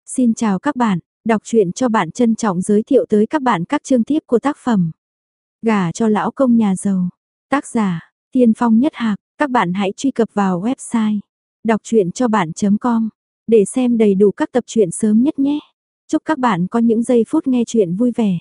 Xin chào các bạn, đọc truyện cho bạn trân trọng giới thiệu tới các bạn các chương tiếp của tác phẩm Gả cho lão công nhà giàu. Tác giả, Tiên Phong Nhất Hạc. Các bạn hãy truy cập vào website đọc truyện cho bạn.com để xem đầy đủ các tập truyện sớm nhất nhé. Chúc các bạn có những giây phút nghe truyện vui vẻ.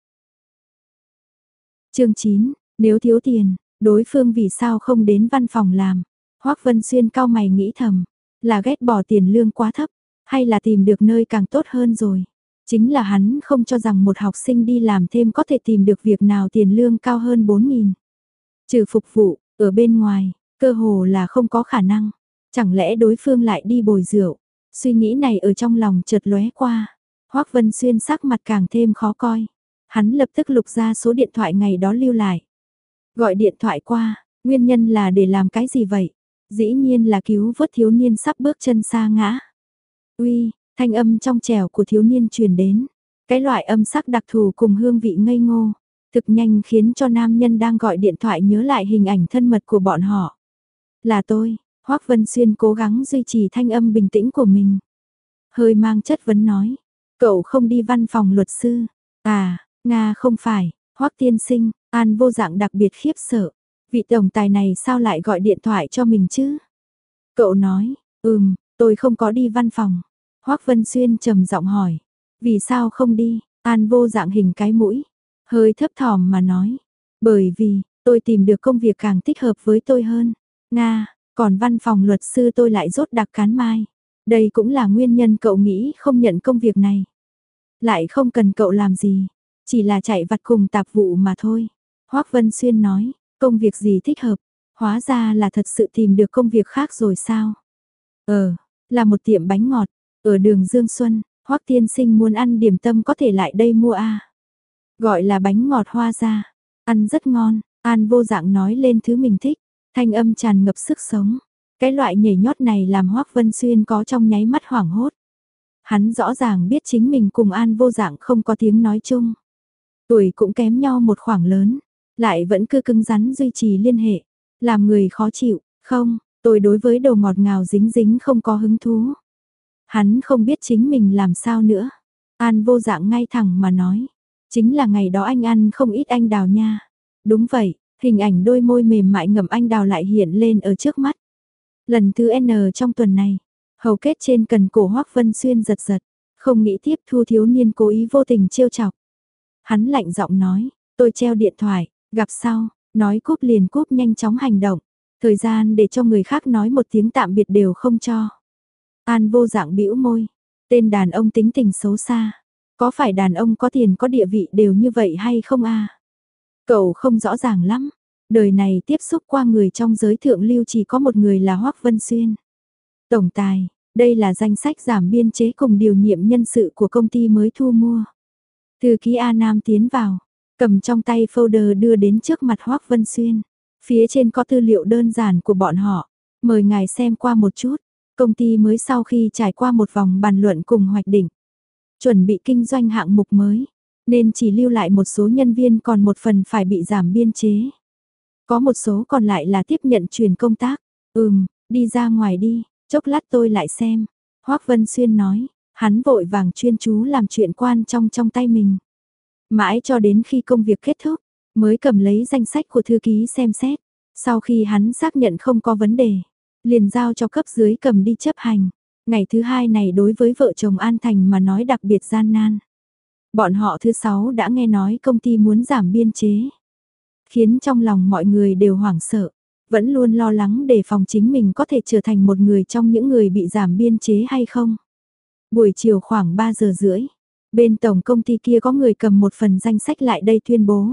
Chương 9, nếu thiếu tiền, đối phương vì sao không đến văn phòng làm? Hoắc Vân Xuyên cau mày nghĩ thầm, là ghét bỏ tiền lương quá thấp, hay là tìm được nơi càng tốt hơn rồi? Chính là hắn không cho rằng một học sinh đi làm thêm có thể tìm được việc nào tiền lương cao hơn 4.000. Trừ phục vụ, ở bên ngoài, cơ hồ là không có khả năng. Chẳng lẽ đối phương lại đi bồi rượu? Suy nghĩ này ở trong lòng chợt lóe qua. Hoắc Vân Xuyên sắc mặt càng thêm khó coi. Hắn lập tức lục ra số điện thoại ngày đó lưu lại. Gọi điện thoại qua, nguyên nhân là để làm cái gì vậy? Dĩ nhiên là cứu vớt thiếu niên sắp bước chân sa ngã. Uy, thanh âm trong trẻo của thiếu niên truyền đến. Cái loại âm sắc đặc thù cùng hương vị ngây ngô, thực nhanh khiến cho nam nhân đang gọi điện thoại nhớ lại hình ảnh thân mật của bọn họ. Là tôi, Hoắc Vân Xuyên cố gắng duy trì thanh âm bình tĩnh của mình. Hơi mang chất vấn nói, cậu không đi văn phòng luật sư. À, Nga không phải, Hoắc tiên sinh, An Vô Dạng đặc biệt khiếp sợ. Vị tổng tài này sao lại gọi điện thoại cho mình chứ? Cậu nói, tôi không có đi văn phòng. Hoắc Vân Xuyên trầm giọng hỏi, vì sao không đi? An Vô Dạng hình cái mũi, hơi thấp thỏm mà nói, bởi vì tôi tìm được công việc càng thích hợp với tôi hơn. Nga, còn văn phòng luật sư tôi lại rốt đặc cán mai. Đây cũng là nguyên nhân cậu nghĩ không nhận công việc này. Lại không cần cậu làm gì, chỉ là chạy vặt cùng tạp vụ mà thôi. Hoắc Vân Xuyên nói, công việc gì thích hợp, hóa ra là thật sự tìm được công việc khác rồi sao? Là một tiệm bánh ngọt, ở đường Dương Xuân, Hoắc tiên sinh muốn ăn điểm tâm có thể lại đây mua a. Gọi là bánh ngọt Hoa Gia, ăn rất ngon, An Vô Dạng nói lên thứ mình thích, thanh âm tràn ngập sức sống. Cái loại nhảy nhót này làm Hoắc Vân Xuyên có trong nháy mắt hoảng hốt. Hắn rõ ràng biết chính mình cùng An Vô Dạng không có tiếng nói chung. Tuổi cũng kém nhau một khoảng lớn, lại vẫn cứ cứng rắn duy trì liên hệ, làm người khó chịu. Không, tôi đối với đồ ngọt ngào dính dính không có hứng thú. Hắn không biết chính mình làm sao nữa. An Vô Dạng ngay thẳng mà nói, chính là ngày đó anh ăn không ít anh đào nha. Đúng vậy, hình ảnh đôi môi mềm mại ngậm anh đào lại hiện lên ở trước mắt. Lần thứ N trong tuần này, hầu kết trên cần cổ Hoắc Vân Xuyên giật giật, không nghĩ tiếp thu thiếu niên cố ý vô tình trêu chọc. Hắn lạnh giọng nói, tôi treo điện thoại, gặp sau, nói cúp liền cúp nhanh chóng hành động. Thời gian để cho người khác nói một tiếng tạm biệt đều không cho. An Vô Dạng bĩu môi, tên đàn ông tính tình xấu xa. Có phải đàn ông có tiền có địa vị đều như vậy hay không a? Cậu không rõ ràng lắm. Đời này tiếp xúc qua người trong giới thượng lưu chỉ có một người là Hoắc Vân Xuyên. Tổng tài, đây là danh sách giảm biên chế cùng điều nhiệm nhân sự của công ty mới thu mua. Thư ký A Nam tiến vào, cầm trong tay folder đưa đến trước mặt Hoắc Vân Xuyên. Phía trên có tư liệu đơn giản của bọn họ, mời ngài xem qua một chút. Công ty mới sau khi trải qua một vòng bàn luận cùng hoạch định, chuẩn bị kinh doanh hạng mục mới, nên chỉ lưu lại một số nhân viên, còn một phần phải bị giảm biên chế. Có một số còn lại là tiếp nhận truyền công tác. Đi ra ngoài đi, chốc lát tôi lại xem. Hoắc Vân Xuyên nói, hắn vội vàng chuyên chú làm chuyện quan trong tay mình. Mãi cho đến khi công việc kết thúc, mới cầm lấy danh sách của thư ký xem xét. Sau khi hắn xác nhận không có vấn đề, liền giao cho cấp dưới cầm đi chấp hành. Ngày thứ hai này đối với vợ chồng An Thành mà nói đặc biệt gian nan. Bọn họ thứ 6 đã nghe nói công ty muốn giảm biên chế, khiến trong lòng mọi người đều hoảng sợ, vẫn luôn lo lắng đề phòng chính mình có thể trở thành một người trong những người bị giảm biên chế hay không. Buổi chiều khoảng 3 giờ rưỡi, bên tổng công ty kia có người cầm một phần danh sách lại đây tuyên bố.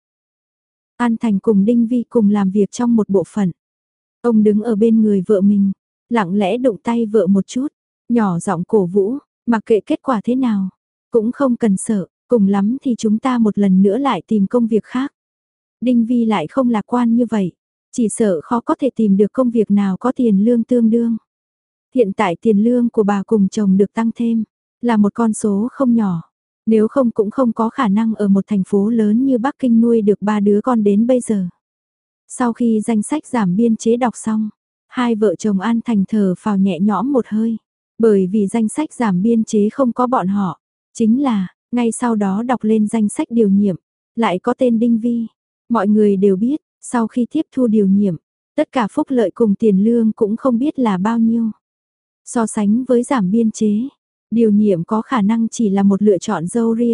An Thành cùng Đinh Vi cùng làm việc trong một bộ phận. Ông đứng ở bên người vợ mình, lặng lẽ đụng tay vợ một chút, nhỏ giọng cổ vũ, mặc kệ kết quả thế nào, cũng không cần sợ, cùng lắm thì chúng ta một lần nữa lại tìm công việc khác. Đinh Vi lại không lạc quan như vậy, chỉ sợ khó có thể tìm được công việc nào có tiền lương tương đương. Hiện tại tiền lương của bà cùng chồng được tăng thêm, là một con số không nhỏ. Nếu không cũng không có khả năng ở một thành phố lớn như Bắc Kinh nuôi được 3 đứa con đến bây giờ. Sau khi danh sách giảm biên chế đọc xong, hai vợ chồng An Thành thở phào nhẹ nhõm một hơi. Bởi vì danh sách giảm biên chế không có bọn họ, chính là, ngay sau đó đọc lên danh sách điều nhiệm, lại có tên Đinh Vi. Mọi người đều biết, sau khi tiếp thu điều nhiệm, tất cả phúc lợi cùng tiền lương cũng không biết là bao nhiêu. So sánh với giảm biên chế, điều nhiệm có khả năng chỉ là một lựa chọn dâu ria.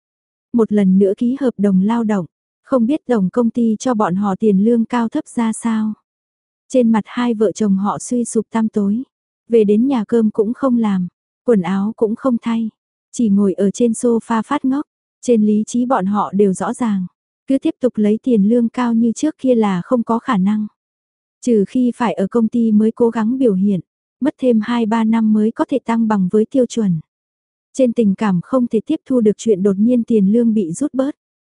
Một lần nữa ký hợp đồng lao động, không biết tổng công ty cho bọn họ tiền lương cao thấp ra sao. Trên mặt hai vợ chồng họ suy sụp tăm tối, về đến nhà cơm cũng không làm, quần áo cũng không thay, chỉ ngồi ở trên sofa phát ngốc. Trên lý trí bọn họ đều rõ ràng, cứ tiếp tục lấy tiền lương cao như trước kia là không có khả năng. Trừ khi phải ở công ty mới cố gắng biểu hiện, mất thêm 2-3 năm mới có thể tăng bằng với tiêu chuẩn. Trên tình cảm không thể tiếp thu được chuyện đột nhiên tiền lương bị rút bớt.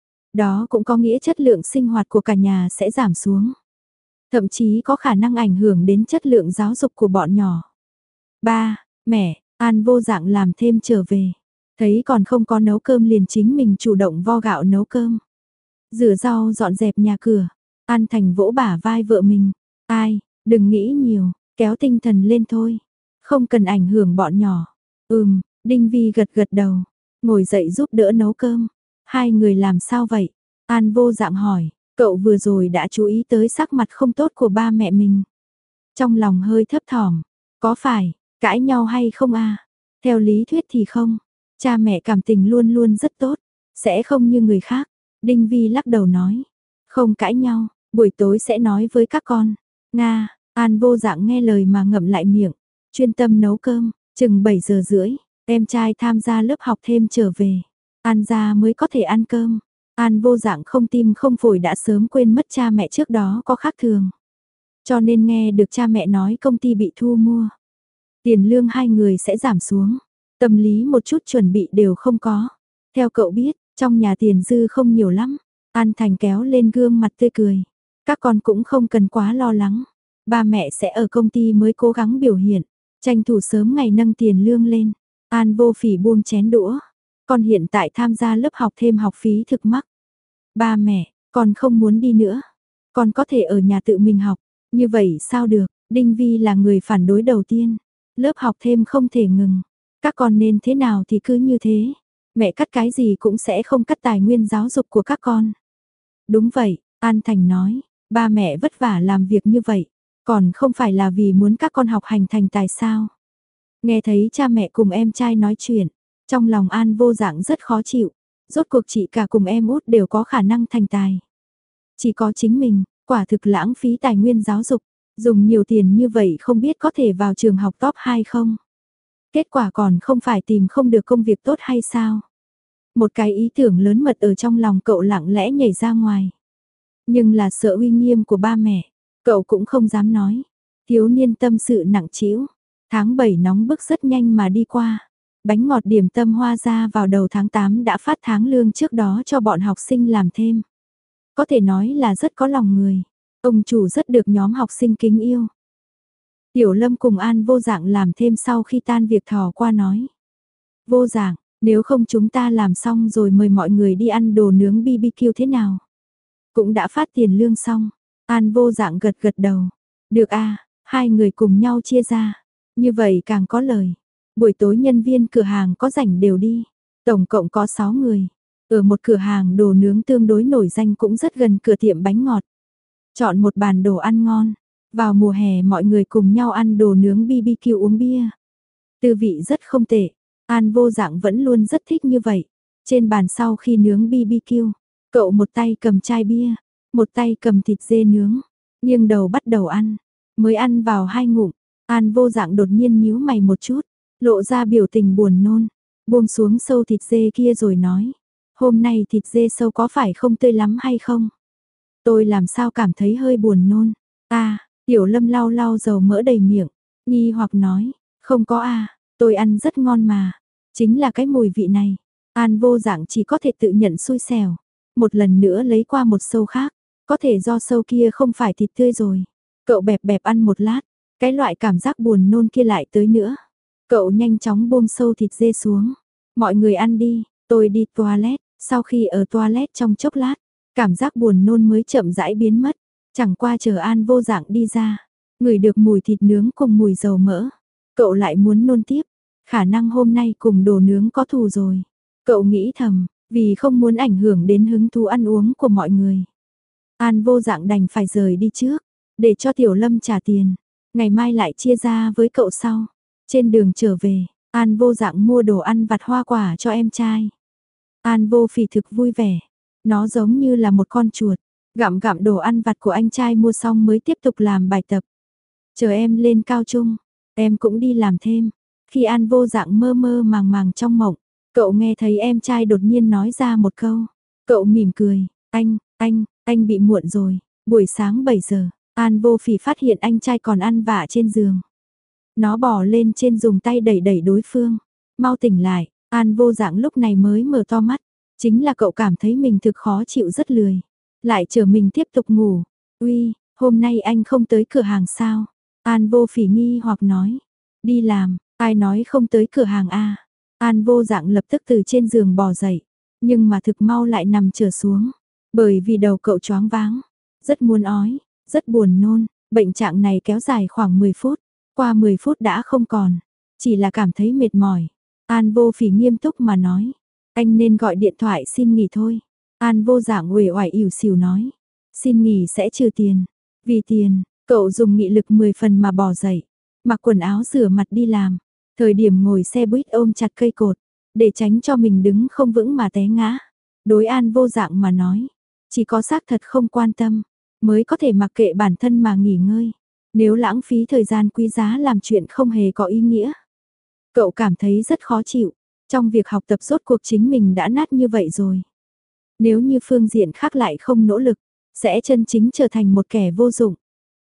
Đó cũng có nghĩa chất lượng sinh hoạt của cả nhà sẽ giảm xuống. Thậm chí có khả năng ảnh hưởng đến chất lượng giáo dục của bọn nhỏ. Ba, mẹ, An vô dạng làm thêm trở về. Thấy còn không có nấu cơm liền chính mình chủ động vo gạo nấu cơm. Rửa rau dọn dẹp nhà cửa. An Thành vỗ bả vai vợ mình. Ai, đừng nghĩ nhiều, kéo tinh thần lên thôi. Không cần ảnh hưởng bọn nhỏ. Đinh Vi gật gật đầu. Ngồi dậy giúp đỡ nấu cơm. Hai người làm sao vậy? An vô dạng hỏi. Cậu vừa rồi đã chú ý tới sắc mặt không tốt của ba mẹ mình. Trong lòng hơi thấp thỏm. Có phải, cãi nhau hay không à? Theo lý thuyết thì không. Cha mẹ cảm tình luôn luôn rất tốt. Sẽ không như người khác. Đinh Vi lắc đầu nói. Không cãi nhau, buổi tối sẽ nói với các con. Nga, An vô dạng nghe lời mà ngậm lại miệng. Chuyên tâm nấu cơm, chừng 7 giờ rưỡi. Em trai tham gia lớp học thêm trở về. An ra mới có thể ăn cơm. An vô dạng không tim không phổi đã sớm quên mất cha mẹ trước đó có khác thường. Cho nên nghe được cha mẹ nói công ty bị thu mua. Tiền lương hai người sẽ giảm xuống. Tâm lý một chút chuẩn bị đều không có. Theo cậu biết, trong nhà tiền dư không nhiều lắm. An Thành kéo lên gương mặt tươi cười. Các con cũng không cần quá lo lắng. Ba mẹ sẽ ở công ty mới cố gắng biểu hiện. Tranh thủ sớm ngày nâng tiền lương lên. An vô phỉ buông chén đũa. Con hiện tại tham gia lớp học thêm học phí thực mắc. Ba mẹ, con không muốn đi nữa. Con có thể ở nhà tự mình học. Như vậy sao được, Đinh Vi là người phản đối đầu tiên. Lớp học thêm không thể ngừng. Các con nên thế nào thì cứ như thế. Mẹ cắt cái gì cũng sẽ không cắt tài nguyên giáo dục của các con. Đúng vậy, An Thành nói, ba mẹ vất vả làm việc như vậy. Còn không phải là vì muốn các con học hành thành tài sao. Nghe thấy cha mẹ cùng em trai nói chuyện, trong lòng An vô dạng rất khó chịu. Rốt cuộc chị cả cùng em út đều có khả năng thành tài. Chỉ có chính mình, quả thực lãng phí tài nguyên giáo dục. Dùng nhiều tiền như vậy không biết có thể vào trường học top 2 không? Kết quả còn không phải tìm không được công việc tốt hay sao? Một cái ý tưởng lớn mật ở trong lòng cậu lặng lẽ nhảy ra ngoài. Nhưng là sợ uy nghiêm của ba mẹ, cậu cũng không dám nói. Thiếu niên tâm sự nặng trĩu. Tháng 7 nóng bức rất nhanh mà đi qua. Bánh ngọt điểm tâm Hoa Gia vào đầu tháng 8 đã phát tháng lương trước đó cho bọn học sinh làm thêm. Có thể nói là rất có lòng người. Ông chủ rất được nhóm học sinh kính yêu. Tiểu Lâm cùng An vô dạng làm thêm sau khi tan việc thò qua nói. Vô dạng, nếu không chúng ta làm xong rồi mời mọi người đi ăn đồ nướng BBQ thế nào? Cũng đã phát tiền lương xong. An vô dạng gật gật đầu. Được à, hai người cùng nhau chia ra. Như vậy càng có lời. Buổi tối nhân viên cửa hàng có rảnh đều đi. Tổng cộng có 6 người. Ở một cửa hàng đồ nướng tương đối nổi danh cũng rất gần cửa tiệm bánh ngọt. Chọn một bàn đồ ăn ngon. Vào mùa hè mọi người cùng nhau ăn đồ nướng BBQ uống bia. Tư vị rất không tệ. An vô dạng vẫn luôn rất thích như vậy. Trên bàn sau khi nướng BBQ, cậu một tay cầm chai bia, một tay cầm thịt dê nướng, nghiêng đầu bắt đầu ăn. Mới ăn vào 2 ngụm, An vô dạng đột nhiên nhíu mày một chút, lộ ra biểu tình buồn nôn, buông xuống sâu thịt dê kia rồi nói. Hôm nay thịt dê sâu có phải không tươi lắm hay không? Tôi làm sao cảm thấy hơi buồn nôn. Tiểu Lâm lau lau dầu mỡ đầy miệng, nghi hoặc nói, không có tôi ăn rất ngon mà, chính là cái mùi vị này. An vô dạng chỉ có thể tự nhận xui xẻo, một lần nữa lấy qua một sâu khác, có thể do sâu kia không phải thịt tươi rồi. Cậu bẹp bẹp ăn một lát, cái loại cảm giác buồn nôn kia lại tới nữa. Cậu nhanh chóng buông sâu thịt dê xuống, mọi người ăn đi, tôi đi toilet. Sau khi ở toilet trong chốc lát, cảm giác buồn nôn mới chậm rãi biến mất. Chẳng qua chờ An vô dạng đi ra, ngửi được mùi thịt nướng cùng mùi dầu mỡ, cậu lại muốn nôn tiếp. khả năng hôm nay cùng đồ nướng có thù rồi. Cậu nghĩ thầm, vì không muốn ảnh hưởng đến hứng thú ăn uống của mọi người. An Vô Dạng đành phải rời đi trước, để cho Tiểu Lâm trả tiền, ngày mai lại chia ra với cậu sau. Trên đường trở về, An Vô Dạng mua đồ ăn vặt hoa quả cho em trai. An Vô Phỉ thực vui vẻ, nó giống như là một con chuột, gặm gặm đồ ăn vặt của anh trai mua xong mới tiếp tục làm bài tập. Chờ em lên cao trung, em cũng đi làm thêm. Khi An Vô Dạng mơ mơ màng màng trong mộng, cậu nghe thấy em trai đột nhiên nói ra một câu. Cậu mỉm cười, anh bị muộn rồi. Buổi sáng 7 giờ, An Vô Phỉ phát hiện anh trai còn ăn vạ trên giường. Nó bò lên trên dùng tay đẩy đẩy đối phương. Mau tỉnh lại, An Vô Dạng lúc này mới mở to mắt. Chính là cậu cảm thấy mình thực khó chịu rất lười. Lại chờ mình tiếp tục ngủ. Uy, hôm nay anh không tới cửa hàng sao? An Vô Phỉ nghi hoặc nói. Đi làm, ai nói không tới cửa hàng a? An Vô Dạng lập tức từ trên giường bò dậy. Nhưng mà thực mau lại nằm trở xuống. Bởi vì đầu cậu choáng váng. Rất muốn ói, rất buồn nôn. Bệnh trạng này kéo dài khoảng 10 phút. Qua 10 phút đã không còn. Chỉ là cảm thấy mệt mỏi. An Vô Phỉ nghiêm túc mà nói. Anh nên gọi điện thoại xin nghỉ thôi. An Vô Dạng uể oải ỉu xìu nói. Xin nghỉ sẽ trừ tiền. Vì tiền, cậu dùng nghị lực 10 phần mà bò dậy. Mặc quần áo rửa mặt đi làm. Thời điểm ngồi xe buýt ôm chặt cây cột. Để tránh cho mình đứng không vững mà té ngã. Đối An Vô Dạng mà nói. Chỉ có xác thật không quan tâm. Mới có thể mặc kệ bản thân mà nghỉ ngơi. Nếu lãng phí thời gian quý giá làm chuyện không hề có ý nghĩa. Cậu cảm thấy rất khó chịu. Trong việc học tập rốt cuộc chính mình đã nát như vậy rồi. Nếu như phương diện khác lại không nỗ lực, sẽ chân chính trở thành một kẻ vô dụng.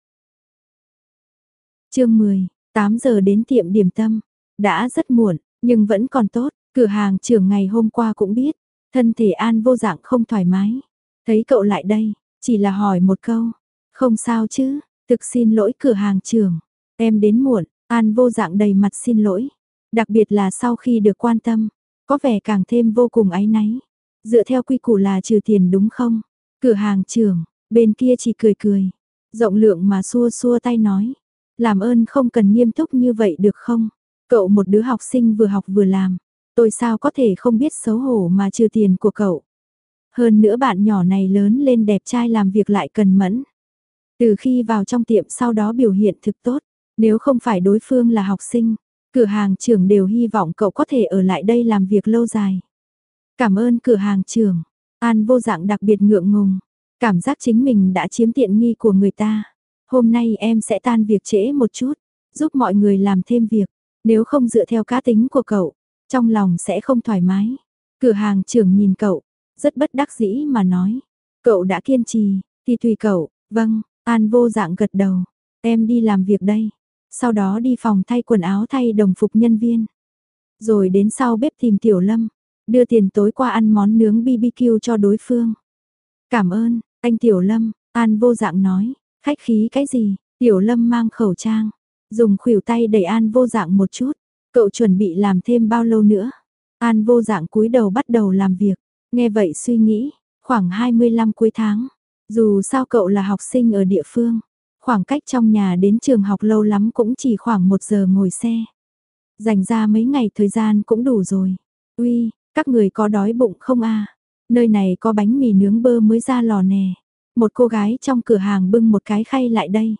Chương 10, 8 giờ đến tiệm điểm tâm. Đã rất muộn, nhưng vẫn còn tốt. Cửa hàng trưởng ngày hôm qua cũng biết. Thân thể An Vô Dạng không thoải mái. Thấy cậu lại đây, chỉ là hỏi một câu. Không sao chứ, thực xin lỗi cửa hàng trưởng. Em đến muộn, An Vô Dạng đầy mặt xin lỗi. Đặc biệt là sau khi được quan tâm, có vẻ càng thêm vô cùng áy náy. Dựa theo quy củ là trừ tiền đúng không? Cửa hàng trưởng, bên kia chỉ cười cười. Rộng lượng mà xua xua tay nói. Làm ơn không cần nghiêm túc như vậy được không? Cậu một đứa học sinh vừa học vừa làm. Tôi sao có thể không biết xấu hổ mà trừ tiền của cậu? Hơn nữa bạn nhỏ này lớn lên đẹp trai làm việc lại cần mẫn. Từ khi vào trong tiệm sau đó biểu hiện thực tốt. Nếu không phải đối phương là học sinh, cửa hàng trưởng đều hy vọng cậu có thể ở lại đây làm việc lâu dài. Cảm ơn cửa hàng trưởng. An Vô Dạng đặc biệt ngượng ngùng. Cảm giác chính mình đã chiếm tiện nghi của người ta. Hôm nay em sẽ tan việc trễ một chút. Giúp mọi người làm thêm việc. Nếu không dựa theo cá tính của cậu, trong lòng sẽ không thoải mái. Cửa hàng trưởng nhìn cậu, rất bất đắc dĩ mà nói. Cậu đã kiên trì, thì tùy cậu. Vâng, An Vô Dạng gật đầu. Em đi làm việc đây. Sau đó đi phòng thay quần áo thay đồng phục nhân viên. Rồi đến sau bếp tìm Tiểu Lâm. Đưa tiền tối qua ăn món nướng BBQ cho đối phương. Cảm ơn, anh Tiểu Lâm, An Vô Dạng nói. Khách khí cái gì? Tiểu Lâm mang khẩu trang. Dùng khuỷu tay đẩy An Vô Dạng một chút. Cậu chuẩn bị làm thêm bao lâu nữa? An Vô Dạng cúi đầu bắt đầu làm việc. Nghe vậy suy nghĩ, khoảng 25 cuối tháng. Dù sao cậu là học sinh ở địa phương. Khoảng cách trong nhà đến trường học lâu lắm cũng chỉ khoảng 1 giờ ngồi xe. Dành ra mấy ngày thời gian cũng đủ rồi. Uy, các người có đói bụng không a? Nơi này có bánh mì nướng bơ mới ra lò nè. Một cô gái trong cửa hàng bưng một cái khay lại đây.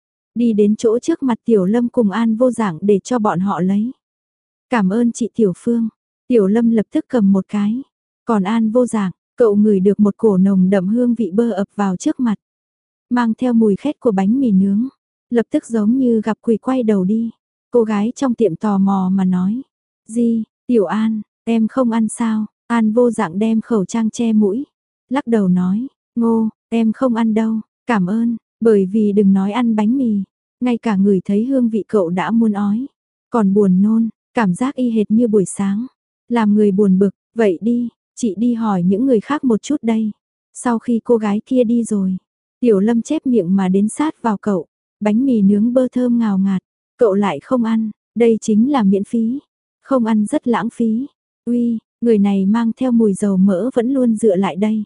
Đi đến chỗ trước mặt Tiểu Lâm cùng An Vô Dạng để cho bọn họ lấy. Cảm ơn chị Tiểu Phương. Tiểu Lâm lập tức cầm một cái. Còn An Vô Dạng, cậu ngửi được một cổ nồng đậm hương vị bơ ập vào trước mặt. Mang theo mùi khét của bánh mì nướng. Lập tức giống như gặp quỷ quay đầu đi. Cô gái trong tiệm tò mò mà nói. Gì, Tiểu An, em không ăn sao? An Vô Dạng đem khẩu trang che mũi. Lắc đầu nói, Ngô, em không ăn đâu, cảm ơn, bởi vì đừng nói ăn bánh mì. Ngay cả người thấy hương vị cậu đã muốn ói. Còn buồn nôn, cảm giác y hệt như buổi sáng. Làm người buồn bực, vậy đi, chị đi hỏi những người khác một chút đây. Sau khi cô gái kia đi rồi, Tiểu Lâm chép miệng mà đến sát vào cậu. Bánh mì nướng bơ thơm ngào ngạt, cậu lại không ăn, đây chính là miễn phí. Không ăn rất lãng phí. Uy, người này mang theo mùi dầu mỡ vẫn luôn dựa lại đây.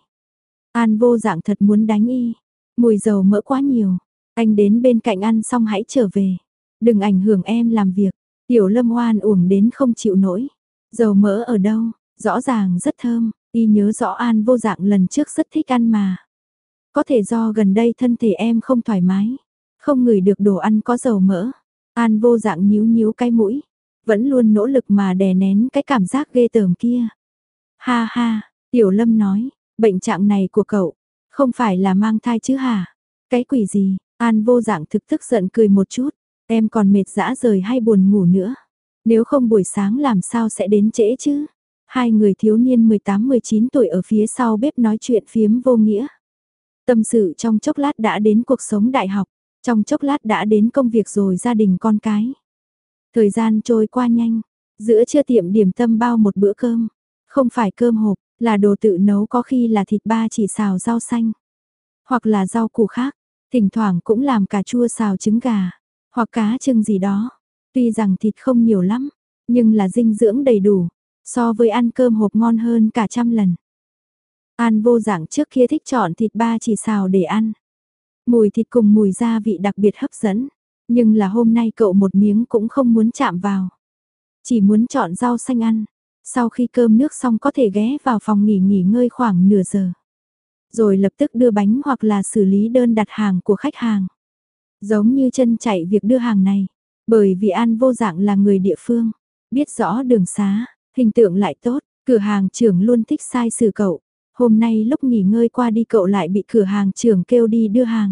An Vô Dạng thật muốn đánh y. Mùi dầu mỡ quá nhiều. Anh đến bên cạnh ăn xong hãy trở về. Đừng ảnh hưởng em làm việc. Tiểu Lâm oan uổng đến không chịu nổi. Dầu mỡ ở đâu, rõ ràng rất thơm, y nhớ rõ An Vô Dạng lần trước rất thích ăn mà. Có thể do gần đây thân thể em không thoải mái, không ngửi được đồ ăn có dầu mỡ. An Vô Dạng nhíu nhíu cái mũi, vẫn luôn nỗ lực mà đè nén cái cảm giác ghê tởm kia. Ha ha, Tiểu Lâm nói, bệnh trạng này của cậu, không phải là mang thai chứ hả? Cái quỷ gì? An Vô Dạng thực tức giận cười một chút, em còn mệt dã rời hay buồn ngủ nữa? Nếu không buổi sáng làm sao sẽ đến trễ chứ? Hai người thiếu niên 18-19 tuổi ở phía sau bếp nói chuyện phiếm vô nghĩa. Tâm sự trong chốc lát đã đến cuộc sống đại học, trong chốc lát đã đến công việc rồi gia đình con cái. Thời gian trôi qua nhanh, giữa trưa tiệm điểm tâm bao một bữa cơm, không phải cơm hộp, là đồ tự nấu, có khi là thịt ba chỉ xào rau xanh, hoặc là rau củ khác, thỉnh thoảng cũng làm cà chua xào trứng gà, hoặc cá trưng gì đó. Tuy rằng thịt không nhiều lắm, nhưng là dinh dưỡng đầy đủ, so với ăn cơm hộp ngon hơn cả trăm lần. An Vô Dạng trước kia thích chọn thịt ba chỉ xào để ăn. Mùi thịt cùng mùi gia vị đặc biệt hấp dẫn, nhưng là hôm nay cậu một miếng cũng không muốn chạm vào. Chỉ muốn chọn rau xanh ăn, sau khi cơm nước xong có thể ghé vào phòng nghỉ ngơi khoảng nửa giờ. Rồi lập tức đưa bánh hoặc là xử lý đơn đặt hàng của khách hàng. Giống như chân chạy việc đưa hàng này, bởi vì An Vô Dạng là người địa phương, biết rõ đường xá, hình tượng lại tốt, cửa hàng trưởng luôn thích sai xử cậu. Hôm nay lúc nghỉ ngơi qua đi cậu lại bị cửa hàng trưởng kêu đi đưa hàng.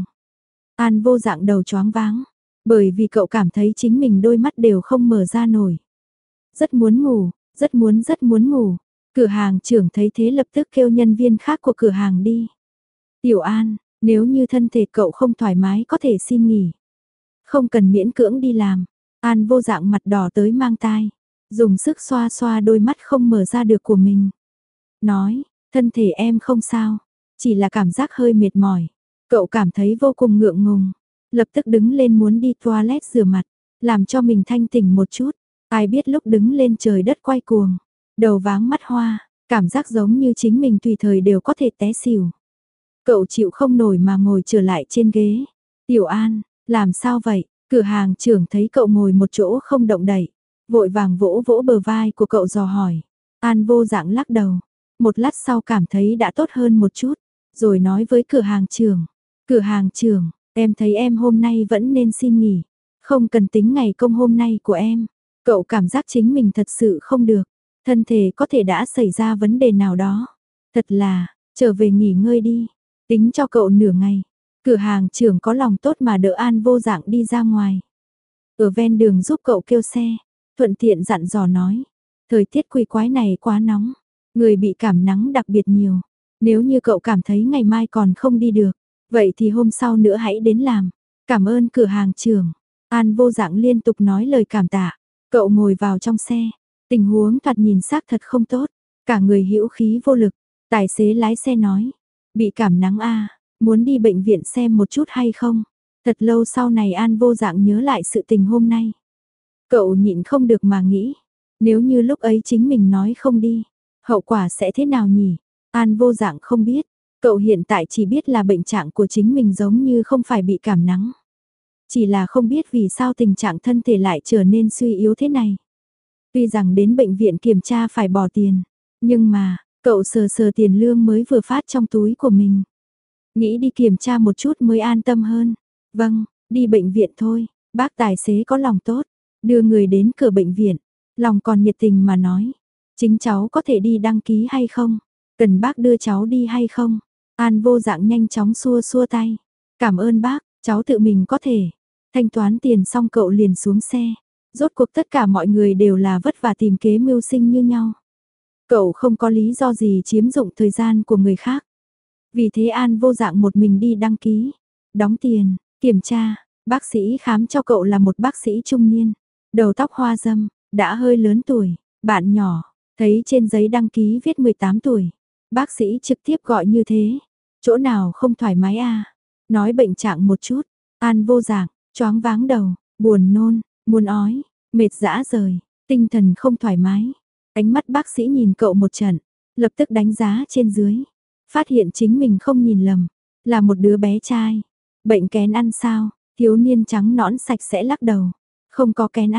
An Vô Dạng đầu choáng váng, bởi vì cậu cảm thấy chính mình đôi mắt đều không mở ra nổi. Rất muốn ngủ, rất muốn ngủ. Cửa hàng trưởng thấy thế lập tức kêu nhân viên khác của cửa hàng đi. Tiểu An, nếu như thân thể cậu không thoải mái có thể xin nghỉ. Không cần miễn cưỡng đi làm. An Vô Dạng mặt đỏ tới mang tai, dùng sức xoa xoa đôi mắt không mở ra được của mình. Nói, thân thể em không sao, chỉ là cảm giác hơi mệt mỏi. Cậu cảm thấy vô cùng ngượng ngùng, lập tức đứng lên muốn đi toilet rửa mặt, làm cho mình thanh tỉnh một chút. Ai biết lúc đứng lên trời đất quay cuồng, đầu váng mắt hoa, cảm giác giống như chính mình tùy thời đều có thể té xỉu. Cậu chịu không nổi mà ngồi trở lại trên ghế. Tiểu An, làm sao vậy? Cửa hàng trưởng thấy cậu ngồi một chỗ không động đậy, vội vàng vỗ vỗ bờ vai của cậu dò hỏi. An Vô Dạng lắc đầu, một lát sau cảm thấy đã tốt hơn một chút, rồi nói với cửa hàng trưởng. Cửa hàng trưởng, em thấy em hôm nay vẫn nên xin nghỉ, không cần tính ngày công hôm nay của em. Cậu cảm giác chính mình thật sự không được, thân thể có thể đã xảy ra vấn đề nào đó. Thật là, trở về nghỉ ngơi đi, tính cho cậu nửa ngày. Cửa hàng trưởng có lòng tốt mà đỡ An Vô Dạng đi ra ngoài. Ở ven đường giúp cậu kêu xe, thuận tiện dặn dò nói. Thời tiết quỷ quái này quá nóng, người bị cảm nắng đặc biệt nhiều. Nếu như cậu cảm thấy ngày mai còn không đi được, vậy thì hôm sau nữa hãy đến làm. Cảm ơn cửa hàng trưởng. An Vô Dạng liên tục nói lời cảm tạ. Cậu ngồi vào trong xe, tình huống thoạt nhìn xác thật không tốt, cả người hữu khí vô lực. Tài xế lái xe nói, bị cảm nắng à, muốn đi bệnh viện xem một chút hay không? Thật lâu sau này An Vô Dạng nhớ lại sự tình hôm nay. Cậu nhịn không được mà nghĩ, nếu như lúc ấy chính mình nói không đi, hậu quả sẽ thế nào nhỉ? An Vô Dạng không biết, cậu hiện tại chỉ biết là bệnh trạng của chính mình giống như không phải bị cảm nắng. Chỉ là không biết vì sao tình trạng thân thể lại trở nên suy yếu thế này. Tuy rằng đến bệnh viện kiểm tra phải bỏ tiền, nhưng mà, cậu sờ sờ tiền lương mới vừa phát trong túi của mình. Nghĩ đi kiểm tra một chút mới an tâm hơn. Vâng, đi bệnh viện thôi, bác tài xế có lòng tốt, đưa người đến cửa bệnh viện, lòng còn nhiệt tình mà nói. Chính cháu có thể đi đăng ký hay không? Cần bác đưa cháu đi hay không? An Vô Dạng nhanh chóng xua xua tay. Cảm ơn bác, cháu tự mình có thể. Thanh toán tiền xong cậu liền xuống xe. Rốt cuộc tất cả mọi người đều là vất vả tìm kế mưu sinh như nhau. Cậu không có lý do gì chiếm dụng thời gian của người khác. Vì thế An Vô Dạng một mình đi đăng ký, đóng tiền, kiểm tra. Bác sĩ khám cho cậu là một bác sĩ trung niên, đầu tóc hoa râm, đã hơi lớn tuổi, bạn nhỏ, thấy trên giấy đăng ký viết 18 tuổi. Bác sĩ trực tiếp gọi như thế, chỗ nào không thoải mái à? Nói bệnh trạng một chút. An Vô Dạng, choáng váng đầu, buồn nôn, muốn ói, mệt rã rời, tinh thần không thoải mái. Ánh mắt bác sĩ nhìn cậu một trận, lập tức đánh giá trên dưới. Phát hiện chính mình không nhìn lầm, là một đứa bé trai. Bệnh kén ăn sao? Thiếu niên trắng nõn sạch sẽ lắc đầu. Không có kén ăn,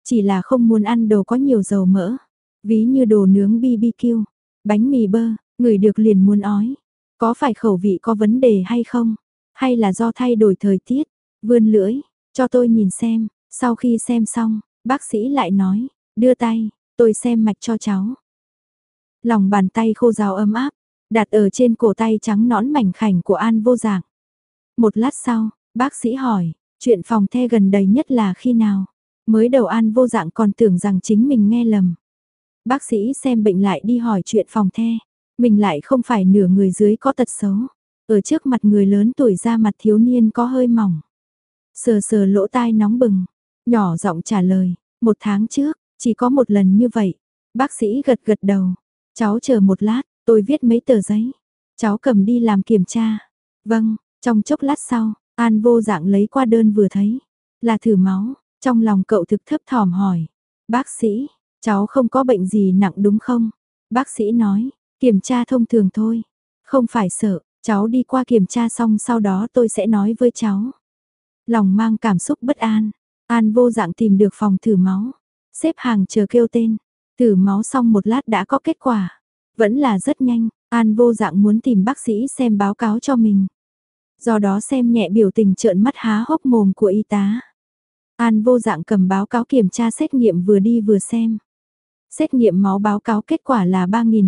chỉ là không muốn ăn đồ có nhiều dầu mỡ, ví như đồ nướng BBQ, bánh mì bơ, ngửi được liền muốn ói. Có phải khẩu vị có vấn đề hay không? Hay là do thay đổi thời tiết? Vươn lưỡi, cho tôi nhìn xem. Sau khi xem xong, bác sĩ lại nói, đưa tay, tôi xem mạch cho cháu. Lòng bàn tay khô ráo ấm áp, đặt ở trên cổ tay trắng nõn mảnh khảnh của An Vô Dạng. Một lát sau, bác sĩ hỏi, chuyện phòng the gần đây nhất là khi nào? Mới đầu An Vô Dạng còn tưởng rằng chính mình nghe lầm. Bác sĩ xem bệnh lại đi hỏi chuyện phòng the. Mình lại không phải nửa người dưới có tật xấu. Ở trước mặt người lớn tuổi ra mặt thiếu niên có hơi mỏng. Sờ sờ lỗ tai nóng bừng. Nhỏ giọng trả lời, 1 tháng trước, chỉ có một lần như vậy. Bác sĩ gật gật đầu. Cháu chờ một lát, tôi viết mấy tờ giấy. Cháu cầm đi làm kiểm tra. Vâng, trong chốc lát sau, An Vô Dạng lấy qua đơn vừa thấy. Là thử máu, trong lòng cậu thực thấp thỏm hỏi. Bác sĩ, cháu không có bệnh gì nặng đúng không? Bác sĩ nói, kiểm tra thông thường thôi. Không phải sợ, cháu đi qua kiểm tra xong sau đó tôi sẽ nói với cháu. Lòng mang cảm xúc bất an, An Vô Dạng tìm được phòng thử máu. Xếp hàng chờ kêu tên. Thử máu xong một lát đã có kết quả. Vẫn là rất nhanh, An Vô Dạng muốn tìm bác sĩ xem báo cáo cho mình. Do đó xem nhẹ biểu tình trợn mắt há hốc mồm của y tá. An Vô Dạng cầm báo cáo kiểm tra xét nghiệm vừa đi vừa xem. Xét nghiệm máu báo cáo kết quả là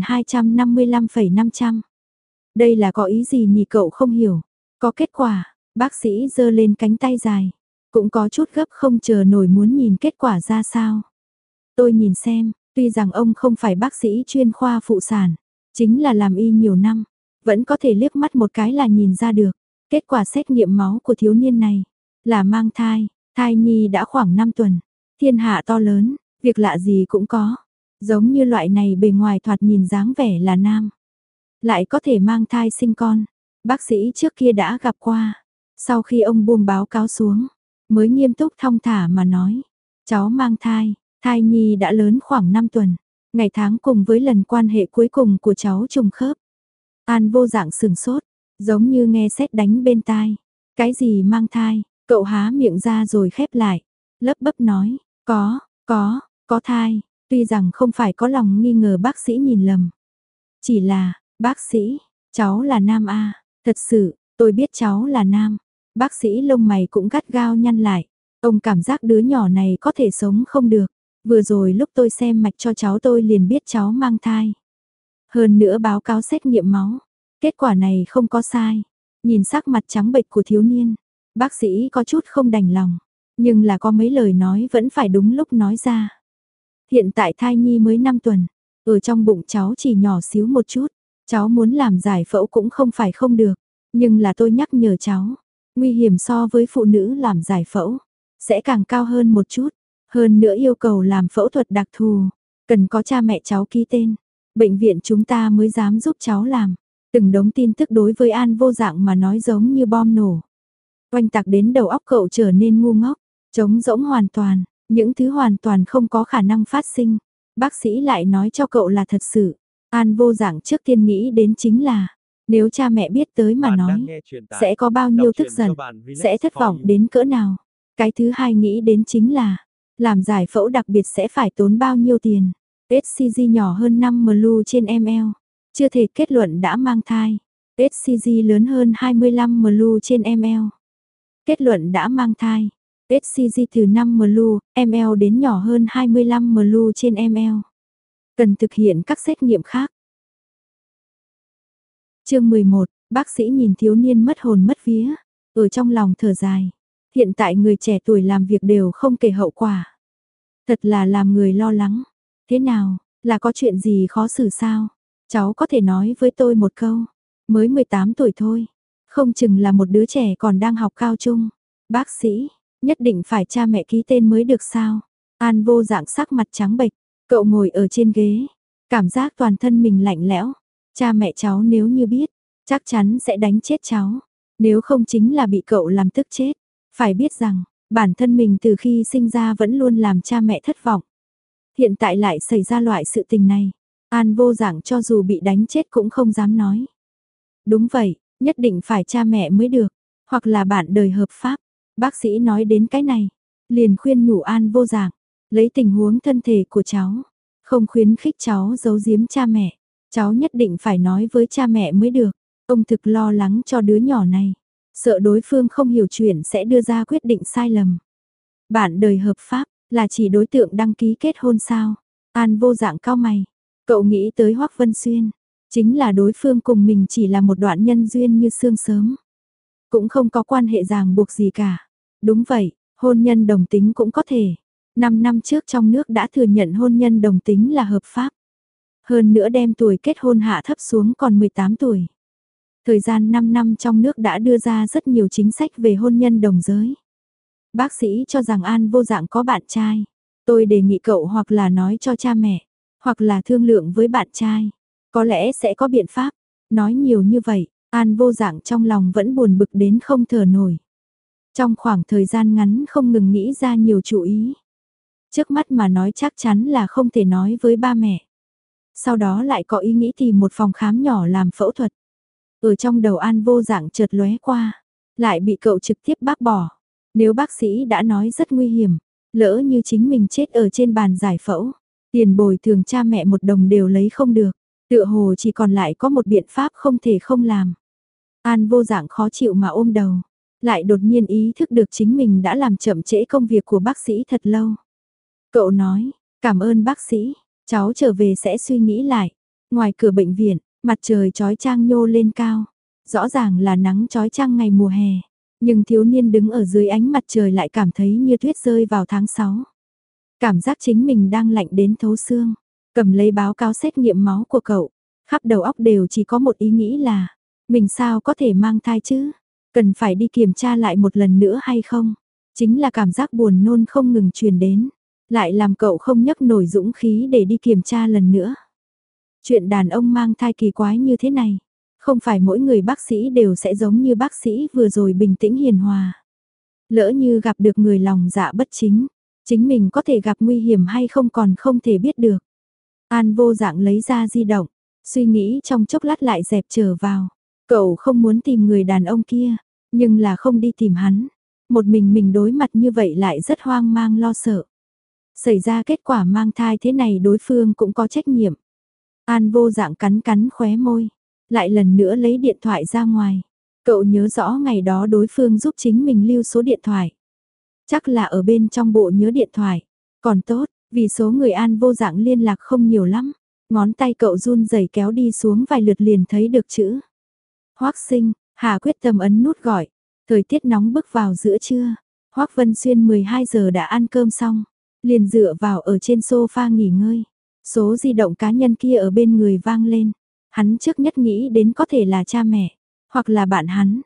3255,500. Đây là có ý gì nhỉ cậu không hiểu. Có kết quả, bác sĩ giơ lên cánh tay dài. Cũng có chút gấp không chờ nổi muốn nhìn kết quả ra sao. Tôi nhìn xem, tuy rằng ông không phải bác sĩ chuyên khoa phụ sản, chính là làm y nhiều năm, vẫn có thể liếc mắt một cái là nhìn ra được. Kết quả xét nghiệm máu của thiếu niên này là mang thai, thai nhi đã khoảng 5 tuần. Thiên hạ to lớn, việc lạ gì cũng có. Giống như loại này bề ngoài thoạt nhìn dáng vẻ là nam, lại có thể mang thai sinh con. Bác sĩ trước kia đã gặp qua. Sau khi ông buông báo cáo xuống, mới nghiêm túc thong thả mà nói, cháu mang thai, thai nhi đã lớn khoảng 5 tuần. Ngày tháng cùng với lần quan hệ cuối cùng của cháu trùng khớp. An Vô Dạng sừng sốt, giống như nghe sét đánh bên tai. Cái gì mang thai? Cậu há miệng ra rồi khép lại, lấp bấp nói, có thai. Tuy rằng không phải có lòng nghi ngờ bác sĩ nhìn lầm. Chỉ là, bác sĩ, cháu là nam a, thật sự, tôi biết cháu là nam. Bác sĩ lông mày cũng gắt gao nhăn lại. Ông cảm giác đứa nhỏ này có thể sống không được. Vừa rồi lúc tôi xem mạch cho cháu tôi liền biết cháu mang thai. Hơn nữa báo cáo xét nghiệm máu. Kết quả này không có sai. Nhìn sắc mặt trắng bệch của thiếu niên, bác sĩ có chút không đành lòng. Nhưng là có mấy lời nói vẫn phải đúng lúc nói ra. Hiện tại thai nhi mới 5 tuần. Ở trong bụng cháu chỉ nhỏ xíu một chút. Cháu muốn làm giải phẫu cũng không phải không được. Nhưng là tôi nhắc nhở cháu. Nguy hiểm so với phụ nữ làm giải phẫu. Sẽ càng cao hơn một chút. Hơn nữa yêu cầu làm phẫu thuật đặc thù. Cần có cha mẹ cháu ký tên. Bệnh viện chúng ta mới dám giúp cháu làm. Từng đống tin tức đối với An Vô Dạng mà nói giống như bom nổ. Oanh tạc đến đầu óc cậu trở nên ngu ngốc. Trống rỗng hoàn toàn. Những thứ hoàn toàn không có khả năng phát sinh. Bác sĩ lại nói cho cậu là thật sự. An Vô Dạng trước tiên nghĩ đến chính là, nếu cha mẹ biết tới mà nói, sẽ có bao nhiêu tức giận, sẽ thất vọng đến cỡ nào. Cái thứ hai nghĩ đến chính là, làm giải phẫu đặc biệt sẽ phải tốn bao nhiêu tiền. HCG nhỏ hơn 5 ml trên ml. Chưa thể kết luận đã mang thai. HCG lớn hơn 25 ml trên ml. Kết luận đã mang thai. HCG từ 5 ml đến nhỏ hơn 25 ml trên ml. Cần thực hiện các xét nghiệm khác. Chương 11, bác sĩ nhìn thiếu niên mất hồn mất vía, ở trong lòng thở dài. Hiện tại người trẻ tuổi làm việc đều không kể hậu quả. Thật là làm người lo lắng. Thế nào, là có chuyện gì khó xử sao? Cháu có thể nói với tôi một câu. Mới 18 tuổi thôi. Không chừng là một đứa trẻ còn đang học cao trung. Bác sĩ, nhất định phải cha mẹ ký tên mới được sao? An Vô Dạng sắc mặt trắng bệch. Cậu ngồi ở trên ghế. Cảm giác toàn thân mình lạnh lẽo. Cha mẹ cháu nếu như biết, chắc chắn sẽ đánh chết cháu. Nếu không chính là bị cậu làm tức chết. Phải biết rằng, bản thân mình từ khi sinh ra vẫn luôn làm cha mẹ thất vọng. Hiện tại lại xảy ra loại sự tình này. An Vô Dạng cho dù bị đánh chết cũng không dám nói. Đúng vậy, nhất định phải cha mẹ mới được. Hoặc là bạn đời hợp pháp. Bác sĩ nói đến cái này. Liền khuyên nhủ An Vô Dạng. Lấy tình huống thân thể của cháu, không khuyến khích cháu giấu giếm cha mẹ. Cháu nhất định phải nói với cha mẹ mới được. Ông thực lo lắng cho đứa nhỏ này. Sợ đối phương không hiểu chuyện sẽ đưa ra quyết định sai lầm. Bạn đời hợp pháp là chỉ đối tượng đăng ký kết hôn sao? An Vô Dạng cau mày. Cậu nghĩ tới Hoắc Vân Xuyên. Chính là đối phương cùng mình chỉ là một đoạn nhân duyên như sương sớm. Cũng không có quan hệ ràng buộc gì cả. Đúng vậy, hôn nhân đồng tính cũng có thể. 5 năm trước trong nước đã thừa nhận hôn nhân đồng tính là hợp pháp. Hơn nữa đem tuổi kết hôn hạ thấp xuống còn 18 tuổi. Thời gian 5 năm trong nước đã đưa ra rất nhiều chính sách về hôn nhân đồng giới. Bác sĩ cho rằng An Vô Dạng có bạn trai. Tôi đề nghị cậu hoặc là nói cho cha mẹ, hoặc là thương lượng với bạn trai. Có lẽ sẽ có biện pháp. Nói nhiều như vậy, An Vô Dạng trong lòng vẫn buồn bực đến không thở nổi. Trong khoảng thời gian ngắn không ngừng nghĩ ra nhiều chủ ý. Trước mắt mà nói chắc chắn là không thể nói với ba mẹ. Sau đó lại có ý nghĩ tìm một phòng khám nhỏ làm phẫu thuật. Ở trong đầu An Vô Dạng chợt lóe qua, lại bị cậu trực tiếp bác bỏ. Nếu bác sĩ đã nói rất nguy hiểm, lỡ như chính mình chết ở trên bàn giải phẫu, tiền bồi thường cha mẹ một đồng đều lấy không được, tựa hồ chỉ còn lại có một biện pháp không thể không làm. An Vô Dạng khó chịu mà ôm đầu, lại đột nhiên ý thức được chính mình đã làm chậm trễ công việc của bác sĩ thật lâu. Cậu nói, cảm ơn bác sĩ, cháu trở về sẽ suy nghĩ lại. Ngoài cửa bệnh viện, mặt trời chói chang nhô lên cao, rõ ràng là nắng chói chang ngày mùa hè. Nhưng thiếu niên đứng ở dưới ánh mặt trời lại cảm thấy như tuyết rơi vào tháng 6. Cảm giác chính mình đang lạnh đến thấu xương. Cầm lấy báo cáo xét nghiệm máu của cậu. Khắp đầu óc đều chỉ có một ý nghĩ là, mình sao có thể mang thai chứ? Cần phải đi kiểm tra lại một lần nữa hay không? Chính là cảm giác buồn nôn không ngừng truyền đến. Lại làm cậu không nhấc nổi dũng khí để đi kiểm tra lần nữa. Chuyện đàn ông mang thai kỳ quái như thế này. Không phải mỗi người bác sĩ đều sẽ giống như bác sĩ vừa rồi bình tĩnh hiền hòa. Lỡ như gặp được người lòng dạ bất chính, chính mình có thể gặp nguy hiểm hay không còn không thể biết được. An Vô Dạng lấy ra di động, suy nghĩ trong chốc lát lại dẹp trở vào. Cậu không muốn tìm người đàn ông kia, nhưng là không đi tìm hắn. Một mình đối mặt như vậy lại rất hoang mang lo sợ. Xảy ra kết quả mang thai thế này đối phương cũng có trách nhiệm. An Vô Dạng cắn cắn khóe môi, lại lần nữa lấy điện thoại ra ngoài. Cậu nhớ rõ ngày đó đối phương giúp chính mình lưu số điện thoại. Chắc là ở bên trong bộ nhớ điện thoại. Còn tốt, vì số người An Vô Dạng liên lạc không nhiều lắm. Ngón tay cậu run rẩy kéo đi xuống vài lượt liền thấy được chữ. Hoắc Sinh, Hà quyết tâm ấn nút gọi. Thời tiết nóng bức vào giữa trưa. Hoắc Vân Xuyên 12 giờ đã ăn cơm xong. Liền dựa vào ở trên sofa nghỉ ngơi. Số di động cá nhân kia ở bên người vang lên. Hắn trước nhất nghĩ đến có thể là cha mẹ, hoặc là bạn hắn.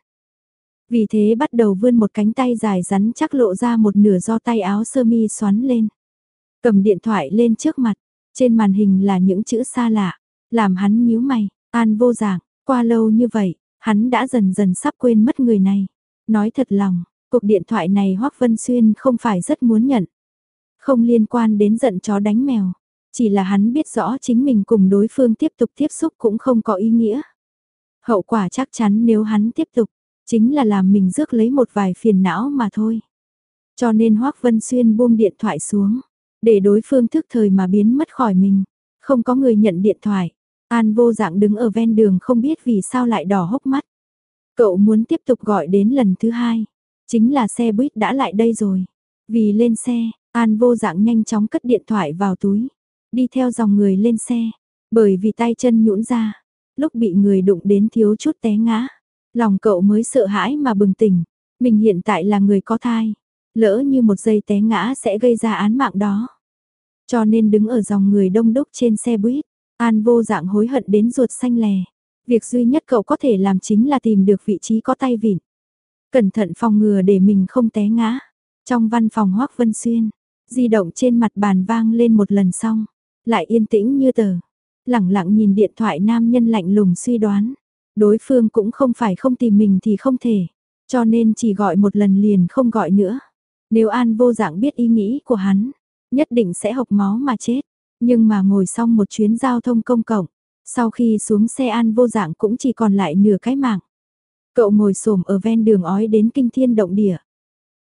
Vì thế bắt đầu vươn một cánh tay dài rắn chắc lộ ra một nửa do tay áo sơ mi xoắn lên. Cầm điện thoại lên trước mặt, trên màn hình là những chữ xa lạ, làm hắn nhíu mày. An Vô Dạng, qua lâu như vậy, hắn đã dần dần sắp quên mất người này. Nói thật lòng, cuộc điện thoại này Hoắc Vân Xuyên không phải rất muốn nhận. Không liên quan đến giận chó đánh mèo. Chỉ là hắn biết rõ chính mình cùng đối phương tiếp tục tiếp xúc cũng không có ý nghĩa. Hậu quả chắc chắn nếu hắn tiếp tục, chính là làm mình rước lấy một vài phiền não mà thôi. Cho nên Hoắc Vân Xuyên buông điện thoại xuống, để đối phương thức thời mà biến mất khỏi mình. Không có người nhận điện thoại, An Vô Dạng đứng ở ven đường không biết vì sao lại đỏ hốc mắt. Cậu muốn tiếp tục gọi đến lần thứ hai, chính là xe buýt đã lại đây rồi. Vì lên xe, An Vô Dạng nhanh chóng cất điện thoại vào túi. Đi theo dòng người lên xe, bởi vì tay chân nhũn ra, lúc bị người đụng đến thiếu chút té ngã. Lòng cậu mới sợ hãi mà bừng tỉnh, mình hiện tại là người có thai, lỡ như một giây té ngã sẽ gây ra án mạng đó. Cho nên đứng ở dòng người đông đúc trên xe buýt, An Vô Dạng hối hận đến ruột xanh lè. Việc duy nhất cậu có thể làm chính là tìm được vị trí có tay vịn. Cẩn thận phòng ngừa để mình không té ngã. Trong văn phòng Hoắc Vân Xuyên, di động trên mặt bàn vang lên một lần xong, lại yên tĩnh như tờ. Lẳng lặng nhìn điện thoại nam nhân lạnh lùng suy đoán. Đối phương cũng không phải không tìm mình thì không thể. Cho nên chỉ gọi một lần liền không gọi nữa. Nếu An Vô Dạng biết ý nghĩ của hắn, nhất định sẽ hộc máu mà chết. Nhưng mà ngồi xong một chuyến giao thông công cộng, sau khi xuống xe An Vô Dạng cũng chỉ còn lại nửa cái mạng. Cậu ngồi xổm ở ven đường ói đến kinh thiên động địa.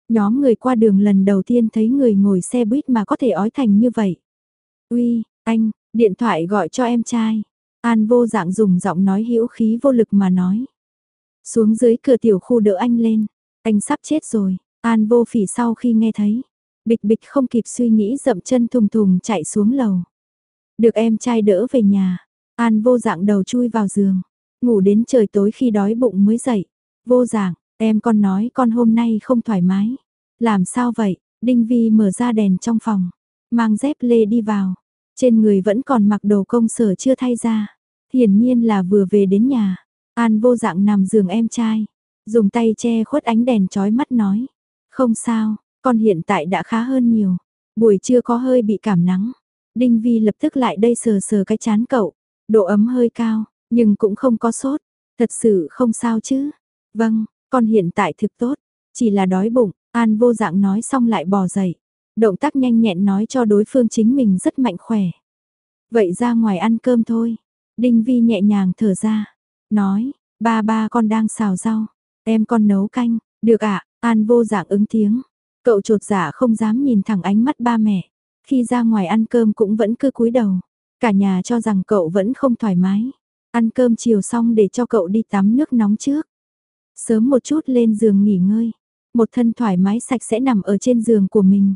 Nhóm người qua đường lần đầu tiên thấy người ngồi xe buýt mà có thể ói thành như vậy. Uy, anh, điện thoại gọi cho em trai. An Vô Dạng dùng giọng nói hữu khí vô lực mà nói. Xuống dưới cửa tiểu khu đỡ anh lên. Anh sắp chết rồi. An Vô Phỉ sau khi nghe thấy. Bịch bịch không kịp suy nghĩ dậm chân thùng thùng chạy xuống lầu. Được em trai đỡ về nhà. An Vô Dạng đầu chui vào giường. Ngủ đến trời tối khi đói bụng mới dậy. Vô Dạng, em con nói con hôm nay không thoải mái. Làm sao vậy? Đinh Vi mở ra đèn trong phòng. Mang dép lê đi vào. Trên người vẫn còn mặc đồ công sở chưa thay ra. Hiển nhiên là vừa về đến nhà. An Vô Dạng nằm giường em trai. Dùng tay che khuất ánh đèn chói mắt nói. Không sao, con hiện tại đã khá hơn nhiều. Buổi trưa có hơi bị cảm nắng. Đinh Vi lập tức lại đây sờ sờ cái trán cậu. Độ ấm hơi cao, nhưng cũng không có sốt. Thật sự không sao chứ. Vâng, con hiện tại thực tốt. Chỉ là đói bụng. An Vô Dạng nói xong lại bò dậy. Động tác nhanh nhẹn nói cho đối phương chính mình rất mạnh khỏe. Vậy ra ngoài ăn cơm thôi. Đinh Vi nhẹ nhàng thở ra. Nói, ba con đang xào rau. Em con nấu canh. Được ạ, An Vô Dạng ứng tiếng. Cậu chột dạ không dám nhìn thẳng ánh mắt ba mẹ. Khi ra ngoài ăn cơm cũng vẫn cứ cúi đầu. Cả nhà cho rằng cậu vẫn không thoải mái. Ăn cơm chiều xong để cho cậu đi tắm nước nóng trước. Sớm một chút lên giường nghỉ ngơi. Một thân thoải mái sạch sẽ nằm ở trên giường của mình.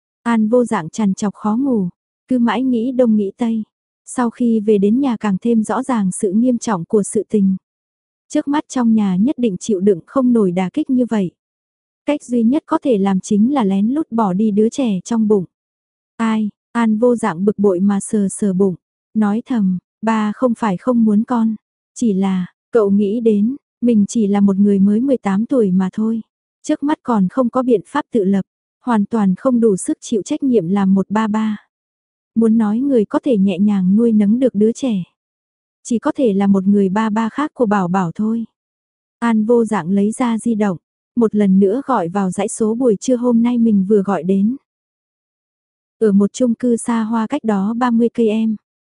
An Vô Dạng trằn trọc khó ngủ. Cứ mãi nghĩ đông nghĩ tây. Sau khi về đến nhà càng thêm rõ ràng sự nghiêm trọng của sự tình. Trước mắt trong nhà nhất định chịu đựng không nổi đả kích như vậy. Cách duy nhất có thể làm chính là lén lút bỏ đi đứa trẻ trong bụng. Ai, An Vô Dạng bực bội mà sờ sờ bụng. Nói thầm, ba không phải không muốn con. Chỉ là, cậu nghĩ đến, mình chỉ là một người mới 18 tuổi mà thôi. Trước mắt còn không có biện pháp tự lập. Hoàn toàn không đủ sức chịu trách nhiệm làm một ba ba. Muốn nói người có thể nhẹ nhàng nuôi nấng được đứa trẻ. Chỉ có thể là một người ba ba khác của Bảo Bảo thôi. An Vô Dạng lấy ra di động. Một lần nữa gọi vào dãy số buổi trưa hôm nay mình vừa gọi đến. Ở một chung cư xa hoa cách đó 30 cây em.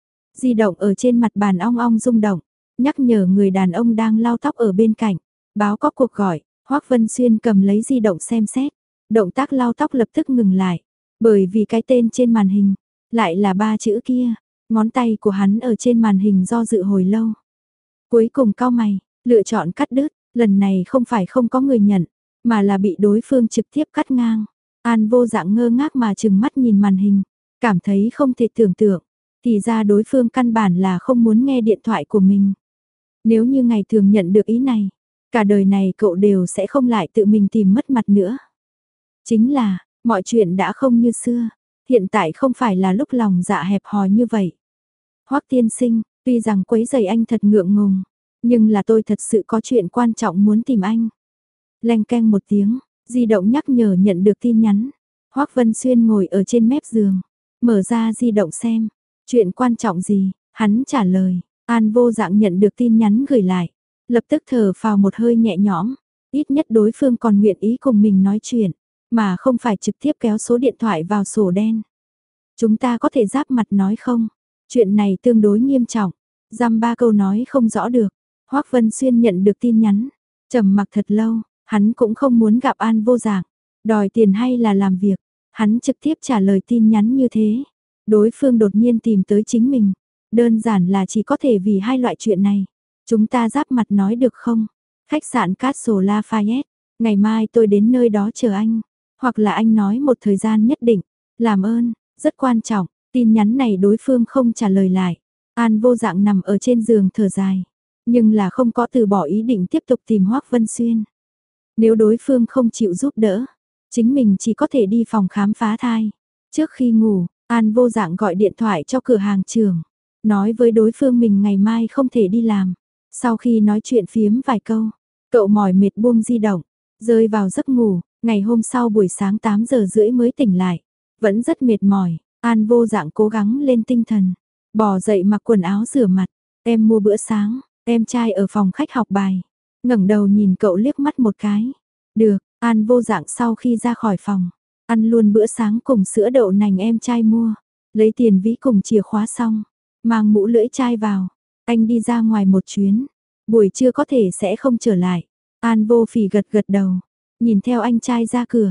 Di động ở trên mặt bàn ong ong rung động. Nhắc nhở người đàn ông đang lau tóc ở bên cạnh. Báo có cuộc gọi. Hoắc Vân Xuyên cầm lấy di động xem xét. Động tác lau tóc lập tức ngừng lại. Bởi vì cái tên trên màn hình. Lại là ba chữ kia. Ngón tay của hắn ở trên màn hình do dự hồi lâu. Cuối cùng cau mày. Lựa chọn cắt đứt. Lần này không phải không có người nhận. Mà là bị đối phương trực tiếp cắt ngang. An Vô Dạng ngơ ngác mà chừng mắt nhìn màn hình. Cảm thấy không thể tưởng tượng. Thì ra đối phương căn bản là không muốn nghe điện thoại của mình. Nếu như ngày thường nhận được ý này. Cả đời này cậu đều sẽ không lại tự mình tìm mất mặt nữa. Chính là, mọi chuyện đã không như xưa. Hiện tại không phải là lúc lòng dạ hẹp hòi như vậy. Hoắc tiên sinh, tuy rằng quấy rầy anh thật ngượng ngùng. Nhưng là tôi thật sự có chuyện quan trọng muốn tìm anh. Leng keng một tiếng, di động nhắc nhở nhận được tin nhắn. Hoắc Vân Xuyên ngồi ở trên mép giường. Mở ra di động xem. Chuyện quan trọng gì? Hắn trả lời. An Vô Dạng nhận được tin nhắn gửi lại. Lập tức thở phào một hơi nhẹ nhõm. Ít nhất đối phương còn nguyện ý cùng mình nói chuyện. Mà không phải trực tiếp kéo số điện thoại vào sổ đen. Chúng ta có thể giáp mặt nói không? Chuyện này tương đối nghiêm trọng. Dăm ba câu nói không rõ được. Hoắc Vân Xuyên nhận được tin nhắn. Trầm mặc thật lâu. Hắn cũng không muốn gặp An Vô Dạng. Đòi tiền hay là làm việc. Hắn trực tiếp trả lời tin nhắn như thế. Đối phương đột nhiên tìm tới chính mình. Đơn giản là chỉ có thể vì hai loại chuyện này. Chúng ta giáp mặt nói được không? Khách sạn Castle Lafayette. Ngày mai tôi đến nơi đó chờ anh. Hoặc là anh nói một thời gian nhất định. Làm ơn, rất quan trọng. Tin nhắn này đối phương không trả lời lại. An Vô Dạng nằm ở trên giường thở dài. Nhưng là không có từ bỏ ý định tiếp tục tìm Hoắc Vân Xuyên. Nếu đối phương không chịu giúp đỡ, chính mình chỉ có thể đi phòng khám phá thai. Trước khi ngủ, An Vô Dạng gọi điện thoại cho cửa hàng trưởng. Nói với đối phương mình ngày mai không thể đi làm. Sau khi nói chuyện phiếm vài câu, cậu mỏi mệt buông di động, rơi vào giấc ngủ. Ngày hôm sau buổi sáng 8 giờ rưỡi mới tỉnh lại. Vẫn rất mệt mỏi, An Vô Dạng cố gắng lên tinh thần. Bò dậy mặc quần áo rửa mặt, em mua bữa sáng, em trai ở phòng khách học bài. Ngẩng đầu nhìn cậu liếc mắt một cái. Được, An Vô Dạng sau khi ra khỏi phòng, ăn luôn bữa sáng cùng sữa đậu nành em trai mua. Lấy tiền ví cùng chìa khóa xong, mang mũ lưỡi chai vào. Anh đi ra ngoài một chuyến, buổi trưa có thể sẽ không trở lại. An Vô Phỉ gật gật đầu, nhìn theo anh trai ra cửa.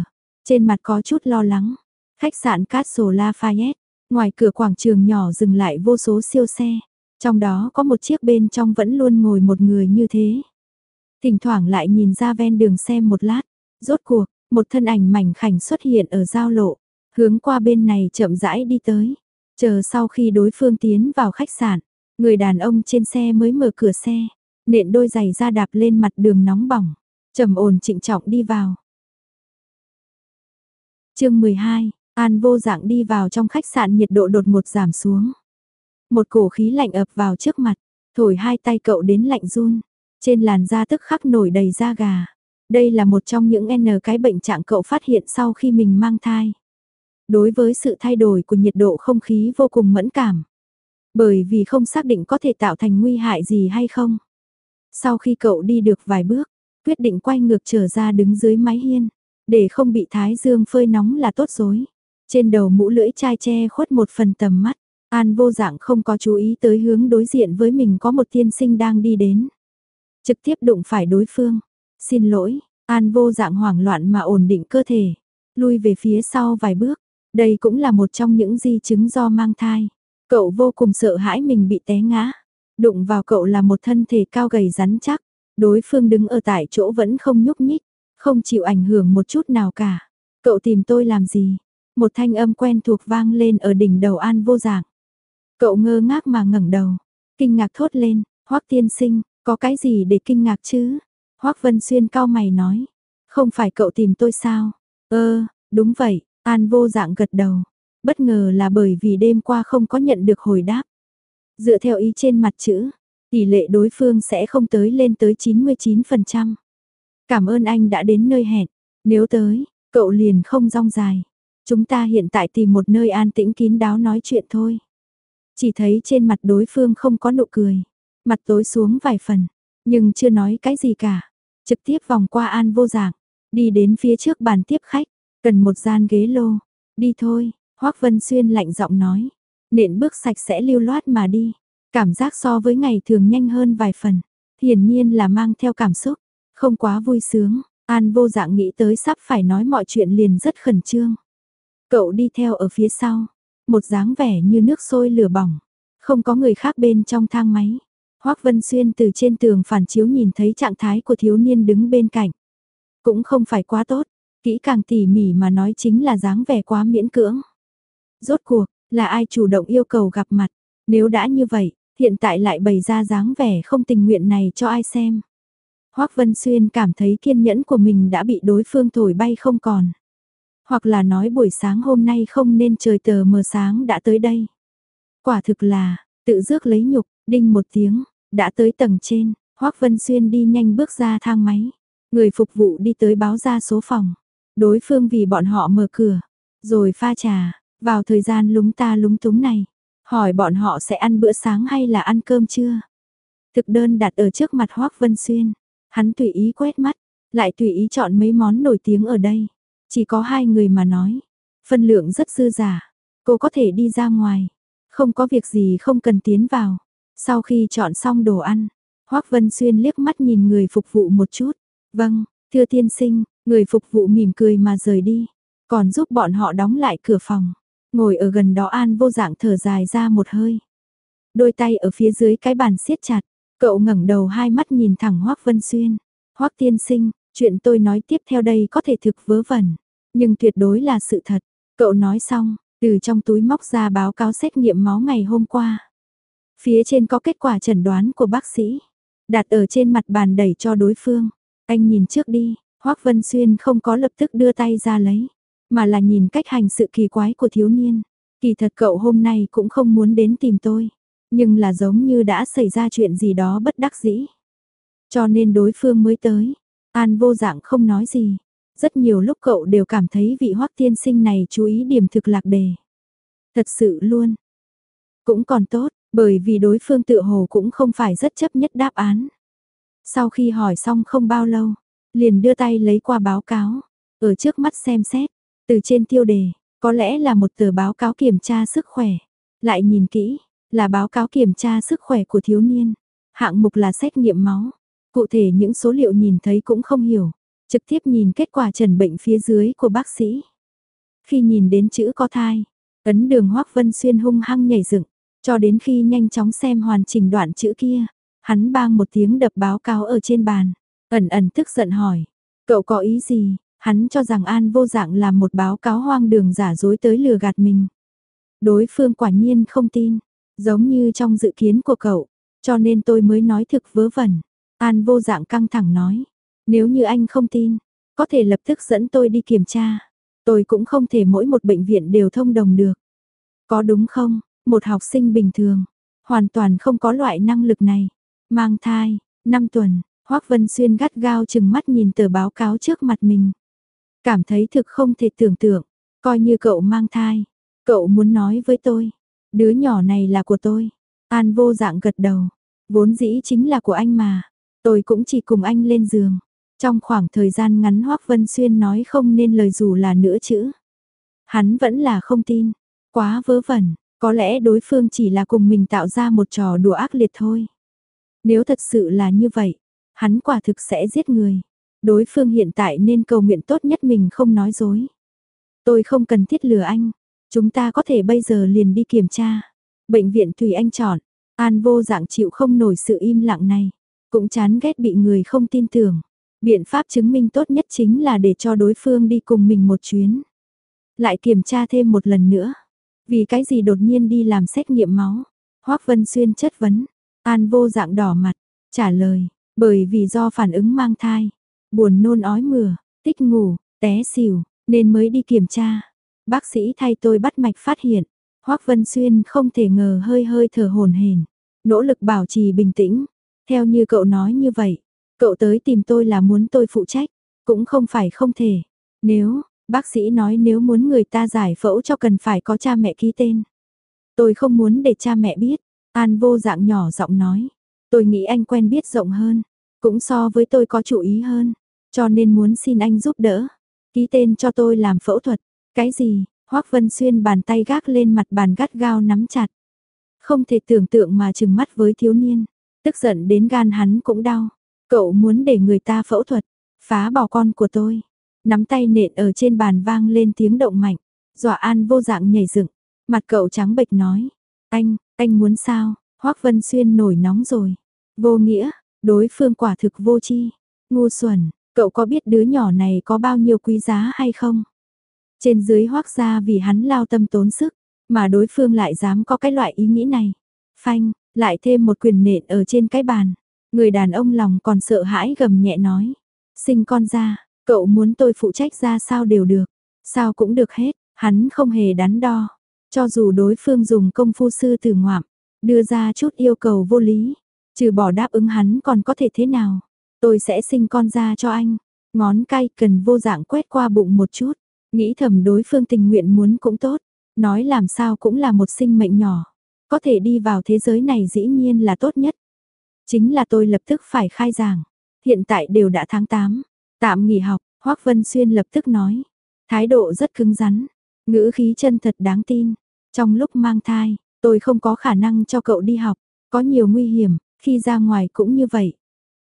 trên mặt có chút lo lắng. Khách sạn Castle Lafayette, ngoài cửa quảng trường nhỏ dừng lại vô số siêu xe, trong đó có một chiếc bên trong vẫn luôn ngồi một người như thế. Thỉnh thoảng lại nhìn ra ven đường xem một lát, rốt cuộc, một thân ảnh mảnh khảnh xuất hiện ở giao lộ, hướng qua bên này chậm rãi đi tới. Chờ sau khi đối phương tiến vào khách sạn, người đàn ông trên xe mới mở cửa xe, nện đôi giày ra đạp lên mặt đường nóng bỏng, trầm ổn trịnh trọng đi vào. Chương 12, An Vô Dạng đi vào trong khách sạn, nhiệt độ đột ngột giảm xuống. Một cổ khí lạnh ập vào trước mặt, thổi hai tay cậu đến lạnh run, trên làn da tức khắc nổi đầy da gà. Đây là một trong những cái bệnh trạng cậu phát hiện sau khi mình mang thai. Đối với sự thay đổi của nhiệt độ không khí vô cùng mẫn cảm. Bởi vì không xác định có thể tạo thành nguy hại gì hay không. Sau khi cậu đi được vài bước, quyết định quay ngược trở ra đứng dưới mái hiên, để không bị thái dương phơi nóng là tốt rồi. Trên đầu mũ lưỡi chai che khuất một phần tầm mắt, An Vô Dạng không có chú ý tới hướng đối diện với mình có một tiên sinh đang đi đến. Trực tiếp đụng phải đối phương. Xin lỗi, An Vô Dạng hoảng loạn mà ổn định cơ thể, lui về phía sau vài bước. Đây cũng là một trong những di chứng do mang thai. Cậu vô cùng sợ hãi mình bị té ngã. Đụng vào cậu là một thân thể cao gầy rắn chắc. Đối phương đứng ở tại chỗ vẫn không nhúc nhích, không chịu ảnh hưởng một chút nào cả. Cậu tìm tôi làm gì? Một thanh âm quen thuộc vang lên ở đỉnh đầu An Vô Dạng. Cậu ngơ ngác mà ngẩng đầu, kinh ngạc thốt lên, Hoắc tiên sinh, có cái gì để kinh ngạc chứ? Hoắc Vân Xuyên cau mày nói, không phải cậu tìm tôi sao? Đúng vậy, An Vô Dạng gật đầu. Bất ngờ là bởi vì đêm qua không có nhận được hồi đáp. Dựa theo ý trên mặt chữ, tỷ lệ đối phương sẽ không tới lên tới 99%. Cảm ơn anh đã đến nơi hẹn, nếu tới, cậu liền không rong dài. Chúng ta hiện tại tìm một nơi an tĩnh kín đáo nói chuyện thôi. Chỉ thấy trên mặt đối phương không có nụ cười, mặt tối xuống vài phần, nhưng chưa nói cái gì cả. Trực tiếp vòng qua An Vô Dạng, đi đến phía trước bàn tiếp khách, cần một gian ghế lô. Đi thôi, Hoắc Vân Xuyên lạnh giọng nói, nện bước sạch sẽ lưu loát mà đi. Cảm giác so với ngày thường nhanh hơn vài phần, hiển nhiên là mang theo cảm xúc, không quá vui sướng. An Vô Dạng nghĩ tới sắp phải nói mọi chuyện liền rất khẩn trương. Cậu đi theo ở phía sau, một dáng vẻ như nước sôi lửa bỏng, không có người khác bên trong thang máy. Hoắc Vân Xuyên từ trên tường phản chiếu nhìn thấy trạng thái của thiếu niên đứng bên cạnh. Cũng không phải quá tốt, kỹ càng tỉ mỉ mà nói chính là dáng vẻ quá miễn cưỡng. Rốt cuộc, là ai chủ động yêu cầu gặp mặt? Nếu đã như vậy, hiện tại lại bày ra dáng vẻ không tình nguyện này cho ai xem? Hoắc Vân Xuyên cảm thấy kiên nhẫn của mình đã bị đối phương thổi bay không còn. Hoặc là nói buổi sáng hôm nay không nên trời tờ mờ sáng đã tới đây. Quả thực là, tự rước lấy nhục, đinh một tiếng, đã tới tầng trên, Hoắc Vân Xuyên đi nhanh bước ra thang máy. Người phục vụ đi tới báo ra số phòng. Đối phương vì bọn họ mở cửa, rồi pha trà, vào thời gian lúng ta lúng túng này. Hỏi bọn họ sẽ ăn bữa sáng hay là ăn cơm trưa. Thực đơn đặt ở trước mặt Hoắc Vân Xuyên. Hắn tùy ý quét mắt, lại tùy ý chọn mấy món nổi tiếng ở đây. Chỉ có 2 người mà nói. Phân lượng rất dư giả. Cô có thể đi ra ngoài. Không có việc gì không cần tiến vào. Sau khi chọn xong đồ ăn, Hoắc Vân Xuyên liếc mắt nhìn người phục vụ một chút. Vâng, thưa tiên sinh, người phục vụ mỉm cười mà rời đi. Còn giúp bọn họ đóng lại cửa phòng. Ngồi ở gần đó An Vô Dạng thở dài ra một hơi. Đôi tay ở phía dưới cái bàn siết chặt. Cậu ngẩng đầu hai mắt nhìn thẳng Hoắc Vân Xuyên. Hoắc tiên sinh, chuyện tôi nói tiếp theo đây có thể thực vớ vẩn, nhưng tuyệt đối là sự thật. Cậu nói xong, từ trong túi móc ra báo cáo xét nghiệm máu ngày hôm qua. Phía trên có kết quả chẩn đoán của bác sĩ. Đặt ở trên mặt bàn đẩy cho đối phương. Anh nhìn trước đi, Hoắc Vân Xuyên không có lập tức đưa tay ra lấy, mà là nhìn cách hành sự kỳ quái của thiếu niên. Kỳ thật cậu hôm nay cũng không muốn đến tìm tôi, nhưng là giống như đã xảy ra chuyện gì đó bất đắc dĩ. Cho nên đối phương mới tới. An Vô Dạng không nói gì. Rất nhiều lúc cậu đều cảm thấy vị Hoắc tiên sinh này chú ý điểm thực lạc đề. Thật sự luôn. Cũng còn tốt, bởi vì đối phương tự hồ cũng không phải rất chấp nhất đáp án. Sau khi hỏi xong không bao lâu, liền đưa tay lấy qua báo cáo, ở trước mắt xem xét, từ trên tiêu đề, có lẽ là một tờ báo cáo kiểm tra sức khỏe. Lại nhìn kỹ, là báo cáo kiểm tra sức khỏe của thiếu niên. Hạng mục là xét nghiệm máu. Cụ thể những số liệu nhìn thấy cũng không hiểu. trực tiếp nhìn kết quả trần bệnh phía dưới của bác sĩ. Khi nhìn đến chữ có thai, ấn đường Hoắc Vân Xuyên hung hăng nhảy dựng, cho đến khi nhanh chóng xem hoàn chỉnh đoạn chữ kia, hắn bang một tiếng đập báo cáo ở trên bàn, ẩn ẩn tức giận hỏi, cậu có ý gì? Hắn cho rằng An Vô Dạng làm một báo cáo hoang đường giả dối tới lừa gạt mình. Đối phương quả nhiên không tin, giống như trong dự kiến của cậu, cho nên tôi mới nói thực vớ vẩn. An Vô Dạng căng thẳng nói, nếu như anh không tin, có thể lập tức dẫn tôi đi kiểm tra. Tôi cũng không thể mỗi một bệnh viện đều thông đồng được. Có đúng không? Một học sinh bình thường, hoàn toàn không có loại năng lực này. Mang thai, 5 tuần, Hoắc Vân Xuyên gắt gao chừng mắt nhìn tờ báo cáo trước mặt mình. Cảm thấy thực không thể tưởng tượng, coi như cậu mang thai. Cậu muốn nói với tôi, đứa nhỏ này là của tôi. An Vô Dạng gật đầu, vốn dĩ chính là của anh mà. Tôi cũng chỉ cùng anh lên giường. Trong khoảng thời gian ngắn Hoắc Vân Xuyên nói không nên lời dù là nửa chữ. Hắn vẫn là không tin, quá vớ vẩn, có lẽ đối phương chỉ là cùng mình tạo ra một trò đùa ác liệt thôi. Nếu thật sự là như vậy, hắn quả thực sẽ giết người. Đối phương hiện tại nên cầu nguyện tốt nhất mình không nói dối. Tôi không cần thiết lừa anh, chúng ta có thể bây giờ liền đi kiểm tra. Bệnh viện tùy anh chọn. An Vô Dạng chịu không nổi sự im lặng này, cũng chán ghét bị người không tin tưởng. Biện pháp chứng minh tốt nhất chính là để cho đối phương đi cùng mình một chuyến. Lại kiểm tra thêm một lần nữa. Vì cái gì đột nhiên đi làm xét nghiệm máu? Hoắc Vân Xuyên chất vấn. An Vô Dạng đỏ mặt, trả lời, bởi vì do phản ứng mang thai, buồn nôn ói mửa, tích ngủ, té xỉu, nên mới đi kiểm tra. Bác sĩ thay tôi bắt mạch phát hiện. Hoắc Vân Xuyên không thể ngờ hơi hơi thở hổn hển, nỗ lực bảo trì bình tĩnh. Theo như cậu nói như vậy, cậu tới tìm tôi là muốn tôi phụ trách, cũng không phải không thể. Nếu, bác sĩ nói nếu muốn người ta giải phẫu cho cần phải có cha mẹ ký tên. Tôi không muốn để cha mẹ biết. An Vô Dạng nhỏ giọng nói. Tôi nghĩ anh quen biết rộng hơn, cũng so với tôi có chủ ý hơn, cho nên muốn xin anh giúp đỡ. Ký tên cho tôi làm phẫu thuật. Cái gì? Hoắc Vân Xuyên bàn tay gác lên mặt bàn gắt gao nắm chặt. Không thể tưởng tượng mà trừng mắt với thiếu niên. Tức giận đến gan hắn cũng đau. Cậu muốn để người ta phẫu thuật, phá bỏ con của tôi. Nắm tay nện ở trên bàn vang lên tiếng động mạnh. Dọa An Vô Dạng nhảy dựng. Mặt cậu trắng bệch nói. Anh muốn sao? Hoắc Vân Xuyên nổi nóng rồi. Vô nghĩa, đối phương quả thực vô tri, ngu xuẩn. Cậu có biết đứa nhỏ này có bao nhiêu quý giá hay không? Trên dưới Hoắc gia vì hắn lao tâm tốn sức, mà đối phương lại dám có cái loại ý nghĩ này. Phanh, lại thêm một quyền nện ở trên cái bàn. Người đàn ông lòng còn sợ hãi gầm nhẹ nói. Sinh con ra, cậu muốn tôi phụ trách ra sao đều được. Sao cũng được hết, hắn không hề đắn đo. Cho dù đối phương dùng công phu sư tử ngoạm, đưa ra chút yêu cầu vô lý. Trừ bỏ đáp ứng hắn còn có thể thế nào. Tôi sẽ sinh con ra cho anh. Ngón cay cần Vô Dạng quét qua bụng một chút. Nghĩ thầm đối phương tình nguyện muốn cũng tốt. Nói làm sao cũng là một sinh mệnh nhỏ. Có thể đi vào thế giới này dĩ nhiên là tốt nhất. Chính là tôi lập tức phải khai giảng. Hiện tại đều đã tháng 8. Tạm nghỉ học, Hoắc Vân Xuyên lập tức nói. Thái độ rất cứng rắn. Ngữ khí chân thật đáng tin. Trong lúc mang thai, tôi không có khả năng cho cậu đi học. Có nhiều nguy hiểm, khi ra ngoài cũng như vậy.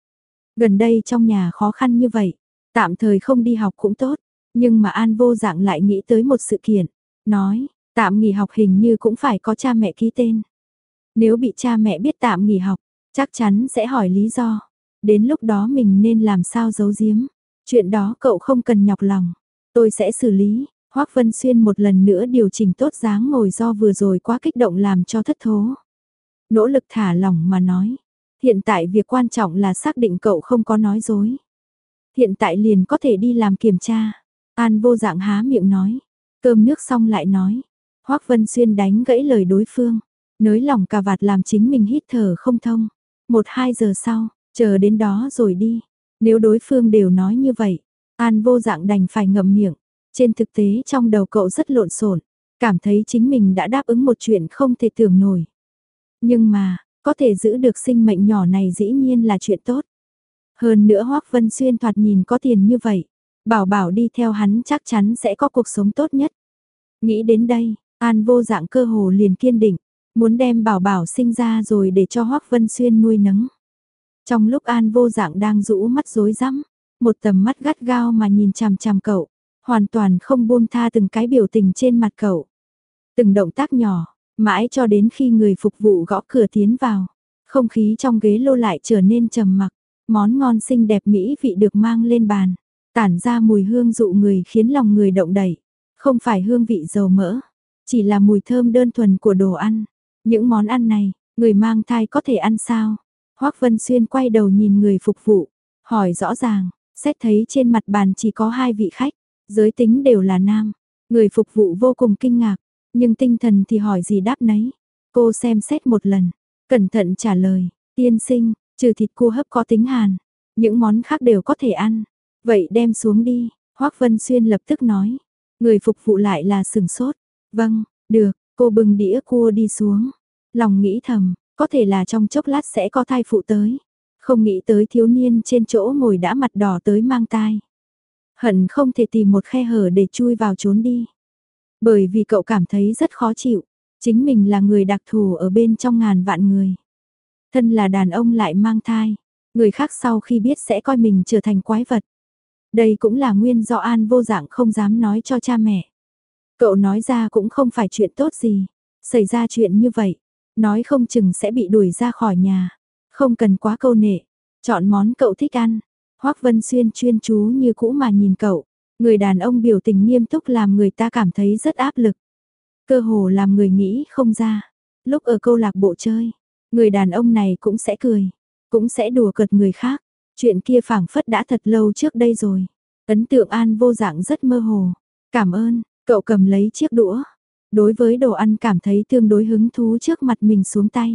Gần đây trong nhà khó khăn như vậy. Tạm thời không đi học cũng tốt. Nhưng mà An Vô Dạng lại nghĩ tới một sự kiện. Nói, tạm nghỉ học hình như cũng phải có cha mẹ ký tên. Nếu bị cha mẹ biết tạm nghỉ học, chắc chắn sẽ hỏi lý do. Đến lúc đó mình nên làm sao giấu giếm. Chuyện đó cậu không cần nhọc lòng. Tôi sẽ xử lý. Hoắc Vân Xuyên một lần nữa điều chỉnh tốt dáng ngồi do vừa rồi quá kích động làm cho thất thố. Nỗ lực thả lỏng mà nói. Hiện tại việc quan trọng là xác định cậu không có nói dối. Hiện tại liền có thể đi làm kiểm tra. An Vô Dạng há miệng nói. Cơm nước xong lại nói. Hoắc Vân Xuyên đánh gãy lời đối phương. Nới lỏng cà vạt làm chính mình hít thở không thông. 1-2 giờ sau, chờ đến đó rồi đi. Nếu đối phương đều nói như vậy, An Vô Dạng đành phải ngậm miệng. Trên thực tế trong đầu cậu rất lộn xộn, cảm thấy chính mình đã đáp ứng một chuyện không thể tưởng nổi. Nhưng mà, có thể giữ được sinh mệnh nhỏ này dĩ nhiên là chuyện tốt. Hơn nữa Hoắc Vân Xuyên thoạt nhìn có tiền như vậy, bảo bảo đi theo hắn chắc chắn sẽ có cuộc sống tốt nhất. Nghĩ đến đây, An Vô Dạng cơ hồ liền kiên định, muốn đem bảo bảo sinh ra rồi để cho Hoắc Vân Xuyên nuôi nấng. Trong lúc An Vô Dạng đang rũ mắt rối rắm, một tầm mắt gắt gao mà nhìn chằm chằm cậu, hoàn toàn không buông tha từng cái biểu tình trên mặt cậu. Từng động tác nhỏ, mãi cho đến khi người phục vụ gõ cửa tiến vào, không khí trong ghế lô lại trở nên trầm mặc, món ngon xinh đẹp mỹ vị được mang lên bàn, tản ra mùi hương dụ người khiến lòng người động đậy, không phải hương vị dầu mỡ, chỉ là mùi thơm đơn thuần của đồ ăn. Những món ăn này, người mang thai có thể ăn sao? Hoắc Vân Xuyên quay đầu nhìn người phục vụ, hỏi rõ ràng, xét thấy trên mặt bàn chỉ có 2 vị khách, giới tính đều là nam. Người phục vụ vô cùng kinh ngạc, nhưng tinh thần thì hỏi gì đáp nấy. Cô xem xét một lần, cẩn thận trả lời, tiên sinh, trừ thịt cua hấp có tính hàn, những món khác đều có thể ăn. Vậy đem xuống đi, Hoắc Vân Xuyên lập tức nói. Người phục vụ lại là sừng sốt. Vâng, được, cô bưng đĩa cua đi xuống. Lòng nghĩ thầm, có thể là trong chốc lát sẽ có thai phụ tới. Không nghĩ tới thiếu niên trên chỗ ngồi đã mặt đỏ tới mang tai. Hận không thể tìm một khe hở để chui vào trốn đi. Bởi vì cậu cảm thấy rất khó chịu. Chính mình là người đặc thù ở bên trong ngàn vạn người. Thân là đàn ông lại mang thai. Người khác sau khi biết sẽ coi mình trở thành quái vật. Đây cũng là nguyên do An Vô Dạng không dám nói cho cha mẹ. Cậu nói ra cũng không phải chuyện tốt gì. Xảy ra chuyện như vậy, nói không chừng sẽ bị đuổi ra khỏi nhà. Không cần quá câu nệ, chọn món cậu thích ăn. Hoắc Vân Xuyên chuyên chú như cũ mà nhìn cậu. Người đàn ông biểu tình nghiêm túc làm người ta cảm thấy rất áp lực. Cơ hồ làm người nghĩ không ra. Lúc ở câu lạc bộ chơi, người đàn ông này cũng sẽ cười, cũng sẽ đùa cợt người khác. Chuyện kia phảng phất đã thật lâu trước đây rồi. Ấn tượng An Vô Dạng rất mơ hồ. Cảm ơn, cậu cầm lấy chiếc đũa. Đối với đồ ăn cảm thấy tương đối hứng thú trước mặt mình xuống tay.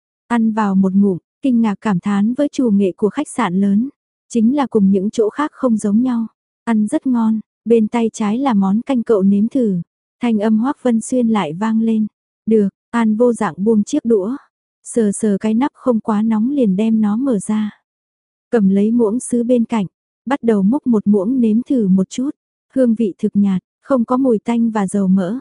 Ăn vào một ngụm, kinh ngạc cảm thán với chủ nghệ của khách sạn lớn. Chính là cùng những chỗ khác không giống nhau. Ăn rất ngon, bên tay trái là món canh cậu nếm thử. Thanh âm Hoắc Vân Xuyên lại vang lên. Được, An Vô Dạng buông chiếc đũa. Sờ sờ cái nắp không quá nóng liền đem nó mở ra. Cầm lấy muỗng sứ bên cạnh, bắt đầu múc một muỗng nếm thử một chút. Hương vị thực nhạt, không có mùi tanh và dầu mỡ.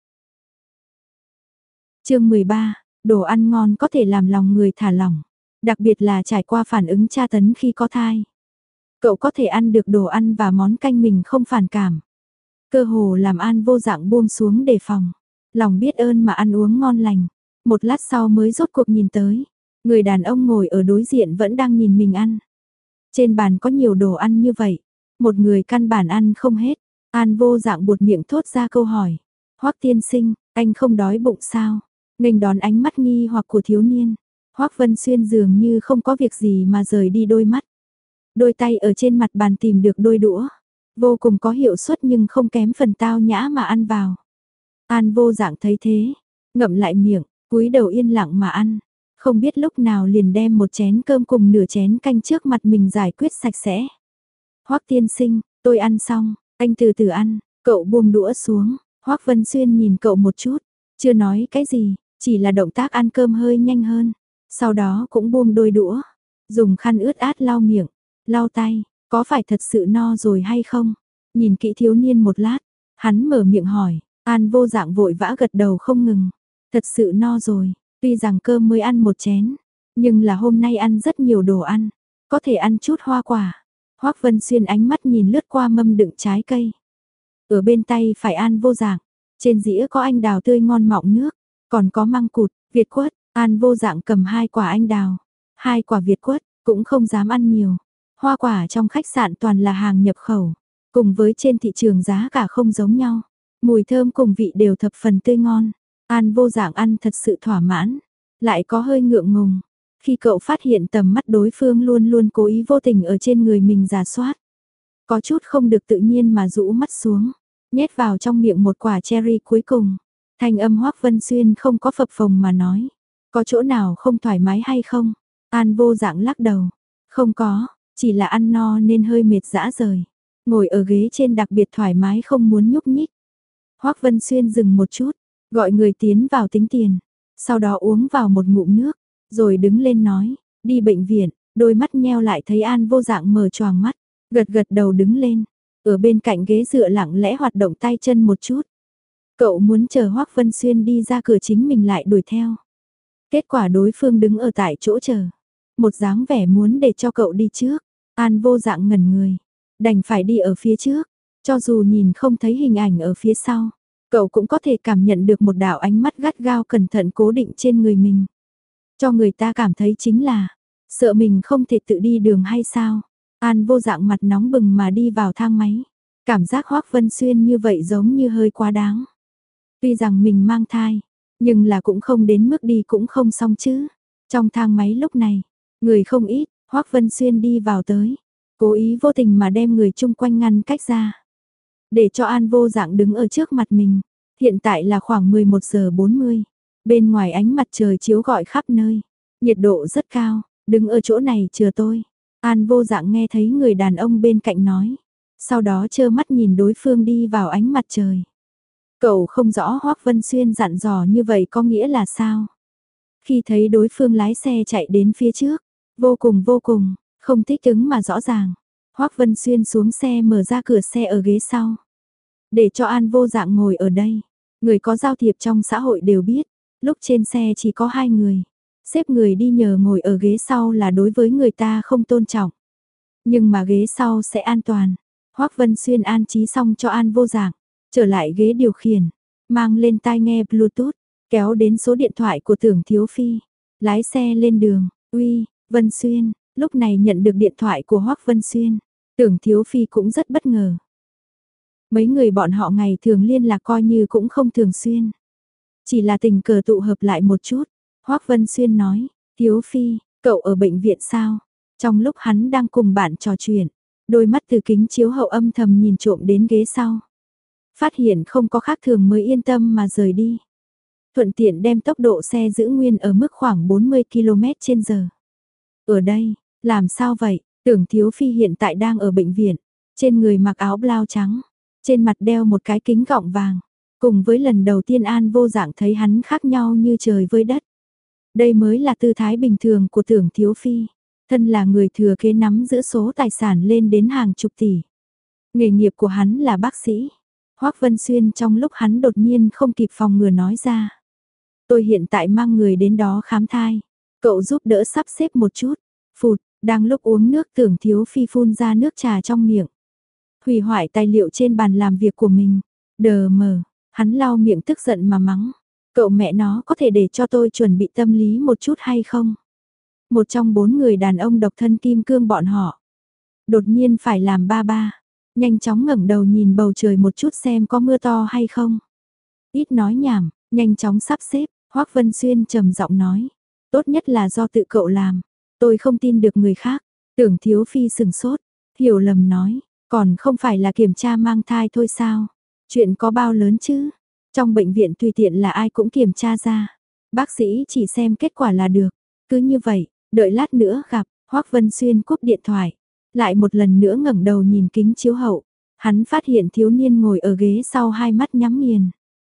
Chương 13, đồ ăn ngon có thể làm lòng người thả lỏng, đặc biệt là trải qua phản ứng tra tấn khi có thai. Cậu có thể ăn được đồ ăn và món canh mình không phản cảm. Cơ hồ làm An Vô Dạng buông xuống đề phòng, lòng biết ơn mà ăn uống ngon lành. Một lát sau mới rốt cuộc nhìn tới, người đàn ông ngồi ở đối diện vẫn đang nhìn mình ăn. Trên bàn có nhiều đồ ăn như vậy, một người căn bản ăn không hết. An Vô Dạng buột miệng thốt ra câu hỏi. Hoắc tiên sinh, anh không đói bụng sao? Nghênh đón ánh mắt nghi hoặc của thiếu niên. Hoắc Vân Xuyên dường như không có việc gì mà rời đi đôi mắt. Đôi tay ở trên mặt bàn tìm được đôi đũa. Vô cùng có hiệu suất nhưng không kém phần tao nhã mà ăn vào. An Vô Dạng thấy thế, ngậm lại miệng, cúi đầu yên lặng mà ăn. Không biết lúc nào liền đem một chén cơm cùng nửa chén canh trước mặt mình giải quyết sạch sẽ. Hoắc tiên sinh, tôi ăn xong, anh từ từ ăn. Cậu buông đũa xuống. Hoắc Vân Xuyên nhìn cậu một chút, chưa nói cái gì, chỉ là động tác ăn cơm hơi nhanh hơn. Sau đó cũng buông đôi đũa, dùng khăn ướt át lau miệng, lau tay, có phải thật sự no rồi hay không? Nhìn kỹ thiếu niên một lát, hắn mở miệng hỏi. An Vô Dạng vội vã gật đầu không ngừng. Thật sự no rồi, tuy rằng cơm mới ăn một chén, nhưng là hôm nay ăn rất nhiều đồ ăn, có thể ăn chút hoa quả. Hoắc Vân Xuyên ánh mắt nhìn lướt qua mâm đựng trái cây. Ở bên tay phải An Vô Dạng, trên dĩa có anh đào tươi ngon mọng nước, còn có măng cụt, việt quất. An Vô Dạng cầm 2 quả anh đào, 2 quả việt quất, cũng không dám ăn nhiều. Hoa quả trong khách sạn toàn là hàng nhập khẩu, cùng với trên thị trường giá cả không giống nhau. Mùi thơm cùng vị đều thập phần tươi ngon. An Vô Dạng ăn thật sự thỏa mãn, lại có hơi ngượng ngùng. Khi cậu phát hiện tầm mắt đối phương luôn luôn cố ý vô tình ở trên người mình rà soát. Có chút không được tự nhiên mà rũ mắt xuống, nhét vào trong miệng một quả cherry cuối cùng. Thanh âm Hoắc Vân Xuyên không có phập phồng mà nói. Có chỗ nào không thoải mái hay không? An Vô Dạng lắc đầu. Không có, chỉ là ăn no nên hơi mệt dã rời. Ngồi ở ghế trên đặc biệt thoải mái không muốn nhúc nhích. Hoắc Vân Xuyên dừng một chút, gọi người tiến vào tính tiền. Sau đó uống vào một ngụm nước, rồi đứng lên nói, đi bệnh viện. Đôi mắt nheo lại thấy An Vô Dạng mở choàng mắt, gật gật đầu đứng lên. Ở bên cạnh ghế dựa lặng lẽ hoạt động tay chân một chút. Cậu muốn chờ Hoắc Vân Xuyên đi ra cửa chính mình lại đuổi theo. Kết quả đối phương đứng ở tại chỗ chờ. Một dáng vẻ muốn để cho cậu đi trước. An Vô Dạng ngẩn người. đành phải đi ở phía trước, cho dù nhìn không thấy hình ảnh ở phía sau, cậu cũng có thể cảm nhận được một đạo ánh mắt gắt gao cẩn thận cố định trên người mình. Cho người ta cảm thấy chính là, sợ mình không thể tự đi đường hay sao. An Vô Dạng mặt nóng bừng mà đi vào thang máy. Cảm giác Hoắc Vân Xuyên như vậy giống như hơi quá đáng. Tuy rằng mình mang thai, nhưng là cũng không đến mức đi cũng không xong chứ. Trong thang máy lúc này, người không ít, Hoắc Vân Xuyên đi vào tới, cố ý vô tình mà đem người chung quanh ngăn cách ra. Để cho An Vô Dạng đứng ở trước mặt mình. Hiện tại là khoảng 11 giờ 40. Bên ngoài ánh mặt trời chiếu rọi khắp nơi. Nhiệt độ rất cao, đứng ở chỗ này chờ tôi. An Vô Dạng nghe thấy người đàn ông bên cạnh nói. Sau đó trơ mắt nhìn đối phương đi vào ánh mặt trời. Cậu không rõ Hoắc Vân Xuyên dặn dò như vậy có nghĩa là sao? Khi thấy đối phương lái xe chạy đến phía trước, vô cùng, không thích ứng mà rõ ràng. Hoắc Vân Xuyên xuống xe mở ra cửa xe ở ghế sau. Để cho An Vô Dạng ngồi ở đây. Người có giao thiệp trong xã hội đều biết, lúc trên xe chỉ có 2 người. Xếp người đi nhờ ngồi ở ghế sau là đối với người ta không tôn trọng. Nhưng mà ghế sau sẽ an toàn. Hoắc Vân Xuyên an trí xong cho An Vô Dạng, trở lại ghế điều khiển, mang lên tai nghe Bluetooth, kéo đến số điện thoại của Tưởng Thiếu Phi, lái xe lên đường. Uy, Vân Xuyên, lúc này nhận được điện thoại của Hoắc Vân Xuyên, Tưởng Thiếu Phi cũng rất bất ngờ. Mấy người bọn họ ngày thường liên lạc coi như cũng không thường xuyên. Chỉ là tình cờ tụ hợp lại một chút. Hoắc Vân Xuyên nói, Thiếu Phi, cậu ở bệnh viện sao? Trong lúc hắn đang cùng bạn trò chuyện, đôi mắt từ kính chiếu hậu âm thầm nhìn trộm đến ghế sau. Phát hiện không có khác thường mới yên tâm mà rời đi. Thuận tiện đem tốc độ xe giữ nguyên ở mức khoảng 40 km/h. Ở đây, làm sao vậy? Tưởng Thiếu Phi hiện tại đang ở bệnh viện, trên người mặc áo blau trắng, trên mặt đeo một cái kính gọng vàng, cùng với lần đầu tiên An Vô Dạng thấy hắn khác nhau như trời với đất. Đây mới là tư thái bình thường của Tưởng Thiếu Phi, thân là người thừa kế nắm giữ số tài sản lên đến hàng chục tỷ. Nghề nghiệp của hắn là bác sĩ. Hoắc Vân Xuyên trong lúc hắn đột nhiên không kịp phòng ngừa nói ra. Tôi hiện tại mang người đến đó khám thai. Cậu giúp đỡ sắp xếp một chút. Phụt, đang lúc uống nước Tưởng Thiếu Phi phun ra nước trà trong miệng. Hủy hoại tài liệu trên bàn làm việc của mình. Đờ mờ, hắn lau miệng tức giận mà mắng. Cậu mẹ nó có thể để cho tôi chuẩn bị tâm lý một chút hay không? Một trong 4 người đàn ông độc thân kim cương bọn họ. Đột nhiên phải làm ba ba. Nhanh chóng ngẩng đầu nhìn bầu trời một chút xem có mưa to hay không. Ít nói nhảm, nhanh chóng sắp xếp, Hoắc Vân Xuyên trầm giọng nói. Tốt nhất là do tự cậu làm, tôi không tin được người khác. Tưởng Thiếu Phi sừng sốt, hiểu lầm nói, còn không phải là kiểm tra mang thai thôi sao? Chuyện có bao lớn chứ? Trong bệnh viện tùy tiện là ai cũng kiểm tra ra. Bác sĩ chỉ xem kết quả là được. Cứ như vậy, đợi lát nữa gặp, Hoắc Vân Xuyên cúp điện thoại. Lại một lần nữa ngẩng đầu nhìn kính chiếu hậu. Hắn phát hiện thiếu niên ngồi ở ghế sau hai mắt nhắm nghiền.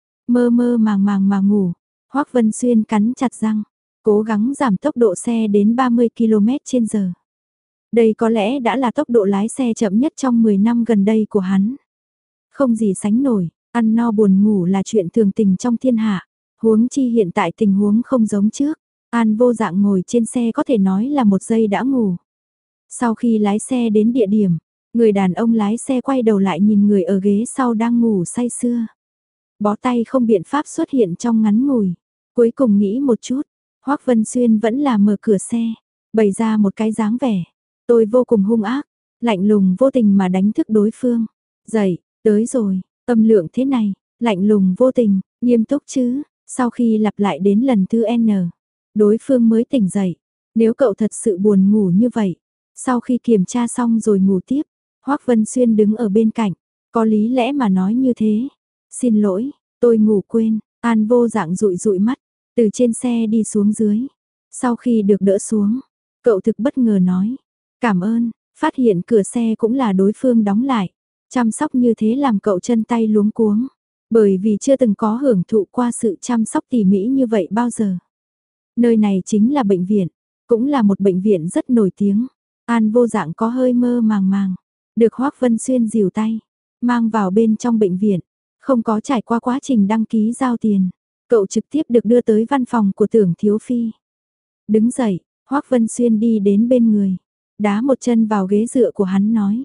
Mơ mơ màng màng mà ngủ. Hoắc Vân Xuyên cắn chặt răng. Cố gắng giảm tốc độ xe đến 30 km/h. Đây có lẽ đã là tốc độ lái xe chậm nhất trong 10 năm gần đây của hắn. Không gì sánh nổi, ăn no buồn ngủ là chuyện thường tình trong thiên hạ. Huống chi hiện tại tình huống không giống trước. An Vô Dạng ngồi trên xe có thể nói là một giây đã ngủ. Sau khi lái xe đến địa điểm, người đàn ông lái xe quay đầu lại nhìn người ở ghế sau đang ngủ say sưa. Bó tay không biện pháp xuất hiện trong ngắn ngủi. Cuối cùng nghĩ một chút, Hoắc Vân Xuyên vẫn là mở cửa xe, bày ra một cái dáng vẻ. Tôi vô cùng hung ác, lạnh lùng vô tình mà đánh thức đối phương. Dậy, tới rồi, âm lượng thế này, lạnh lùng vô tình, nghiêm túc chứ. Sau khi lặp lại đến lần thứ N, đối phương mới tỉnh dậy. Nếu cậu thật sự buồn ngủ như vậy, sau khi kiểm tra xong rồi ngủ tiếp, Hoắc Vân Xuyên đứng ở bên cạnh, có lý lẽ mà nói như thế. Xin lỗi, tôi ngủ quên. An Vô Dạng dụi dụi mắt, từ trên xe đi xuống dưới. Sau khi được đỡ xuống, cậu thực bất ngờ nói, cảm ơn, phát hiện cửa xe cũng là đối phương đóng lại. Chăm sóc như thế làm cậu chân tay luống cuống, bởi vì chưa từng có hưởng thụ qua sự chăm sóc tỉ mỉ như vậy bao giờ. Nơi này chính là bệnh viện, cũng là một bệnh viện rất nổi tiếng. An Vô Dạng có hơi mơ màng, được Hoắc Vân Xuyên dìu tay, mang vào bên trong bệnh viện, không có trải qua quá trình đăng ký giao tiền. Cậu trực tiếp được đưa tới văn phòng của Tưởng Thiếu Phi. Đứng dậy, Hoắc Vân Xuyên đi đến bên người, đá một chân vào ghế dựa của hắn nói,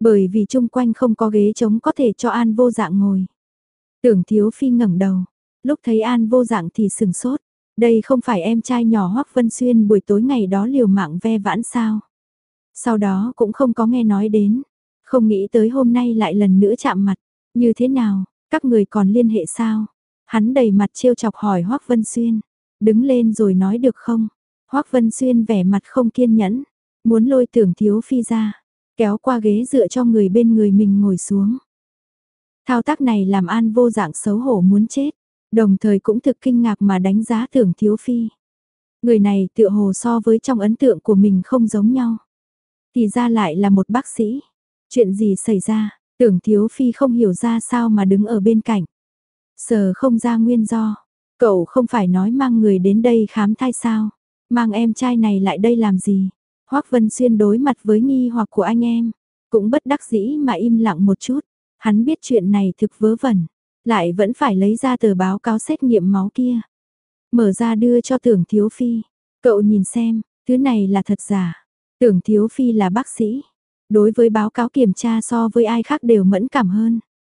bởi vì chung quanh không có ghế trống có thể cho An Vô Dạng ngồi. Tưởng Thiếu Phi ngẩng đầu, lúc thấy An Vô Dạng thì sừng sốt, đây không phải em trai nhỏ Hoắc Vân Xuyên buổi tối ngày đó liều mạng ve vãn sao? Sau đó cũng không có nghe nói đến, không nghĩ tới hôm nay lại lần nữa chạm mặt, như thế nào, các người còn liên hệ sao? Hắn đầy mặt trêu chọc hỏi Hoắc Vân Xuyên, đứng lên rồi nói được không? Hoắc Vân Xuyên vẻ mặt không kiên nhẫn, muốn lôi Tưởng Thiếu Phi ra, kéo qua ghế dựa cho người bên người mình ngồi xuống. Thao tác này làm An Vô Dạng xấu hổ muốn chết, đồng thời cũng thực kinh ngạc mà đánh giá Tưởng Thiếu Phi. Người này tựa hồ so với trong ấn tượng của mình không giống nhau. Thì ra lại là một bác sĩ. Chuyện gì xảy ra, Tưởng Thiếu Phi không hiểu ra sao mà đứng ở bên cạnh. Sờ không ra nguyên do, cậu không phải nói mang người đến đây khám thai sao, mang em trai này lại đây làm gì? Hoắc Vân Xuyên đối mặt với nghi hoặc của anh em, cũng bất đắc dĩ mà im lặng một chút. Hắn biết chuyện này thực vớ vẩn, lại vẫn phải lấy ra tờ báo cáo xét nghiệm máu kia. Mở ra đưa cho Tưởng Thiếu Phi, cậu nhìn xem, thứ này là thật giả. Tưởng Thiếu Phi là bác sĩ, đối với báo cáo kiểm tra so với ai khác đều mẫn cảm hơn.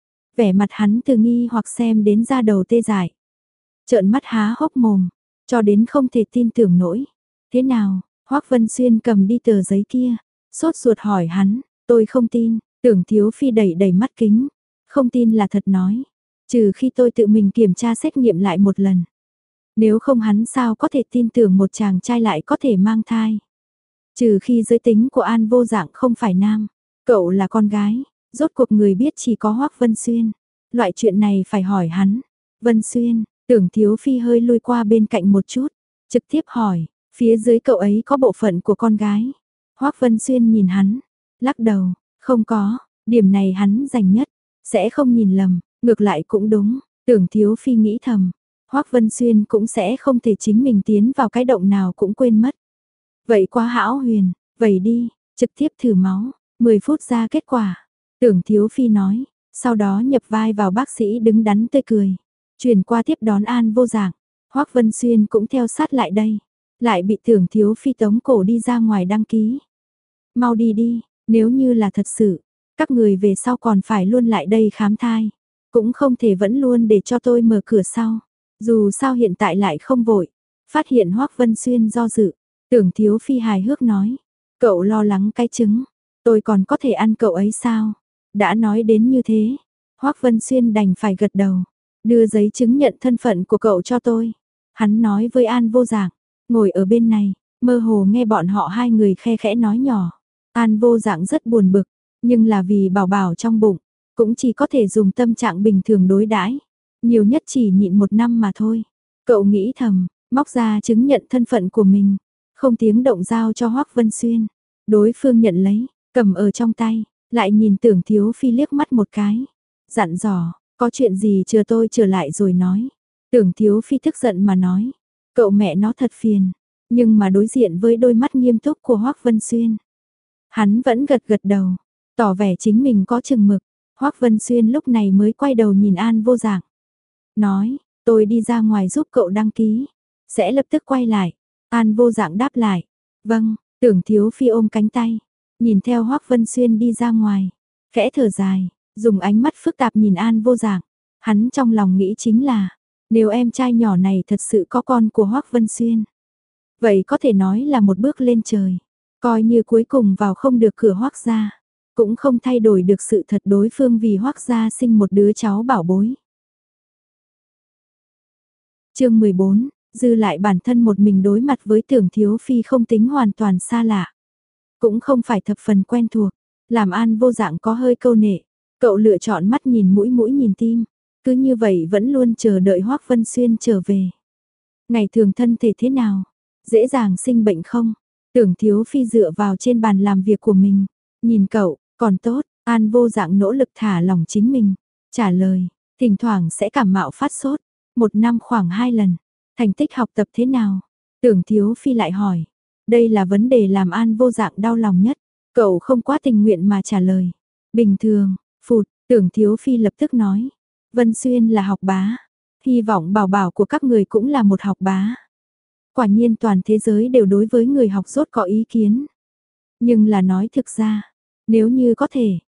Vẻ mặt hắn từ nghi hoặc xem đến da đầu tê dại. Trợn mắt há hốc mồm, cho đến không thể tin tưởng nổi. Thế nào, Hoắc Vân Xuyên cầm đi tờ giấy kia, sốt ruột hỏi hắn, tôi không tin, Tưởng Thiếu Phi đẩy đẩy mắt kính, không tin là thật nói, trừ khi tôi tự mình kiểm tra xét nghiệm lại một lần. Nếu không hắn sao có thể tin tưởng một chàng trai lại có thể mang thai. Trừ khi giới tính của An Vô Dạng không phải nam, cậu là con gái, rốt cuộc người biết chỉ có Hoắc Vân Xuyên. Loại chuyện này phải hỏi hắn. Vân Xuyên, Tưởng Thiếu Phi hơi lui qua bên cạnh một chút, trực tiếp hỏi, phía dưới cậu ấy có bộ phận của con gái. Hoắc Vân Xuyên nhìn hắn, lắc đầu, không có, điểm này hắn dành nhất, sẽ không nhìn lầm, ngược lại cũng đúng. Tưởng Thiếu Phi nghĩ thầm, Hoắc Vân Xuyên cũng sẽ không thể chính mình tiến vào cái động nào cũng quên mất. Vậy quá hão huyền, vậy đi, trực tiếp thử máu, 10 phút ra kết quả. Tưởng Thiếu Phi nói, sau đó nhập vai vào bác sĩ đứng đắn tươi cười. Chuyển qua tiếp đón An Vô Dạng, Hoắc Vân Xuyên cũng theo sát lại đây. Lại bị Tưởng Thiếu Phi tống cổ đi ra ngoài đăng ký. Mau đi đi, nếu như là thật sự, các người về sau còn phải luôn lại đây khám thai. Cũng không thể vẫn luôn để cho tôi mở cửa sau. Dù sao hiện tại lại không vội. Phát hiện Hoắc Vân Xuyên do dự. Tưởng Thiếu Phi hài hước nói, cậu lo lắng cái trứng, tôi còn có thể ăn cậu ấy sao? Đã nói đến như thế, Hoắc Vân Xuyên đành phải gật đầu, đưa giấy chứng nhận thân phận của cậu cho tôi. Hắn nói với An Vô Dạng, ngồi ở bên này, mơ hồ nghe bọn họ hai người khe khẽ nói nhỏ. An Vô Dạng rất buồn bực, nhưng là vì bảo bảo trong bụng, cũng chỉ có thể dùng tâm trạng bình thường đối đãi, nhiều nhất chỉ nhịn 1 năm mà thôi. Cậu nghĩ thầm, móc ra chứng nhận thân phận của mình, không tiếng động giao cho Hoắc Vân Xuyên. Đối phương nhận lấy, cầm ở trong tay, lại nhìn Tưởng Thiếu Phi liếc mắt một cái. Dặn dò, có chuyện gì chờ tôi trở lại rồi nói. Tưởng Thiếu Phi tức giận mà nói, cậu mẹ nó thật phiền. Nhưng mà đối diện với đôi mắt nghiêm túc của Hoắc Vân Xuyên, hắn vẫn gật gật đầu, tỏ vẻ chính mình có chừng mực. Hoắc Vân Xuyên lúc này mới quay đầu nhìn An Vô Dạng, nói, tôi đi ra ngoài giúp cậu đăng ký, sẽ lập tức quay lại. An Vô Dạng đáp lại, vâng. Tưởng Thiếu Phi ôm cánh tay, nhìn theo Hoắc Vân Xuyên đi ra ngoài, khẽ thở dài, dùng ánh mắt phức tạp nhìn An Vô Dạng. Hắn trong lòng nghĩ chính là, nếu em trai nhỏ này thật sự có con của Hoắc Vân Xuyên, vậy có thể nói là một bước lên trời, coi như cuối cùng vào không được cửa Hoắc gia, cũng không thay đổi được sự thật đối phương vì Hoắc gia sinh một đứa cháu bảo bối. Chương 14, dư lại bản thân một mình đối mặt với Tưởng Thiếu Phi không tính hoàn toàn xa lạ, cũng không phải thập phần quen thuộc, làm An Vô Dạng có hơi câu nệ. Cậu lựa chọn mắt nhìn mũi mũi nhìn tim, cứ như vậy vẫn luôn chờ đợi Hoắc Vân Xuyên trở về. Ngày thường thân thể thế nào? Dễ dàng sinh bệnh không? Tưởng Thiếu Phi dựa vào trên bàn làm việc của mình, nhìn cậu, còn tốt. An Vô Dạng nỗ lực thả lỏng chính mình, trả lời, thỉnh thoảng sẽ cảm mạo phát sốt, 1 năm khoảng 2 lần. Thành tích học tập thế nào? Tưởng Thiếu Phi lại hỏi. Đây là vấn đề làm An Vô Dạng đau lòng nhất. Cậu không quá tình nguyện mà trả lời. Bình thường, phụt, Tưởng Thiếu Phi lập tức nói. Vân Xuyên là học bá. Hy vọng bảo bảo của các người cũng là một học bá. Quả nhiên toàn thế giới đều đối với người học dốt có ý kiến. Nhưng là nói thực ra, nếu như có thể,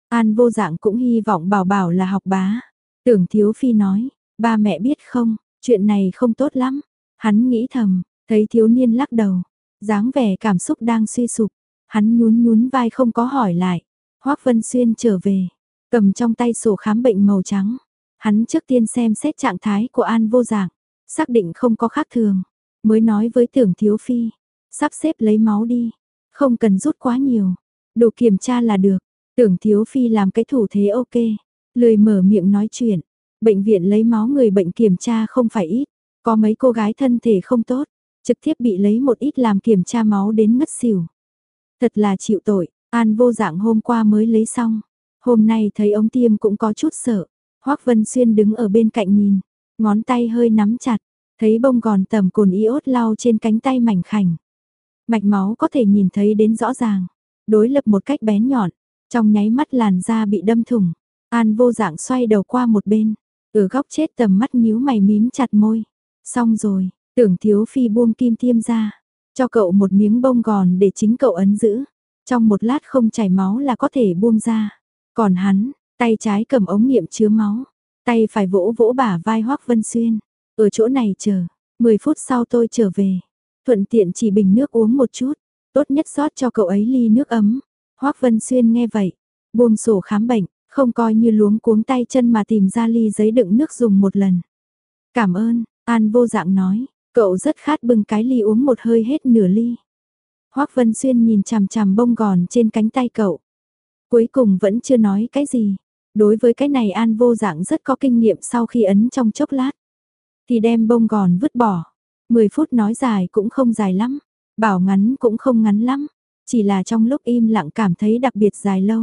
An Vô Dạng cũng hy vọng Bảo Bảo là học bá. Tưởng Thiếu Phi nói, ba mẹ biết không, chuyện này không tốt lắm. Hắn nghĩ thầm, thấy thiếu niên lắc đầu, dáng vẻ cảm xúc đang suy sụp. Hắn nhún nhún vai không có hỏi lại. Hoắc Vân Xuyên trở về, cầm trong tay sổ khám bệnh màu trắng. Hắn trước tiên xem xét trạng thái của An Vô Dạng, xác định không có khác thường, mới nói với Tưởng Thiếu Phi, sắp xếp lấy máu đi, không cần rút quá nhiều, đủ kiểm tra là được. Tưởng Thiếu Phi làm cái thủ thế ok, lười mở miệng nói chuyện. Bệnh viện lấy máu người bệnh kiểm tra không phải ít, có mấy cô gái thân thể không tốt, trực tiếp bị lấy một ít làm kiểm tra máu đến ngất xỉu. Thật là chịu tội, An Vô Dạng hôm qua mới lấy xong, hôm nay thấy ống tiêm cũng có chút sợ. Hoắc Vân Xuyên đứng ở bên cạnh nhìn, ngón tay hơi nắm chặt, thấy bông gòn tẩm cồn iốt lau trên cánh tay mảnh khảnh. Mạch máu có thể nhìn thấy đến rõ ràng, đối lập một cách bén nhọn, trong nháy mắt làn da bị đâm thủng. An Vô Dạng xoay đầu qua một bên, ở góc chết tầm mắt nhíu mày mím chặt môi. Xong rồi, Tưởng Thiếu Phi buông kim tiêm ra, cho cậu một miếng bông gòn để chính cậu ấn giữ. Trong một lát không chảy máu là có thể buông ra. Còn hắn, tay trái cầm ống nghiệm chứa máu, tay phải vỗ vỗ bả vai Hoắc Vân Xuyên. Ở chỗ này chờ, 10 phút sau tôi trở về. Thuận tiện chỉ bình nước uống một chút, tốt nhất rót cho cậu ấy ly nước ấm. Hoắc Vân Xuyên nghe vậy, buông sổ khám bệnh, không coi như luống cuống tay chân mà tìm ra ly giấy đựng nước dùng một lần. Cảm ơn, An Vô Dạng nói, cậu rất khát bưng cái ly uống một hơi hết nửa ly. Hoắc Vân Xuyên nhìn chằm chằm bông gòn trên cánh tay cậu. Cuối cùng vẫn chưa nói cái gì. Đối với cái này An Vô Dạng rất có kinh nghiệm, sau khi ấn trong chốc lát thì đem bông gòn vứt bỏ. 10 phút nói dài cũng không dài lắm, bảo ngắn cũng không ngắn lắm, chỉ là trong lúc im lặng cảm thấy đặc biệt dài lâu.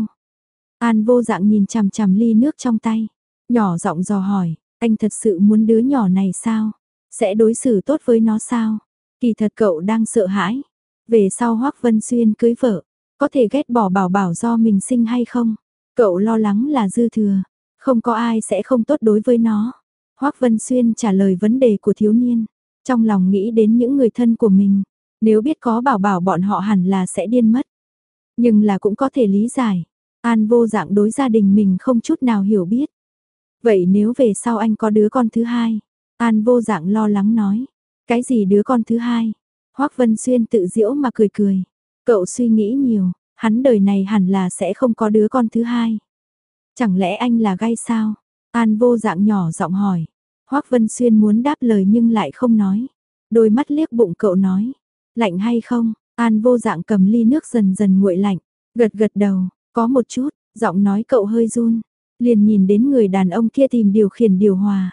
An Vô Dạng nhìn chằm chằm ly nước trong tay, nhỏ giọng dò hỏi, anh thật sự muốn đứa nhỏ này sao? Sẽ đối xử tốt với nó sao? Kỳ thật cậu đang sợ hãi, về sau Hoắc Vân Xuyên cưới vợ, có thể ghét bỏ Bảo Bảo do mình sinh hay không? Cậu lo lắng là dư thừa, không có ai sẽ không tốt đối với nó. Hoắc Vân Xuyên trả lời vấn đề của thiếu niên, trong lòng nghĩ đến những người thân của mình, nếu biết có Bảo Bảo bọn họ hẳn là sẽ điên mất. Nhưng là cũng có thể lý giải, An Vô Dạng đối gia đình mình không chút nào hiểu biết. Vậy nếu về sau anh có đứa con thứ hai? An Vô Dạng lo lắng nói. Cái gì đứa con thứ hai? Hoắc Vân Xuyên tự giễu mà cười cười. Cậu suy nghĩ nhiều, hắn đời này hẳn là sẽ không có đứa con thứ hai. Chẳng lẽ anh là gay sao? An Vô Dạng nhỏ giọng hỏi. Hoắc Vân Xuyên muốn đáp lời nhưng lại không nói. Đôi mắt liếc bụng cậu nói. Lạnh hay không? An Vô Dạng cầm ly nước dần dần nguội lạnh. Gật gật đầu, có một chút, giọng nói cậu hơi run. Liền nhìn đến người đàn ông kia tìm điều khiển điều hòa.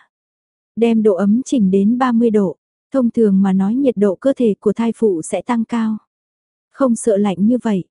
Đem độ ấm chỉnh đến 30 độ. Thông thường mà nói nhiệt độ cơ thể của thai phụ sẽ tăng cao. Không sợ lạnh như vậy.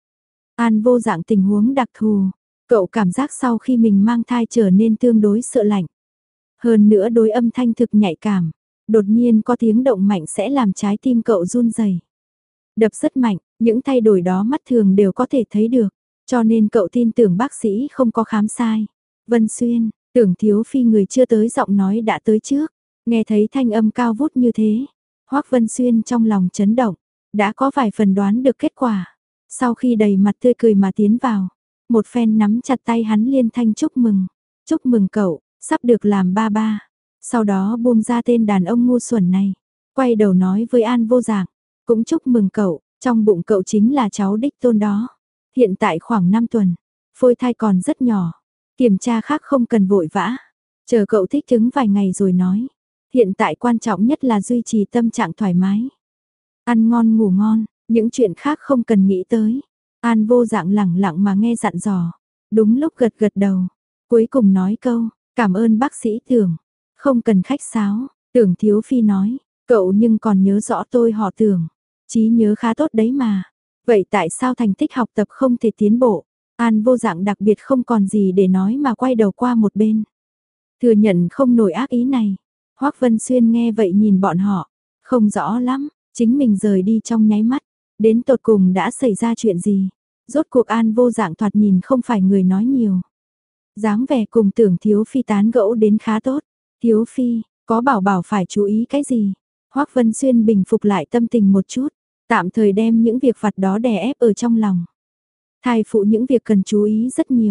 An Vô Dạng tình huống đặc thù. Cậu cảm giác sau khi mình mang thai trở nên tương đối sợ lạnh. Hơn nữa đối âm thanh thực nhạy cảm. Đột nhiên có tiếng động mạnh sẽ làm trái tim cậu run rẩy, đập rất mạnh, những thay đổi đó mắt thường đều có thể thấy được. Cho nên cậu tin tưởng bác sĩ không có khám sai. Vân Xuyên, Tưởng Thiếu Phi người chưa tới giọng nói đã tới trước. Nghe thấy thanh âm cao vút như thế. Hoắc Vân Xuyên trong lòng chấn động. Đã có vài phần đoán được kết quả. Sau khi đầy mặt tươi cười mà tiến vào. Một phen nắm chặt tay hắn liên thanh chúc mừng. Chúc mừng cậu, sắp được làm ba ba. Sau đó buông ra tên đàn ông ngu xuẩn này. Quay đầu nói với An Vô Dạng. Cũng chúc mừng cậu, trong bụng cậu chính là cháu đích tôn đó. Hiện tại khoảng 5 tuần, phôi thai còn rất nhỏ. Kiểm tra khác không cần vội vã. Chờ cậu thích ứng vài ngày rồi nói. Hiện tại quan trọng nhất là duy trì tâm trạng thoải mái. Ăn ngon ngủ ngon, những chuyện khác không cần nghĩ tới. An Vô Dạng lẳng lặng mà nghe dặn dò. Đúng lúc gật gật đầu. Cuối cùng nói câu, cảm ơn bác sĩ Tưởng. Không cần khách sáo, Tưởng Thiếu Phi nói. Cậu nhưng còn nhớ rõ tôi họ Tưởng. Trí nhớ khá tốt đấy mà. Vậy tại sao thành tích học tập không thể tiến bộ? An Vô Dạng đặc biệt không còn gì để nói mà quay đầu qua một bên. Thừa nhận không nổi ác ý này. Hoắc Vân Xuyên nghe vậy nhìn bọn họ. Không rõ lắm, chính mình rời đi trong nháy mắt. Đến tột cùng đã xảy ra chuyện gì? Rốt cuộc An Vô Dạng thoạt nhìn không phải người nói nhiều. Dáng vẻ cùng Tưởng Thiếu Phi tán gẫu đến khá tốt. Thiếu Phi, có bảo bảo phải chú ý cái gì? Hoắc Vân Xuyên bình phục lại tâm tình một chút. Tạm thời đem những việc vặt đó đè ép ở trong lòng. Thai phụ những việc cần chú ý rất nhiều.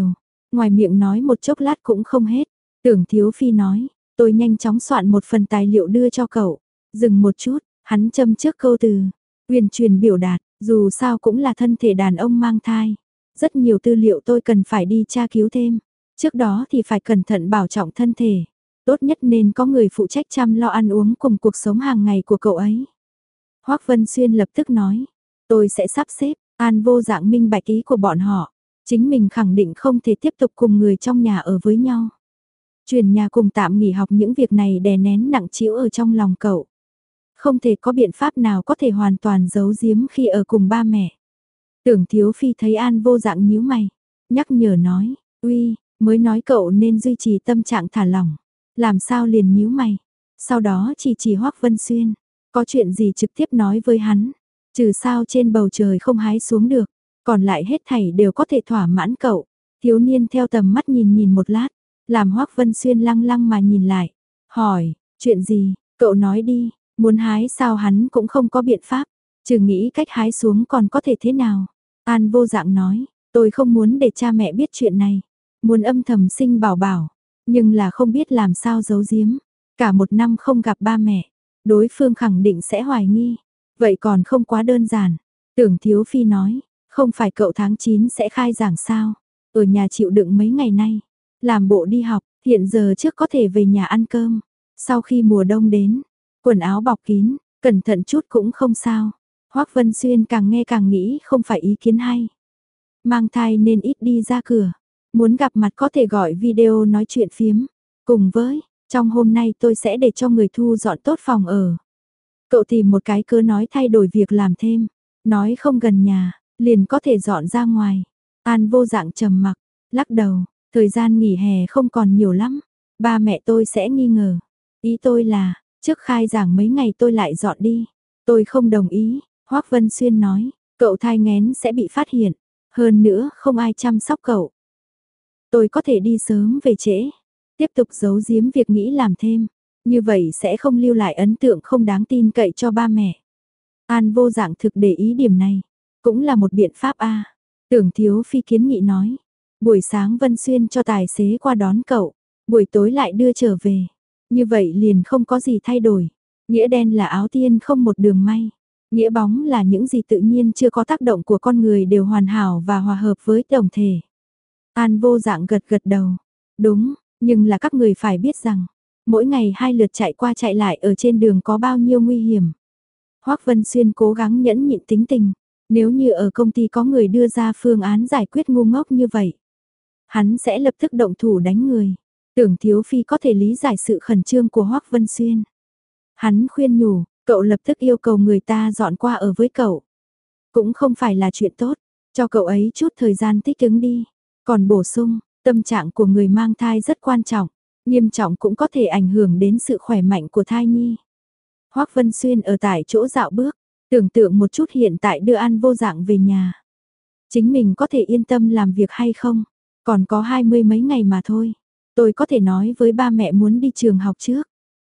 ngoài miệng nói một chốc lát cũng không hết. Tưởng Thiếu Phi nói, tôi nhanh chóng soạn một phần tài liệu đưa cho cậu. Dừng một chút, hắn châm trước câu từ, uyển chuyển biểu đạt, dù sao cũng là thân thể đàn ông mang thai. Rất nhiều tư liệu tôi cần phải đi tra cứu thêm. Trước đó thì phải cẩn thận bảo trọng thân thể. Tốt nhất nên có người phụ trách chăm lo ăn uống cùng cuộc sống hàng ngày của cậu ấy. Hoắc Vân Xuyên lập tức nói, tôi sẽ sắp xếp. An Vô Dạng minh bạch ý của bọn họ. Chính mình khẳng định không thể tiếp tục cùng người trong nhà ở với nhau. Chuyển nhà cùng tạm nghỉ học những việc này đè nén nặng trĩu ở trong lòng cậu. Không thể có biện pháp nào có thể hoàn toàn giấu giếm khi ở cùng ba mẹ. Tưởng Thiếu Phi thấy An Vô Dạng nhíu mày, nhắc nhở nói, uy, mới nói cậu nên duy trì tâm trạng thả lỏng, làm sao liền nhíu mày. Sau đó chỉ Hoắc Vân Xuyên, có chuyện gì trực tiếp nói với hắn, trừ sao trên bầu trời không hái xuống được, còn lại hết thảy đều có thể thỏa mãn cậu. Thiếu niên theo tầm mắt nhìn một lát, làm Hoắc Vân Xuyên lăng lăng mà nhìn lại, hỏi, chuyện gì, cậu nói đi, muốn hái sao hắn cũng không có biện pháp, trừ nghĩ cách hái xuống còn có thể thế nào. An Vô Dạng nói, tôi không muốn để cha mẹ biết chuyện này, muốn âm thầm sinh bảo bảo, nhưng là không biết làm sao giấu giếm. Cả một năm không gặp ba mẹ, đối phương khẳng định sẽ hoài nghi, vậy còn không quá đơn giản. Tưởng Thiếu Phi nói, không phải cậu tháng 9 sẽ khai giảng sao, ở nhà chịu đựng mấy ngày nay, làm bộ đi học, hiện giờ trước có thể về nhà ăn cơm, sau khi mùa đông đến, quần áo bọc kín, cẩn thận chút cũng không sao. Hoắc Vân Xuyên càng nghe càng nghĩ không phải ý kiến hay. Mang thai nên ít đi ra cửa, muốn gặp mặt có thể gọi video nói chuyện phiếm, cùng với, trong hôm nay tôi sẽ để cho người thu dọn tốt phòng ở. Cậu tìm một cái cớ nói thay đổi việc làm thêm, nói không gần nhà, liền có thể dọn ra ngoài. An Vô Dạng trầm mặc, lắc đầu, thời gian nghỉ hè không còn nhiều lắm, ba mẹ tôi sẽ nghi ngờ. Ý tôi là, trước khai giảng mấy ngày tôi lại dọn đi. Tôi không đồng ý, Hoắc Vân Xuyên nói, cậu thai nghén sẽ bị phát hiện, hơn nữa không ai chăm sóc cậu. Tôi có thể đi sớm về trễ, tiếp tục giấu giếm việc nghĩ làm thêm, như vậy sẽ không lưu lại ấn tượng không đáng tin cậy cho ba mẹ. An Vô Dạng thực để ý điểm này, cũng là một biện pháp a. Tưởng Thiếu Phi kiến nghị nói, buổi sáng Vân Xuyên cho tài xế qua đón cậu, buổi tối lại đưa trở về. Như vậy liền không có gì thay đổi. Nghĩa đen là áo tiên không một đường may. Nghĩa bóng là những gì tự nhiên chưa có tác động của con người đều hoàn hảo và hòa hợp với tổng thể. An Vô Dạng gật gật đầu. Đúng, nhưng là các người phải biết rằng, mỗi ngày 2 lượt chạy qua chạy lại ở trên đường có bao nhiêu nguy hiểm. Hoắc Vân Xuyên cố gắng nhẫn nhịn tính tình. Nếu như ở công ty có người đưa ra phương án giải quyết ngu ngốc như vậy, hắn sẽ lập tức động thủ đánh người. Tưởng Thiếu Phi có thể lý giải sự khẩn trương của Hoắc Vân Xuyên. Hắn khuyên nhủ, cậu lập tức yêu cầu người ta dọn qua ở với cậu. Cũng không phải là chuyện tốt, cho cậu ấy chút thời gian thích ứng đi. Còn bổ sung, tâm trạng của người mang thai rất quan trọng, nghiêm trọng cũng có thể ảnh hưởng đến sự khỏe mạnh của thai nhi. Hoắc Vân Xuyên ở tại chỗ dạo bước, tưởng tượng một chút hiện tại đưa An Vô Dạng về nhà. Chính mình có thể yên tâm làm việc hay không? Còn có 20 mấy ngày mà thôi. Tôi có thể nói với ba mẹ muốn đi trường học trước.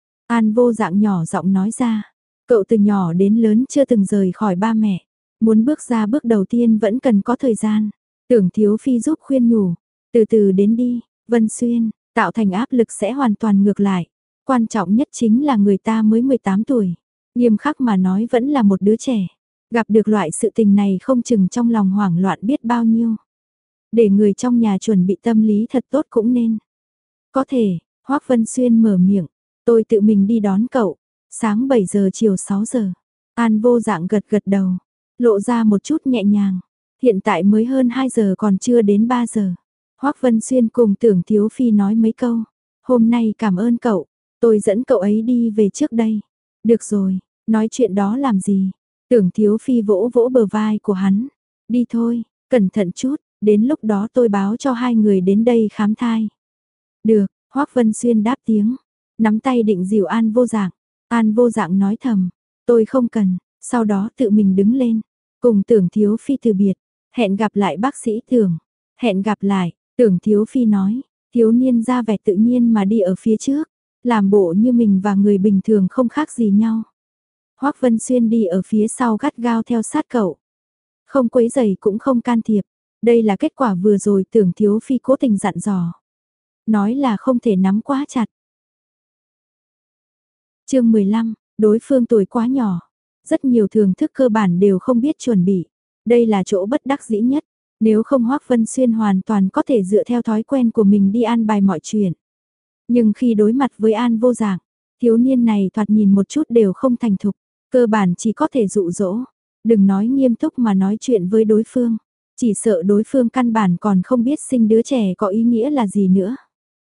An Vô Dạng nhỏ giọng nói ra. Cậu từ nhỏ đến lớn chưa từng rời khỏi ba mẹ. Muốn bước ra bước đầu tiên vẫn cần có thời gian. Tưởng Thiếu Phi giúp khuyên nhủ. Từ từ đến đi, Vân Xuyên, tạo thành áp lực sẽ hoàn toàn ngược lại. Quan trọng nhất chính là người ta mới 18 tuổi. Nghiêm khắc mà nói vẫn là một đứa trẻ. Gặp được loại sự tình này không chừng trong lòng hoảng loạn biết bao nhiêu. Để người trong nhà chuẩn bị tâm lý thật tốt cũng nên. Có thể, Hoắc Vân Xuyên mở miệng, tôi tự mình đi đón cậu, sáng 7 giờ chiều 6 giờ. An Vô Dạng gật gật đầu, lộ ra một chút nhẹ nhàng. Hiện tại mới hơn 2 giờ còn chưa đến 3 giờ. Hoắc Vân Xuyên cùng Tưởng Thiếu Phi nói mấy câu. Hôm nay cảm ơn cậu, tôi dẫn cậu ấy đi về trước đây. Được rồi, nói chuyện đó làm gì? Tưởng Thiếu Phi vỗ vỗ bờ vai của hắn. Đi thôi, cẩn thận chút, đến lúc đó tôi báo cho hai người đến đây khám thai. Được, Hoắc Vân Xuyên đáp tiếng, nắm tay định dìu An Vô Dạng. An Vô Dạng nói thầm, tôi không cần, sau đó tự mình đứng lên, cùng Tưởng Thiếu Phi từ biệt, hẹn gặp lại bác sĩ Tưởng. Hẹn gặp lại, Tưởng Thiếu Phi nói, thiếu niên ra vẻ tự nhiên mà đi ở phía trước, làm bộ như mình và người bình thường không khác gì nhau. Hoắc Vân Xuyên đi ở phía sau gắt gao theo sát cậu, không quấy rầy cũng không can thiệp. Đây là kết quả vừa rồi Tưởng Thiếu Phi cố tình dặn dò. Nói là không thể nắm quá chặt. Chương 15, đối phương tuổi quá nhỏ. Rất nhiều thưởng thức cơ bản đều không biết chuẩn bị. Đây là chỗ bất đắc dĩ nhất. Nếu không Hoắc Vân Xuyên hoàn toàn có thể dựa theo thói quen của mình đi an bài mọi chuyện. Nhưng khi đối mặt với An Vô Dạng, thiếu niên này thoạt nhìn một chút đều không thành thục, cơ bản chỉ có thể dụ dỗ. Đừng nói nghiêm túc mà nói chuyện với đối phương, chỉ sợ đối phương căn bản còn không biết sinh đứa trẻ có ý nghĩa là gì nữa.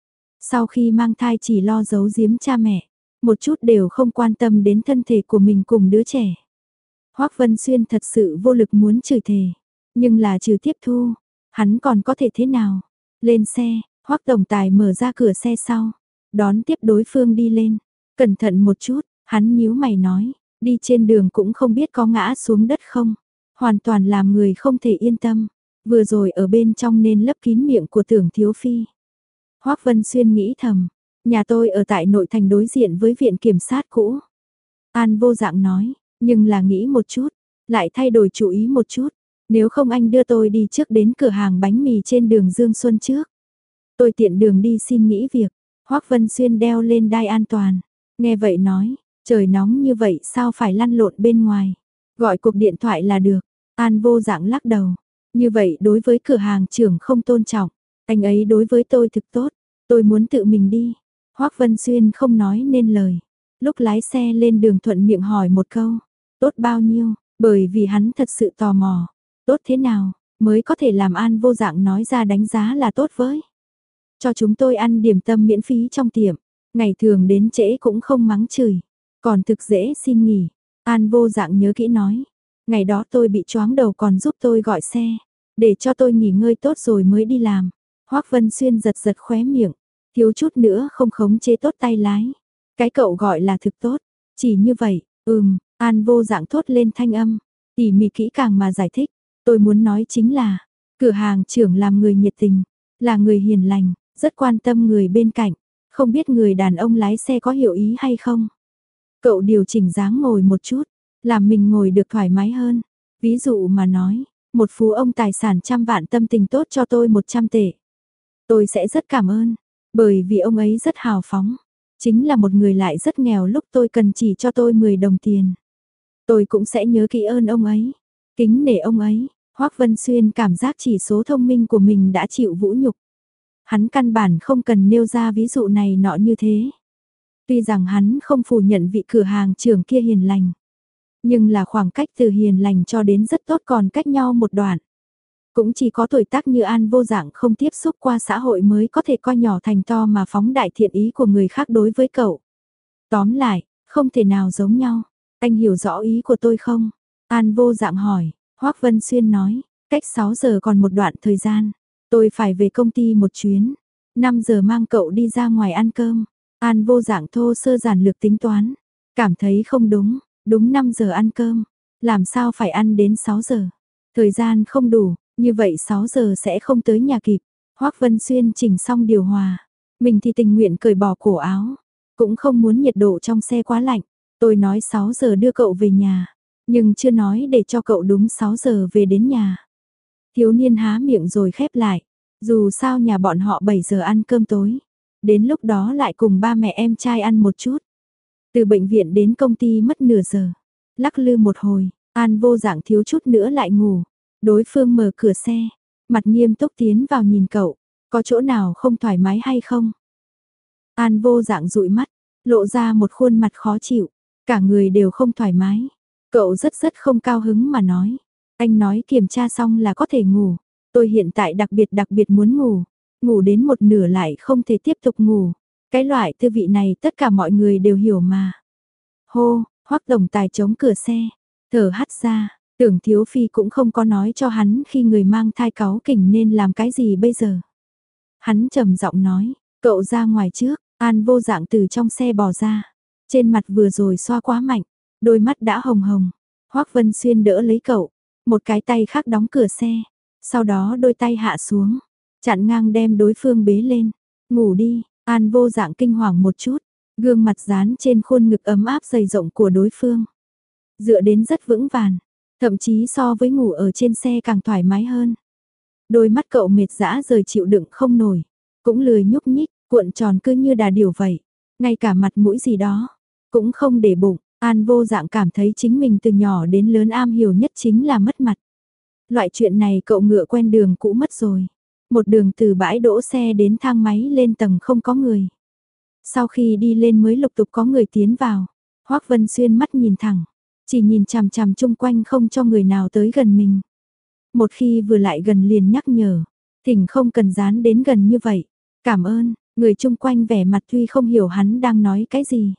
Sau khi mang thai chỉ lo giấu giếm cha mẹ, một chút đều không quan tâm đến thân thể của mình cùng đứa trẻ. Hoắc Vân Xuyên thật sự vô lực muốn chửi thề, nhưng là trừ tiếp thu, hắn còn có thể thế nào? Lên xe, Hoắc tổng tài mở ra cửa xe sau, đón tiếp đối phương đi lên. Cẩn thận một chút, hắn nhíu mày nói, đi trên đường cũng không biết có ngã xuống đất không. Hoàn toàn làm người không thể yên tâm. Vừa rồi ở bên trong nên lấp kín miệng của Tưởng Thiếu Phi. Hoắc Vân Xuyên nghĩ thầm, nhà tôi ở tại nội thành đối diện với viện kiểm sát cũ. An Vô Dạng nói, nhưng là nghĩ một chút, lại thay đổi chủ ý một chút. Nếu không anh đưa tôi đi trước đến cửa hàng bánh mì trên đường Dương Xuân trước. Tôi tiện đường đi xin nghỉ việc. Hoắc Vân Xuyên đeo lên đai an toàn. Nghe vậy nói, trời nóng như vậy sao phải lăn lộn bên ngoài. Gọi cuộc điện thoại là được. An Vô Dạng lắc đầu. Như vậy đối với cửa hàng trưởng không tôn trọng. Anh ấy đối với tôi thực tốt. Tôi muốn tự mình đi. Hoắc Vân Xuyên không nói nên lời. Lúc lái xe lên đường thuận miệng hỏi một câu. Tốt bao nhiêu? Bởi vì hắn thật sự tò mò. Tốt thế nào? Mới có thể làm An Vô Dạng nói ra đánh giá là tốt với. Cho chúng tôi ăn điểm tâm miễn phí trong tiệm. Ngày thường đến trễ cũng không mắng chửi. Còn thực dễ xin nghỉ. An Vô Dạng nhớ kỹ nói. Ngày đó tôi bị choáng đầu còn giúp tôi gọi xe. Để cho tôi nghỉ ngơi tốt rồi mới đi làm. Hoắc Vân Xuyên giật giật khóe miệng. Thiếu chút nữa không khống chế tốt tay lái. Cái cậu gọi là thực tốt. Chỉ như vậy, An Vô Dạng thốt lên thanh âm. Tỉ mỉ kỹ càng mà giải thích. Tôi muốn nói chính là, cửa hàng trưởng làm người nhiệt tình, là người hiền lành, rất quan tâm người bên cạnh. Không biết người đàn ông lái xe có hiểu ý hay không? Cậu điều chỉnh dáng ngồi một chút, làm mình ngồi được thoải mái hơn. Ví dụ mà nói, một phú ông tài sản trăm vạn tâm tình tốt cho tôi 100 tệ. Tôi sẽ rất cảm ơn, bởi vì ông ấy rất hào phóng. Chính là một người lại rất nghèo lúc tôi cần chỉ cho tôi 10 đồng tiền. Tôi cũng sẽ nhớ kỹ ơn ông ấy, kính nể ông ấy. Hoắc Vân Xuyên cảm giác chỉ số thông minh của mình đã chịu vũ nhục. Hắn căn bản không cần nêu ra ví dụ này nọ như thế. Tuy rằng hắn không phủ nhận vị cửa hàng trưởng kia hiền lành. Nhưng là khoảng cách từ hiền lành cho đến rất tốt còn cách nhau một đoạn. Cũng chỉ có tuổi tác như An Vô Dạng không tiếp xúc qua xã hội mới có thể coi nhỏ thành to mà phóng đại thiện ý của người khác đối với cậu. Tóm lại, không thể nào giống nhau. Anh hiểu rõ ý của tôi không? An Vô Dạng hỏi. Hoắc Vân Xuyên nói, cách 6 giờ còn một đoạn thời gian. Tôi phải về công ty một chuyến. 5 giờ mang cậu đi ra ngoài ăn cơm. An Vô Dạng thô sơ giản lược tính toán. Cảm thấy không đúng, đúng 5 giờ ăn cơm. Làm sao phải ăn đến 6 giờ? Thời gian không đủ, như vậy 6 giờ sẽ không tới nhà kịp. Hoắc Vân Xuyên chỉnh xong điều hòa. Mình thì tình nguyện cởi bỏ cổ áo. Cũng không muốn nhiệt độ trong xe quá lạnh. Tôi nói 6 giờ đưa cậu về nhà. Nhưng chưa nói để cho cậu đúng 6 giờ về đến nhà. Thiếu niên há miệng rồi khép lại. Dù sao nhà bọn họ 7 giờ ăn cơm tối. Đến lúc đó lại cùng ba mẹ em trai ăn một chút. Từ bệnh viện đến công ty mất nửa giờ. Lắc lư một hồi, An Vô Dạng thiếu chút nữa lại ngủ. Đối phương mở cửa xe, mặt nghiêm túc tiến vào nhìn cậu. Có chỗ nào không thoải mái hay không? An Vô Dạng dụi mắt, lộ ra một khuôn mặt khó chịu. Cả người đều không thoải mái. Cậu rất không cao hứng mà nói. Anh nói kiểm tra xong là có thể ngủ. Tôi hiện tại đặc biệt muốn ngủ. Ngủ đến một nửa lại không thể tiếp tục ngủ. Cái loại tư vị này tất cả mọi người đều hiểu mà. Hô, Hoắc tổng tài chống cửa xe. Thở hắt ra, Tưởng Thiếu Phi cũng không có nói cho hắn khi người mang thai cáu kỉnh nên làm cái gì bây giờ. Hắn trầm giọng nói, cậu ra ngoài trước. An Vô Dạng từ trong xe bò ra. Trên mặt vừa rồi xoa quá mạnh. Đôi mắt đã hồng hồng. Hoắc Vân Xuyên đỡ lấy cậu. Một cái tay khác đóng cửa xe. Sau đó đôi tay hạ xuống. Chặn ngang đem đối phương bế lên. Ngủ đi. An Vô Dạng kinh hoàng một chút. Gương mặt dán trên khuôn ngực ấm áp dày rộng của đối phương. Dựa đến rất vững vàng. Thậm chí so với ngủ ở trên xe càng thoải mái hơn. Đôi mắt cậu mệt dã rời chịu đựng không nổi, cũng lười nhúc nhích, cuộn tròn cứ như đà điểu vậy, ngay cả mặt mũi gì đó, cũng không để bụng. An Vô Dạng cảm thấy chính mình từ nhỏ đến lớn am hiểu nhất chính là mất mặt. Loại chuyện này cậu ngựa quen đường cũ mất rồi. Một đường từ bãi đỗ xe đến thang máy lên tầng không có người. Sau khi đi lên mới lục tục có người tiến vào. Hoắc Vân Xuyên mắt nhìn thẳng, chỉ nhìn chằm chằm chung quanh không cho người nào tới gần mình. Một khi vừa lại gần liền nhắc nhở, thỉnh không cần dán đến gần như vậy. Cảm ơn, người chung quanh vẻ mặt tuy không hiểu hắn đang nói cái gì.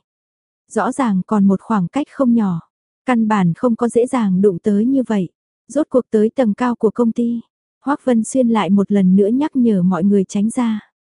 Rõ ràng còn một khoảng cách không nhỏ, căn bản không có dễ dàng đụng tới như vậy. Rốt cuộc tới tầng cao của công ty, Hoắc Vân Xuyên lại một lần nữa nhắc nhở mọi người tránh ra.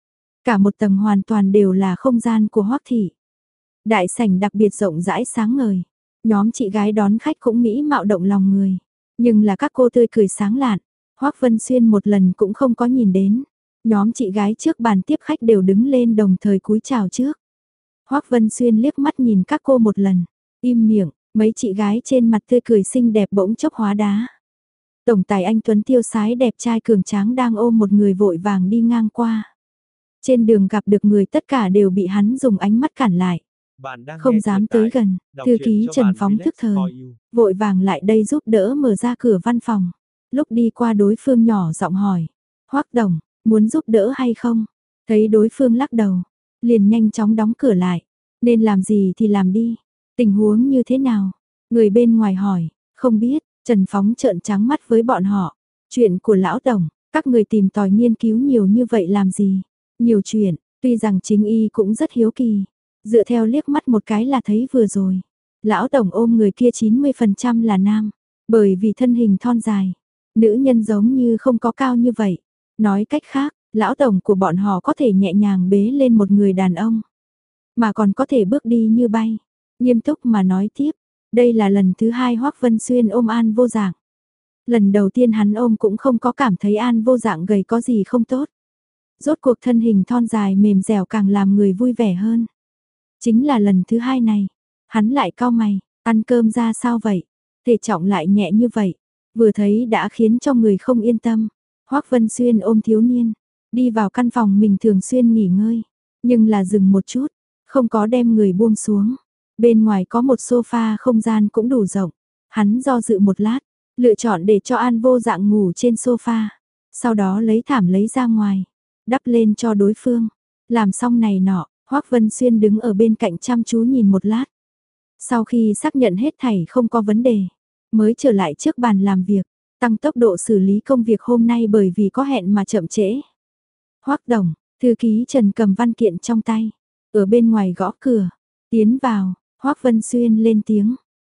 Cả một tầng hoàn toàn đều là không gian của Hoắc thị. Đại sảnh đặc biệt rộng rãi sáng ngời, nhóm chị gái đón khách cũng mỹ mạo động lòng người, nhưng là các cô tươi cười sáng lạn, Hoắc Vân Xuyên một lần cũng không có nhìn đến. Nhóm chị gái trước bàn tiếp khách đều đứng lên đồng thời cúi chào trước. Hoắc Vân Xuyên liếc mắt nhìn các cô một lần, im miệng, mấy chị gái trên mặt tươi cười xinh đẹp bỗng chốc hóa đá. Tổng tài anh tuấn tiêu sái đẹp trai cường tráng đang ôm một người vội vàng đi ngang qua. Trên đường gặp được người tất cả đều bị hắn dùng ánh mắt cản lại. Không dám tới gần, thư ký Trần phóng thức thời, vội vàng lại đây giúp đỡ mở ra cửa văn phòng. Lúc đi qua đối phương nhỏ giọng hỏi, Hoắc đồng, muốn giúp đỡ hay không? Thấy đối phương lắc đầu, liền nhanh chóng đóng cửa lại. Nên làm gì thì làm đi. Tình huống như thế nào? Người bên ngoài hỏi, không biết. Trần Phóng trợn trắng mắt với bọn họ. Chuyện của lão tổng, các người tìm tòi nghiên cứu nhiều như vậy làm gì? Nhiều chuyện, tuy rằng chính y cũng rất hiếu kỳ. Dựa theo liếc mắt một cái là thấy vừa rồi. Lão tổng ôm người kia 90% là nam. Bởi vì thân hình thon dài. Nữ nhân giống như không có cao như vậy. Nói cách khác, lão tổng của bọn họ có thể nhẹ nhàng bế lên một người đàn ông. Mà còn có thể bước đi như bay. Nghiêm túc mà nói tiếp. Đây là lần thứ hai Hoắc Vân Xuyên ôm An Vô Dạng. Lần đầu tiên hắn ôm cũng không có cảm thấy An Vô Dạng gầy có gì không tốt. Rốt cuộc thân hình thon dài mềm dẻo càng làm người vui vẻ hơn. Chính là lần thứ hai này, hắn lại cau mày, ăn cơm ra sao vậy? Thể trọng lại nhẹ như vậy, vừa thấy đã khiến cho người không yên tâm. Hoắc Vân Xuyên ôm thiếu niên, đi vào căn phòng mình thường xuyên nghỉ ngơi, nhưng là dừng một chút, không có đem người buông xuống. Bên ngoài có một sofa không gian cũng đủ rộng. Hắn do dự một lát, lựa chọn để cho An Vô Dạng ngủ trên sofa. Sau đó lấy thảm lấy ra ngoài, đắp lên cho đối phương. Làm xong này nọ, Hoắc Vân Xuyên đứng ở bên cạnh chăm chú nhìn một lát. Sau khi xác nhận hết thảy không có vấn đề, mới trở lại trước bàn làm việc, tăng tốc độ xử lý công việc hôm nay bởi vì có hẹn mà chậm trễ. Hoắc đồng, thư ký Trần cầm văn kiện trong tay, ở bên ngoài gõ cửa, tiến vào. Hoắc Vân Xuyên lên tiếng.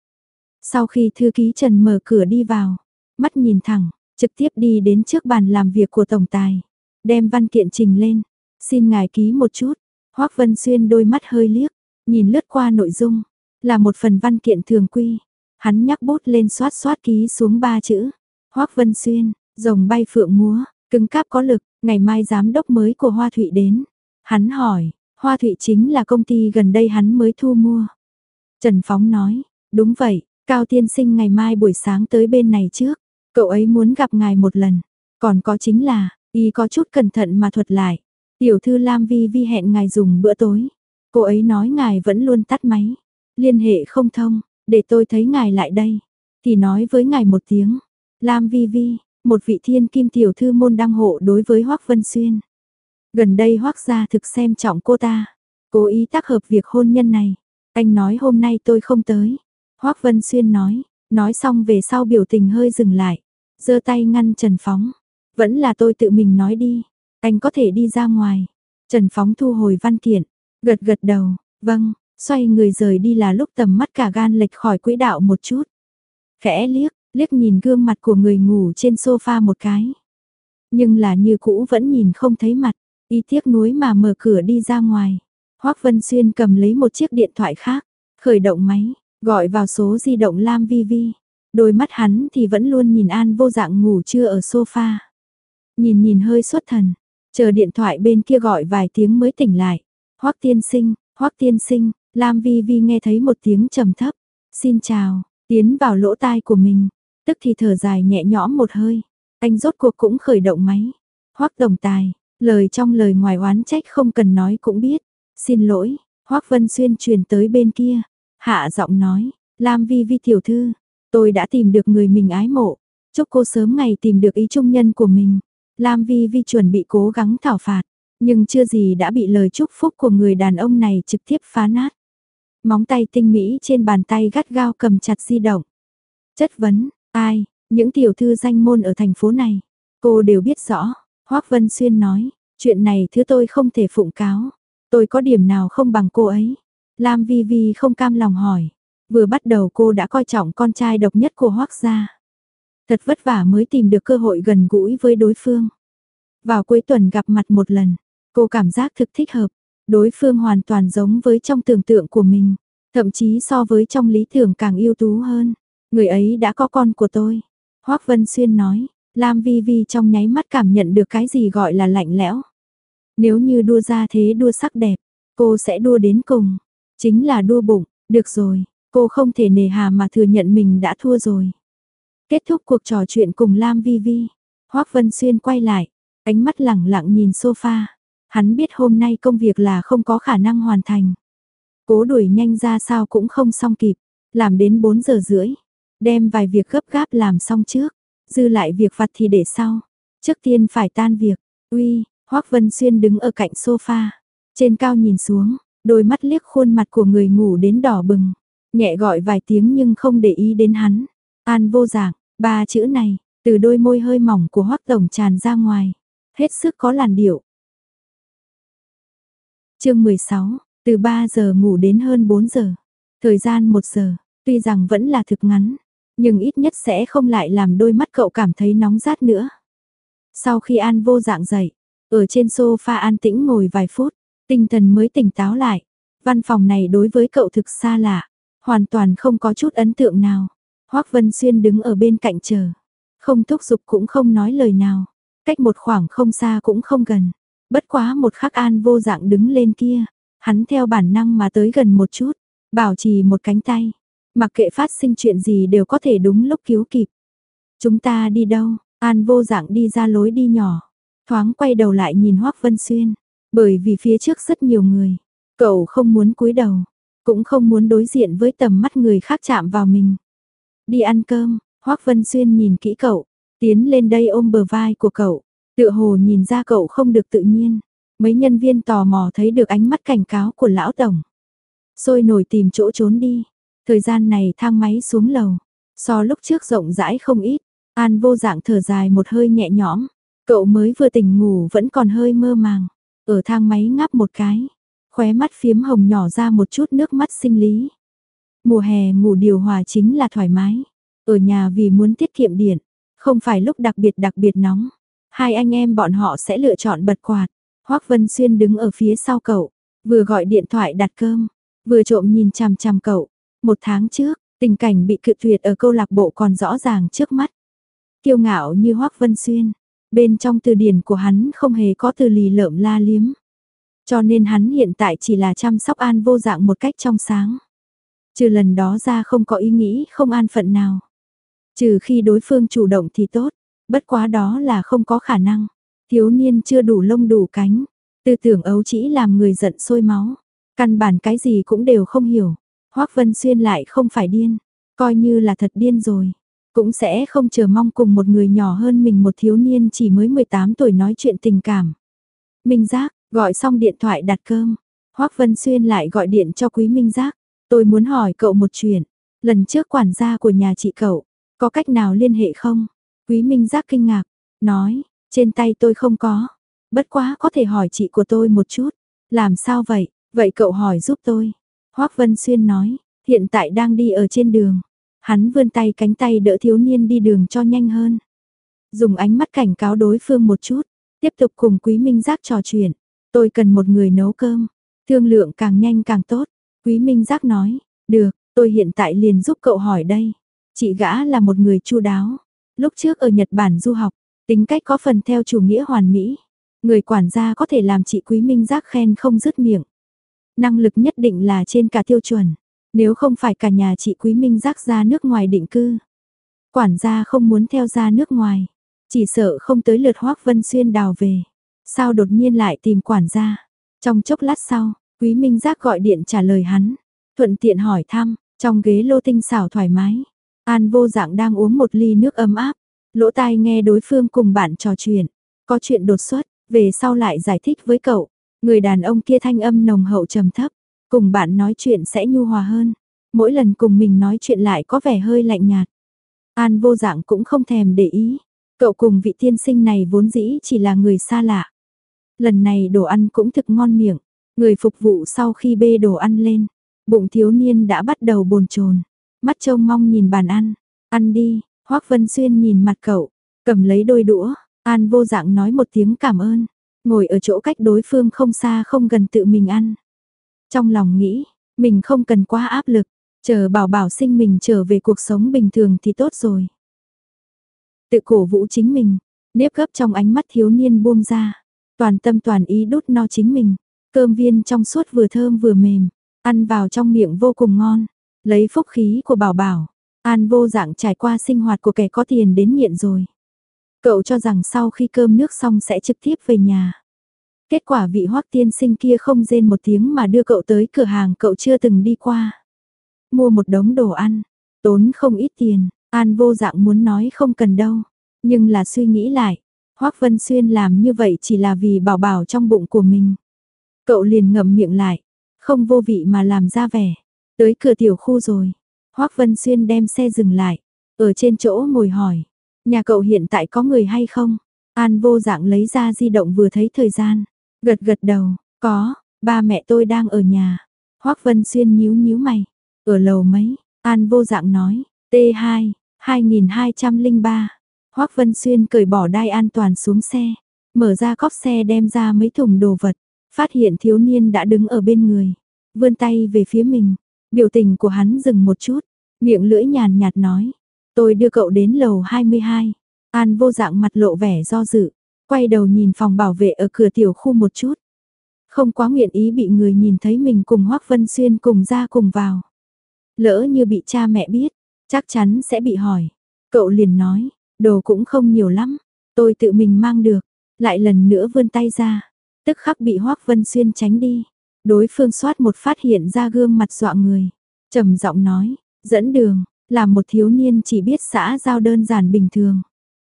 Sau khi thư ký Trần mở cửa đi vào, mắt nhìn thẳng, trực tiếp đi đến trước bàn làm việc của tổng tài, đem văn kiện trình lên, xin ngài ký một chút. Hoắc Vân Xuyên đôi mắt hơi liếc, nhìn lướt qua nội dung, là một phần văn kiện thường quy. Hắn nhắc bút lên xoát xoát ký xuống 3 chữ. Hoắc Vân Xuyên, rồng bay phượng múa, cứng cáp có lực, ngày mai giám đốc mới của Hoa Thụy đến. Hắn hỏi, Hoa Thụy chính là công ty gần đây hắn mới thu mua. Trần Phóng nói, đúng vậy, Cao tiên sinh ngày mai buổi sáng tới bên này trước, cậu ấy muốn gặp ngài một lần. Còn có chính là, y có chút cẩn thận mà thuật lại. Tiểu thư Lam Vi Vi hẹn ngài dùng bữa tối. Cô ấy nói ngài vẫn luôn tắt máy, liên hệ không thông, để tôi thấy ngài lại đây. Thì nói với ngài một tiếng. Lam Vi Vi, một vị thiên kim tiểu thư môn đăng hộ đối với Hoắc Vân Xuyên. Gần đây Hoắc gia thực xem trọng cô ta, cố ý tác hợp việc hôn nhân này. Anh nói hôm nay tôi không tới. Hoắc Vân Xuyên nói xong về sau biểu tình hơi dừng lại, giơ tay ngăn Trần Phóng. Vẫn là tôi tự mình nói đi, anh có thể đi ra ngoài. Trần Phóng thu hồi văn kiện, gật gật đầu, vâng, xoay người rời đi là lúc tầm mắt cả gan lệch khỏi quỹ đạo một chút. Khẽ liếc nhìn gương mặt của người ngủ trên sofa một cái. Nhưng là như cũ vẫn nhìn không thấy mặt, y tiếc nuối mà mở cửa đi ra ngoài. Hoắc Vân Xuyên cầm lấy một chiếc điện thoại khác, khởi động máy, gọi vào số di động Lam Vi Vi. Đôi mắt hắn thì vẫn luôn nhìn An Vô Dạng ngủ trưa ở sofa. Nhìn hơi xuất thần, chờ điện thoại bên kia gọi vài tiếng mới tỉnh lại. Hoắc tiên sinh, Lam Vi Vi nghe thấy một tiếng trầm thấp. Xin chào, tiến vào lỗ tai của mình, tức thì thở dài nhẹ nhõm một hơi. Anh rốt cuộc cũng khởi động máy. Hoắc tổng tài, lời trong lời ngoài oán trách không cần nói cũng biết. Xin lỗi, Hoắc Vân Xuyên truyền tới bên kia. Hạ giọng nói, Lam Vi Vi tiểu thư, tôi đã tìm được người mình ái mộ. Chúc cô sớm ngày tìm được ý trung nhân của mình. Lam Vi Vi chuẩn bị cố gắng thảo phạt, nhưng chưa gì đã bị lời chúc phúc của người đàn ông này trực tiếp phá nát. Móng tay tinh mỹ trên bàn tay gắt gao cầm chặt di động. Chất vấn, ai, những tiểu thư danh môn ở thành phố này, cô đều biết rõ. Hoắc Vân Xuyên nói, chuyện này thứ tôi không thể phụng cáo. Tôi có điểm nào không bằng cô ấy? Lam Vi Vi không cam lòng hỏi. Vừa bắt đầu cô đã coi trọng con trai độc nhất của Hoắc gia. Thật vất vả mới tìm được cơ hội gần gũi với đối phương. Vào cuối tuần gặp mặt một lần, cô cảm giác thực thích hợp. Đối phương hoàn toàn giống với trong tưởng tượng của mình, thậm chí so với trong lý tưởng càng ưu tú hơn. Người ấy đã có con của tôi. Hoắc Vân Xuyên nói, Lam Vi Vi trong nháy mắt cảm nhận được cái gì gọi là lạnh lẽo. Nếu như đua ra thế đua sắc đẹp, cô sẽ đua đến cùng. Chính là đua bụng, được rồi, cô không thể nề hà mà thừa nhận mình đã thua rồi. Kết thúc cuộc trò chuyện cùng Lam Vi Vi, Hoắc Vân Xuyên quay lại, ánh mắt lẳng lặng nhìn sofa. Hắn biết hôm nay công việc là không có khả năng hoàn thành. Cố đuổi nhanh ra sao cũng không xong kịp, làm đến 4 giờ rưỡi, đem vài việc gấp gáp làm xong trước, dư lại việc vặt thì để sau. Trước tiên phải tan việc. Uy, Hoắc Vân Xuyên đứng ở cạnh sofa, trên cao nhìn xuống, đôi mắt liếc khuôn mặt của người ngủ đến đỏ bừng, nhẹ gọi vài tiếng nhưng không để ý đến hắn. An Vô Dạng, ba chữ này, từ đôi môi hơi mỏng của Hoắc tổng tràn ra ngoài, hết sức có làn điệu. Chương 16, từ 3 giờ ngủ đến hơn 4 giờ. Thời gian 1 giờ, tuy rằng vẫn là thực ngắn, nhưng ít nhất sẽ không lại làm đôi mắt cậu cảm thấy nóng rát nữa. Sau khi An Vô Dạng dậy, ở trên sofa an tĩnh ngồi vài phút, tinh thần mới tỉnh táo lại. Văn phòng này đối với cậu thực xa lạ, hoàn toàn không có chút ấn tượng nào. Hoắc Vân Xuyên đứng ở bên cạnh chờ, không thúc giục cũng không nói lời nào, cách một khoảng không xa cũng không gần. Bất quá một khắc An Vô Dạng đứng lên kia, hắn theo bản năng mà tới gần một chút, bảo trì một cánh tay, mặc kệ phát sinh chuyện gì đều có thể đúng lúc cứu kịp. Chúng ta đi đâu? An Vô Dạng đi ra lối đi nhỏ, thoáng quay đầu lại nhìn Hoắc Vân Xuyên, bởi vì phía trước rất nhiều người, cậu không muốn cúi đầu, cũng không muốn đối diện với tầm mắt người khác chạm vào mình. Đi ăn cơm, Hoắc Vân Xuyên nhìn kỹ cậu, tiến lên đây ôm bờ vai của cậu, tựa hồ nhìn ra cậu không được tự nhiên. Mấy nhân viên tò mò thấy được ánh mắt cảnh cáo của lão tổng, sôi nổi tìm chỗ trốn đi. Thời gian này thang máy xuống lầu, so lúc trước rộng rãi không ít. An Vô Dạng thở dài một hơi nhẹ nhõm, cậu mới vừa tỉnh ngủ vẫn còn hơi mơ màng, ở thang máy ngáp một cái, khóe mắt phiếm hồng nhỏ ra một chút nước mắt sinh lý. Mùa hè ngủ điều hòa chính là thoải mái, ở nhà vì muốn tiết kiệm điện, không phải lúc đặc biệt nóng, hai anh em bọn họ sẽ lựa chọn bật quạt. Hoắc Vân Xuyên đứng ở phía sau cậu, vừa gọi điện thoại đặt cơm, vừa trộm nhìn chằm chằm cậu. 1 tháng trước, tình cảnh bị cự tuyệt ở câu lạc bộ còn rõ ràng trước mắt. Kiêu ngạo như Hoắc Vân Xuyên, bên trong từ điển của hắn không hề có từ lì lợm la liếm. Cho nên hắn hiện tại chỉ là chăm sóc An Vô Dạng một cách trong sáng. Trừ lần đó ra không có ý nghĩ không an phận nào. Trừ khi đối phương chủ động thì tốt, bất quá đó là không có khả năng. Thiếu niên chưa đủ lông đủ cánh, tư tưởng ấu trĩ làm người giận sôi máu, căn bản cái gì cũng đều không hiểu. Hoắc Vân Xuyên lại không phải điên, coi như là thật điên rồi, cũng sẽ không chờ mong cùng một người nhỏ hơn mình một thiếu niên chỉ mới 18 tuổi nói chuyện tình cảm. Minh Giác, gọi xong điện thoại đặt cơm, Hoắc Vân Xuyên lại gọi điện cho Quý Minh Giác, tôi muốn hỏi cậu một chuyện, lần trước quản gia của nhà chị cậu, có cách nào liên hệ không? Quý Minh Giác kinh ngạc, nói, trên tay tôi không có, bất quá có thể hỏi chị của tôi một chút. Làm sao vậy? Vậy cậu hỏi giúp tôi. Hoắc Vân Xuyên nói, hiện tại đang đi ở trên đường. Hắn vươn tay cánh tay đỡ thiếu niên đi đường cho nhanh hơn. Dùng ánh mắt cảnh cáo đối phương một chút, tiếp tục cùng Quý Minh Giác trò chuyện. Tôi cần một người nấu cơm, thương lượng càng nhanh càng tốt. Quý Minh Giác nói, được, tôi hiện tại liền giúp cậu hỏi đây. Chị gã là một người chu đáo. Lúc trước ở Nhật Bản du học, tính cách có phần theo chủ nghĩa hoàn mỹ. Người quản gia có thể làm chị Quý Minh Giác khen không dứt miệng. Năng lực nhất định là trên cả tiêu chuẩn. Nếu không phải cả nhà chị Quý Minh Giác ra nước ngoài định cư. Quản gia không muốn theo ra nước ngoài. Chỉ sợ không tới lượt Hoác Vân Xuyên đào về. Sao đột nhiên lại tìm quản gia? Trong chốc lát sau, Quý Minh Giác gọi điện trả lời hắn. Thuận tiện hỏi thăm, trong ghế lô tinh xảo thoải mái. An Vô Dạng đang uống một ly nước ấm áp. Lỗ tai nghe đối phương cùng bạn trò chuyện. Có chuyện đột xuất, về sau lại giải thích với cậu. Người đàn ông kia thanh âm nồng hậu trầm thấp. Cùng bạn nói chuyện sẽ nhu hòa hơn. Mỗi lần cùng mình nói chuyện lại có vẻ hơi lạnh nhạt. An Vô Dạng cũng không thèm để ý. Cậu cùng vị tiên sinh này vốn dĩ chỉ là người xa lạ. Lần này đồ ăn cũng thực ngon miệng. Người phục vụ sau khi bê đồ ăn lên, bụng thiếu niên đã bắt đầu bồn chồn, mắt trông mong nhìn bàn ăn. Ăn đi, Hoác Vân Xuyên nhìn mặt cậu, cầm lấy đôi đũa. An Vô Dạng nói một tiếng cảm ơn, ngồi ở chỗ cách đối phương không xa không gần tự mình ăn. Trong lòng nghĩ, mình không cần quá áp lực, chờ bảo bảo sinh mình trở về cuộc sống bình thường thì tốt rồi. Tự cổ vũ chính mình, nếp gấp trong ánh mắt thiếu niên buông ra, toàn tâm toàn ý đút no chính mình. Cơm viên trong suốt vừa thơm vừa mềm, ăn vào trong miệng vô cùng ngon. Lấy phúc khí của bảo bảo, An Vô Dạng trải qua sinh hoạt của kẻ có tiền đến nghiện rồi. Cậu cho rằng sau khi cơm nước xong sẽ trực tiếp về nhà. Kết quả vị Hoắc tiên sinh kia không rên một tiếng mà đưa cậu tới cửa hàng cậu chưa từng đi qua. Mua một đống đồ ăn, tốn không ít tiền. An Vô Dạng muốn nói không cần đâu, nhưng là suy nghĩ lại, Hoắc Vân Xuyên làm như vậy chỉ là vì bảo bảo trong bụng của mình. Cậu liền ngậm miệng lại, không vô vị mà làm ra vẻ. Tới cửa tiểu khu rồi, Hoác Vân Xuyên đem xe dừng lại, ở trên chỗ ngồi hỏi, nhà cậu hiện tại có người hay không? An Vô Dạng lấy ra di động vừa thấy thời gian, gật gật đầu, có, ba mẹ tôi đang ở nhà. Hoác Vân Xuyên nhíu nhíu mày, ở lầu mấy? An Vô Dạng nói, T2, 2203. Hoác Vân Xuyên cởi bỏ đai an toàn xuống xe, mở ra cốp xe đem ra mấy thùng đồ vật. Phát hiện thiếu niên đã đứng ở bên người, vươn tay về phía mình, biểu tình của hắn dừng một chút, miệng lưỡi nhàn nhạt nói, tôi đưa cậu đến lầu 22. An Vô Dạng mặt lộ vẻ do dự, quay đầu nhìn phòng bảo vệ ở cửa tiểu khu một chút. Không quá nguyện ý bị người nhìn thấy mình cùng Hoác Vân Xuyên cùng ra cùng vào. Lỡ như bị cha mẹ biết, chắc chắn sẽ bị hỏi. Cậu liền nói, đồ cũng không nhiều lắm, tôi tự mình mang được, lại lần nữa vươn tay ra. Tức khắc bị Hoác Vân Xuyên tránh đi. Đối phương xoát một phát hiện ra gương mặt dọa người. Trầm giọng nói, dẫn đường, là một thiếu niên chỉ biết xã giao đơn giản bình thường.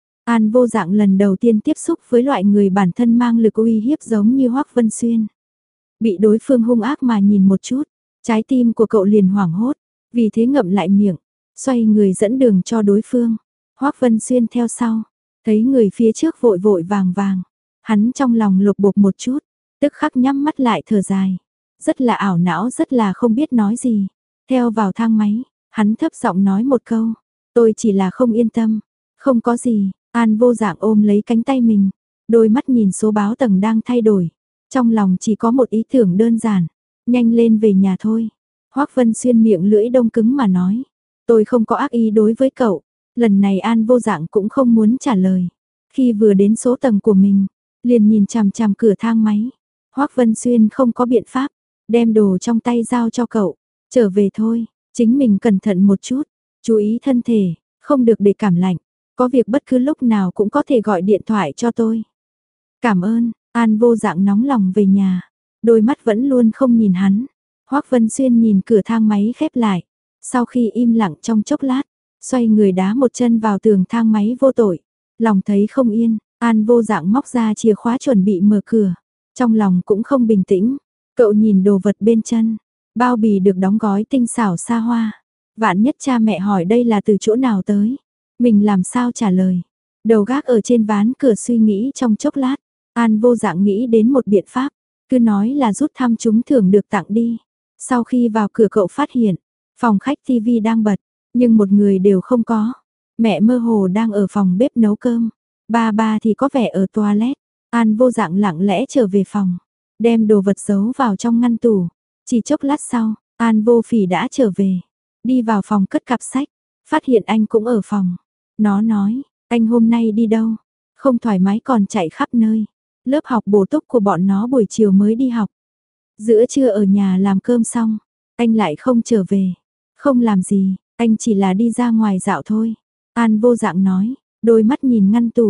An Vô Dạng lần đầu tiên tiếp xúc với loại người bản thân mang lực uy hiếp giống như Hoác Vân Xuyên. Bị đối phương hung ác mà nhìn một chút, trái tim của cậu liền hoảng hốt, vì thế ngậm lại miệng, xoay người dẫn đường cho đối phương. Hoác Vân Xuyên theo sau, thấy người phía trước vội vội vàng vàng. Hắn trong lòng lục bục một chút, tức khắc nhắm mắt lại thở dài. Rất là ảo não, rất là không biết nói gì. Theo vào thang máy, hắn thấp giọng nói một câu. Tôi chỉ là không yên tâm. Không có gì, An Vô Dạng ôm lấy cánh tay mình. Đôi mắt nhìn số báo tầng đang thay đổi. Trong lòng chỉ có một ý tưởng đơn giản. Nhanh lên về nhà thôi. Hoác Vân Xuyên miệng lưỡi đông cứng mà nói. Tôi không có ác ý đối với cậu. Lần này An Vô Dạng cũng không muốn trả lời. Khi vừa đến số tầng của mình, liền nhìn chằm chằm cửa thang máy. Hoác Vân Xuyên không có biện pháp, đem đồ trong tay giao cho cậu. Trở về thôi, chính mình cẩn thận một chút, chú ý thân thể, không được để cảm lạnh. Có việc bất cứ lúc nào cũng có thể gọi điện thoại cho tôi. Cảm ơn, An Vô Dạng nóng lòng về nhà. Đôi mắt vẫn luôn không nhìn hắn. Hoác Vân Xuyên nhìn cửa thang máy khép lại. Sau khi im lặng trong chốc lát, xoay người đá một chân vào tường thang máy vô tội. Lòng thấy không yên, An Vô Dạng móc ra chìa khóa chuẩn bị mở cửa. Trong lòng cũng không bình tĩnh, cậu nhìn đồ vật bên chân, bao bì được đóng gói tinh xảo xa hoa. Vạn nhất cha mẹ hỏi đây là từ chỗ nào tới, mình làm sao trả lời. Đầu gác ở trên ván cửa suy nghĩ trong chốc lát, An Vô Dạng nghĩ đến một biện pháp, cứ nói là rút thăm trúng thưởng được tặng đi. Sau khi vào cửa cậu phát hiện, phòng khách TV đang bật, nhưng một người đều không có. Mẹ mơ hồ đang ở phòng bếp nấu cơm, ba thì có vẻ ở toilet. An Vô Dạng lặng lẽ trở về phòng, đem đồ vật giấu vào trong ngăn tủ. Chỉ chốc lát sau, An Vô Phỉ đã trở về, đi vào phòng cất cặp sách, phát hiện anh cũng ở phòng. Nó nói, anh hôm nay đi đâu? Không thoải mái còn chạy khắp nơi. Lớp học bổ túc của bọn nó buổi chiều mới đi học. Giữa trưa ở nhà làm cơm xong, anh lại không trở về. Không làm gì, anh chỉ là đi ra ngoài dạo thôi. An Vô Dạng nói, đôi mắt nhìn ngăn tủ,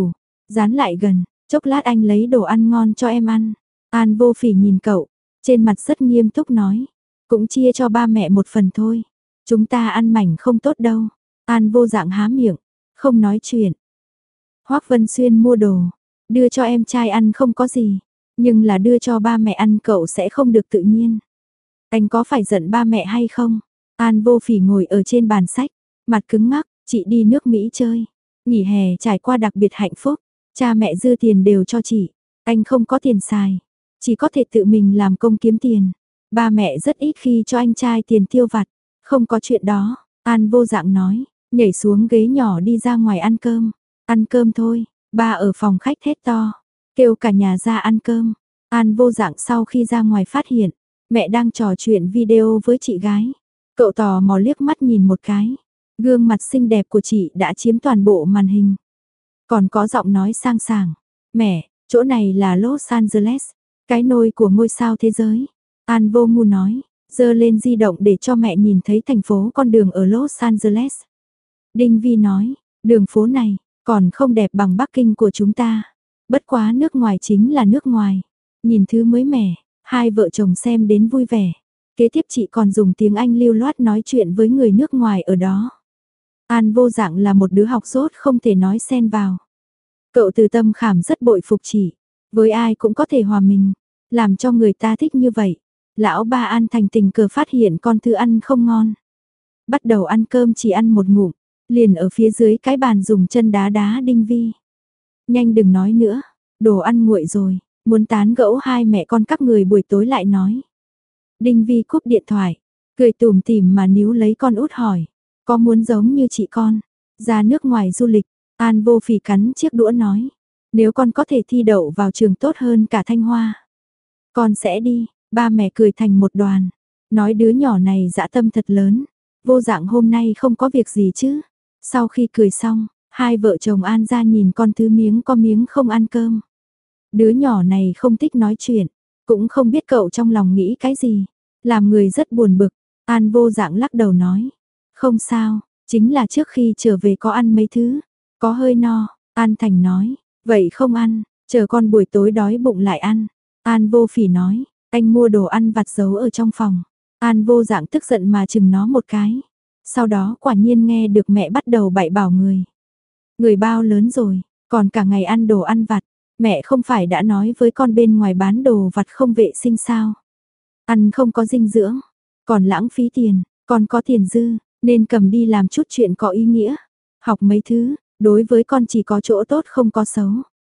Dán lại gần, chốc lát anh lấy đồ ăn ngon cho em ăn. An Vô Phỉ nhìn cậu, trên mặt rất nghiêm túc nói. Cũng chia cho ba mẹ một phần thôi. Chúng ta ăn mảnh không tốt đâu. An Vô Dạng há miệng, không nói chuyện. Hoắc Vân Xuyên mua đồ, đưa cho em trai ăn không có gì. Nhưng là đưa cho ba mẹ ăn cậu sẽ không được tự nhiên. Anh có phải giận ba mẹ hay không? An Vô Phỉ ngồi ở trên bàn sách, mặt cứng ngắc, chị đi nước Mỹ chơi. Nghỉ hè trải qua đặc biệt hạnh phúc, cha mẹ dư tiền đều cho chị. Anh không có tiền xài, chỉ có thể tự mình làm công kiếm tiền. Ba mẹ rất ít khi cho anh trai tiền tiêu vặt. Không có chuyện đó, An Vô Dạng nói, nhảy xuống ghế nhỏ đi ra ngoài ăn cơm. Ăn cơm thôi, ba ở phòng khách thét to, kêu cả nhà ra ăn cơm. An Vô Dạng sau khi ra ngoài phát hiện, mẹ đang trò chuyện video với chị gái. Cậu tò mò liếc mắt nhìn một cái. Gương mặt xinh đẹp của chị đã chiếm toàn bộ màn hình. Còn có giọng nói sang sảng. Mẹ, chỗ này là Los Angeles, cái nôi của ngôi sao thế giới. An Vô Ngu nói, giơ lên di động để cho mẹ nhìn thấy thành phố con đường ở Los Angeles. Đinh Vi nói, đường phố này, còn không đẹp bằng Bắc Kinh của chúng ta. Bất quá nước ngoài chính là nước ngoài. Nhìn thứ mới mẻ, hai vợ chồng xem đến vui vẻ. Kế tiếp chị còn dùng tiếng Anh lưu loát nói chuyện với người nước ngoài ở đó. An Vô Dạng là một đứa học dốt không thể nói xen vào. Cậu từ tâm khảm rất bội phục chị. Với ai cũng có thể hòa mình, làm cho người ta thích như vậy. Lão ba An Thành tình cờ phát hiện con thứ ăn không ngon. Bắt đầu ăn cơm chỉ ăn một ngụm, liền ở phía dưới cái bàn dùng chân đá đá Đinh Vi. Nhanh đừng nói nữa, đồ ăn nguội rồi, muốn tán gẫu hai mẹ con các người buổi tối lại nói. Đinh Vi cúp điện thoại, cười tủm tỉm mà níu lấy con út hỏi, có muốn giống như chị con, ra nước ngoài du lịch. An Vô Phỉ cắn chiếc đũa nói, nếu con có thể thi đậu vào trường tốt hơn cả Thanh Hoa, con sẽ đi. Ba mẹ cười thành một đoàn, nói đứa nhỏ này dã tâm thật lớn. Vô Dạng hôm nay không có việc gì chứ. Sau khi cười xong, hai vợ chồng An ra nhìn con thứ miếng có miếng không ăn cơm. Đứa nhỏ này không thích nói chuyện, cũng không biết cậu trong lòng nghĩ cái gì, làm người rất buồn bực. An Vô Dạng lắc đầu nói, không sao, chính là trước khi trở về có ăn mấy thứ, có hơi no. An Thành nói, vậy không ăn, chờ con buổi tối đói bụng lại ăn. An Vô Phỉ nói, anh mua đồ ăn vặt giấu ở trong phòng. An Vô Dạng tức giận mà chừng nó một cái. Sau đó quả nhiên nghe được mẹ bắt đầu bạy bảo người. Người bao lớn rồi, còn cả ngày ăn đồ ăn vặt. Mẹ không phải đã nói với con bên ngoài bán đồ vặt không vệ sinh sao? Ăn không có dinh dưỡng, còn lãng phí tiền, còn có tiền dư, nên cầm đi làm chút chuyện có ý nghĩa. Học mấy thứ, đối với con chỉ có chỗ tốt không có xấu.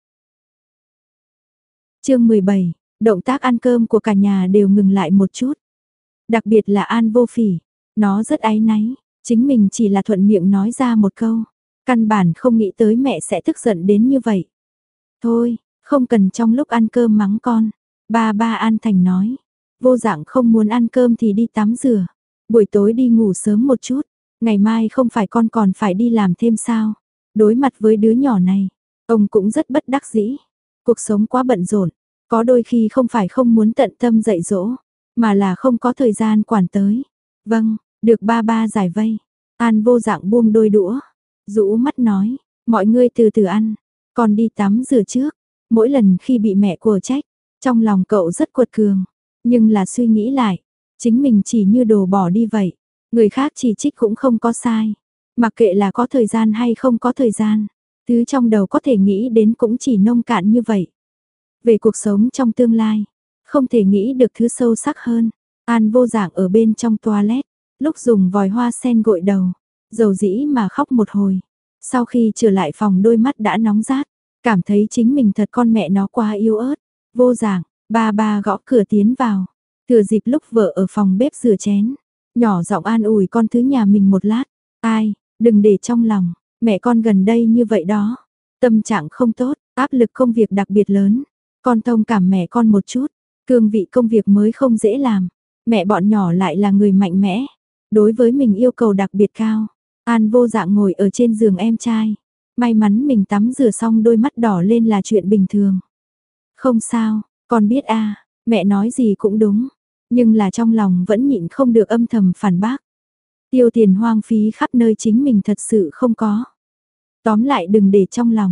Chương 17, động tác ăn cơm của cả nhà đều ngừng lại một chút. Đặc biệt là An Vô Phỉ, nó rất áy náy, chính mình chỉ là thuận miệng nói ra một câu, căn bản không nghĩ tới mẹ sẽ tức giận đến như vậy. Thôi, không cần trong lúc ăn cơm mắng con. Ba An Thành nói, Vô Dạng không muốn ăn cơm thì đi tắm rửa, buổi tối đi ngủ sớm một chút, ngày mai không phải con còn phải đi làm thêm sao. Đối mặt với đứa nhỏ này, ông cũng rất bất đắc dĩ. Cuộc sống quá bận rộn, có đôi khi không phải không muốn tận tâm dạy dỗ, mà là không có thời gian quản tới. Vâng, được ba giải vây. An Vô Dạng buông đôi đũa, rũ mắt nói, mọi người từ từ ăn, con đi tắm rửa trước. Mỗi lần khi bị mẹ của trách, trong lòng cậu rất quật cường, nhưng là suy nghĩ lại, chính mình chỉ như đồ bỏ đi vậy, người khác chỉ trích cũng không có sai, mặc kệ là có thời gian hay không có thời gian, thứ trong đầu có thể nghĩ đến cũng chỉ nông cạn như vậy. Về cuộc sống trong tương lai, không thể nghĩ được thứ sâu sắc hơn. An Vô Dạng ở bên trong toilet, lúc dùng vòi hoa sen gội đầu, dầu dĩ mà khóc một hồi. Sau khi trở lại phòng đôi mắt đã nóng rát, cảm thấy chính mình thật con mẹ nó quá yếu ớt. Vô Dạng, ba gõ cửa tiến vào, thừa dịp lúc vợ ở phòng bếp rửa chén, nhỏ giọng an ủi con thứ nhà mình một lát. Ai, đừng để trong lòng, mẹ con gần đây như vậy đó, tâm trạng không tốt, áp lực công việc đặc biệt lớn. Con thông cảm mẹ con một chút, cương vị công việc mới không dễ làm, mẹ bọn nhỏ lại là người mạnh mẽ, đối với mình yêu cầu đặc biệt cao. An Vô Dạng ngồi ở trên giường em trai, may mắn mình tắm rửa xong đôi mắt đỏ lên là chuyện bình thường. Không sao, con biết à, mẹ nói gì cũng đúng, nhưng là trong lòng vẫn nhịn không được âm thầm phản bác. Tiêu tiền hoang phí khắp nơi chính mình thật sự không có. Tóm lại đừng để trong lòng.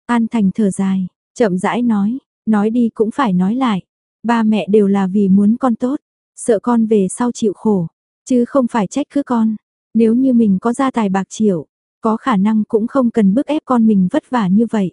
An Thành thở dài, chậm rãi nói đi cũng phải nói lại. Ba mẹ đều là vì muốn con tốt, sợ con về sau chịu khổ, chứ không phải trách cứ con. Nếu như mình có gia tài bạc triệu, có khả năng cũng không cần bức ép con mình vất vả như vậy.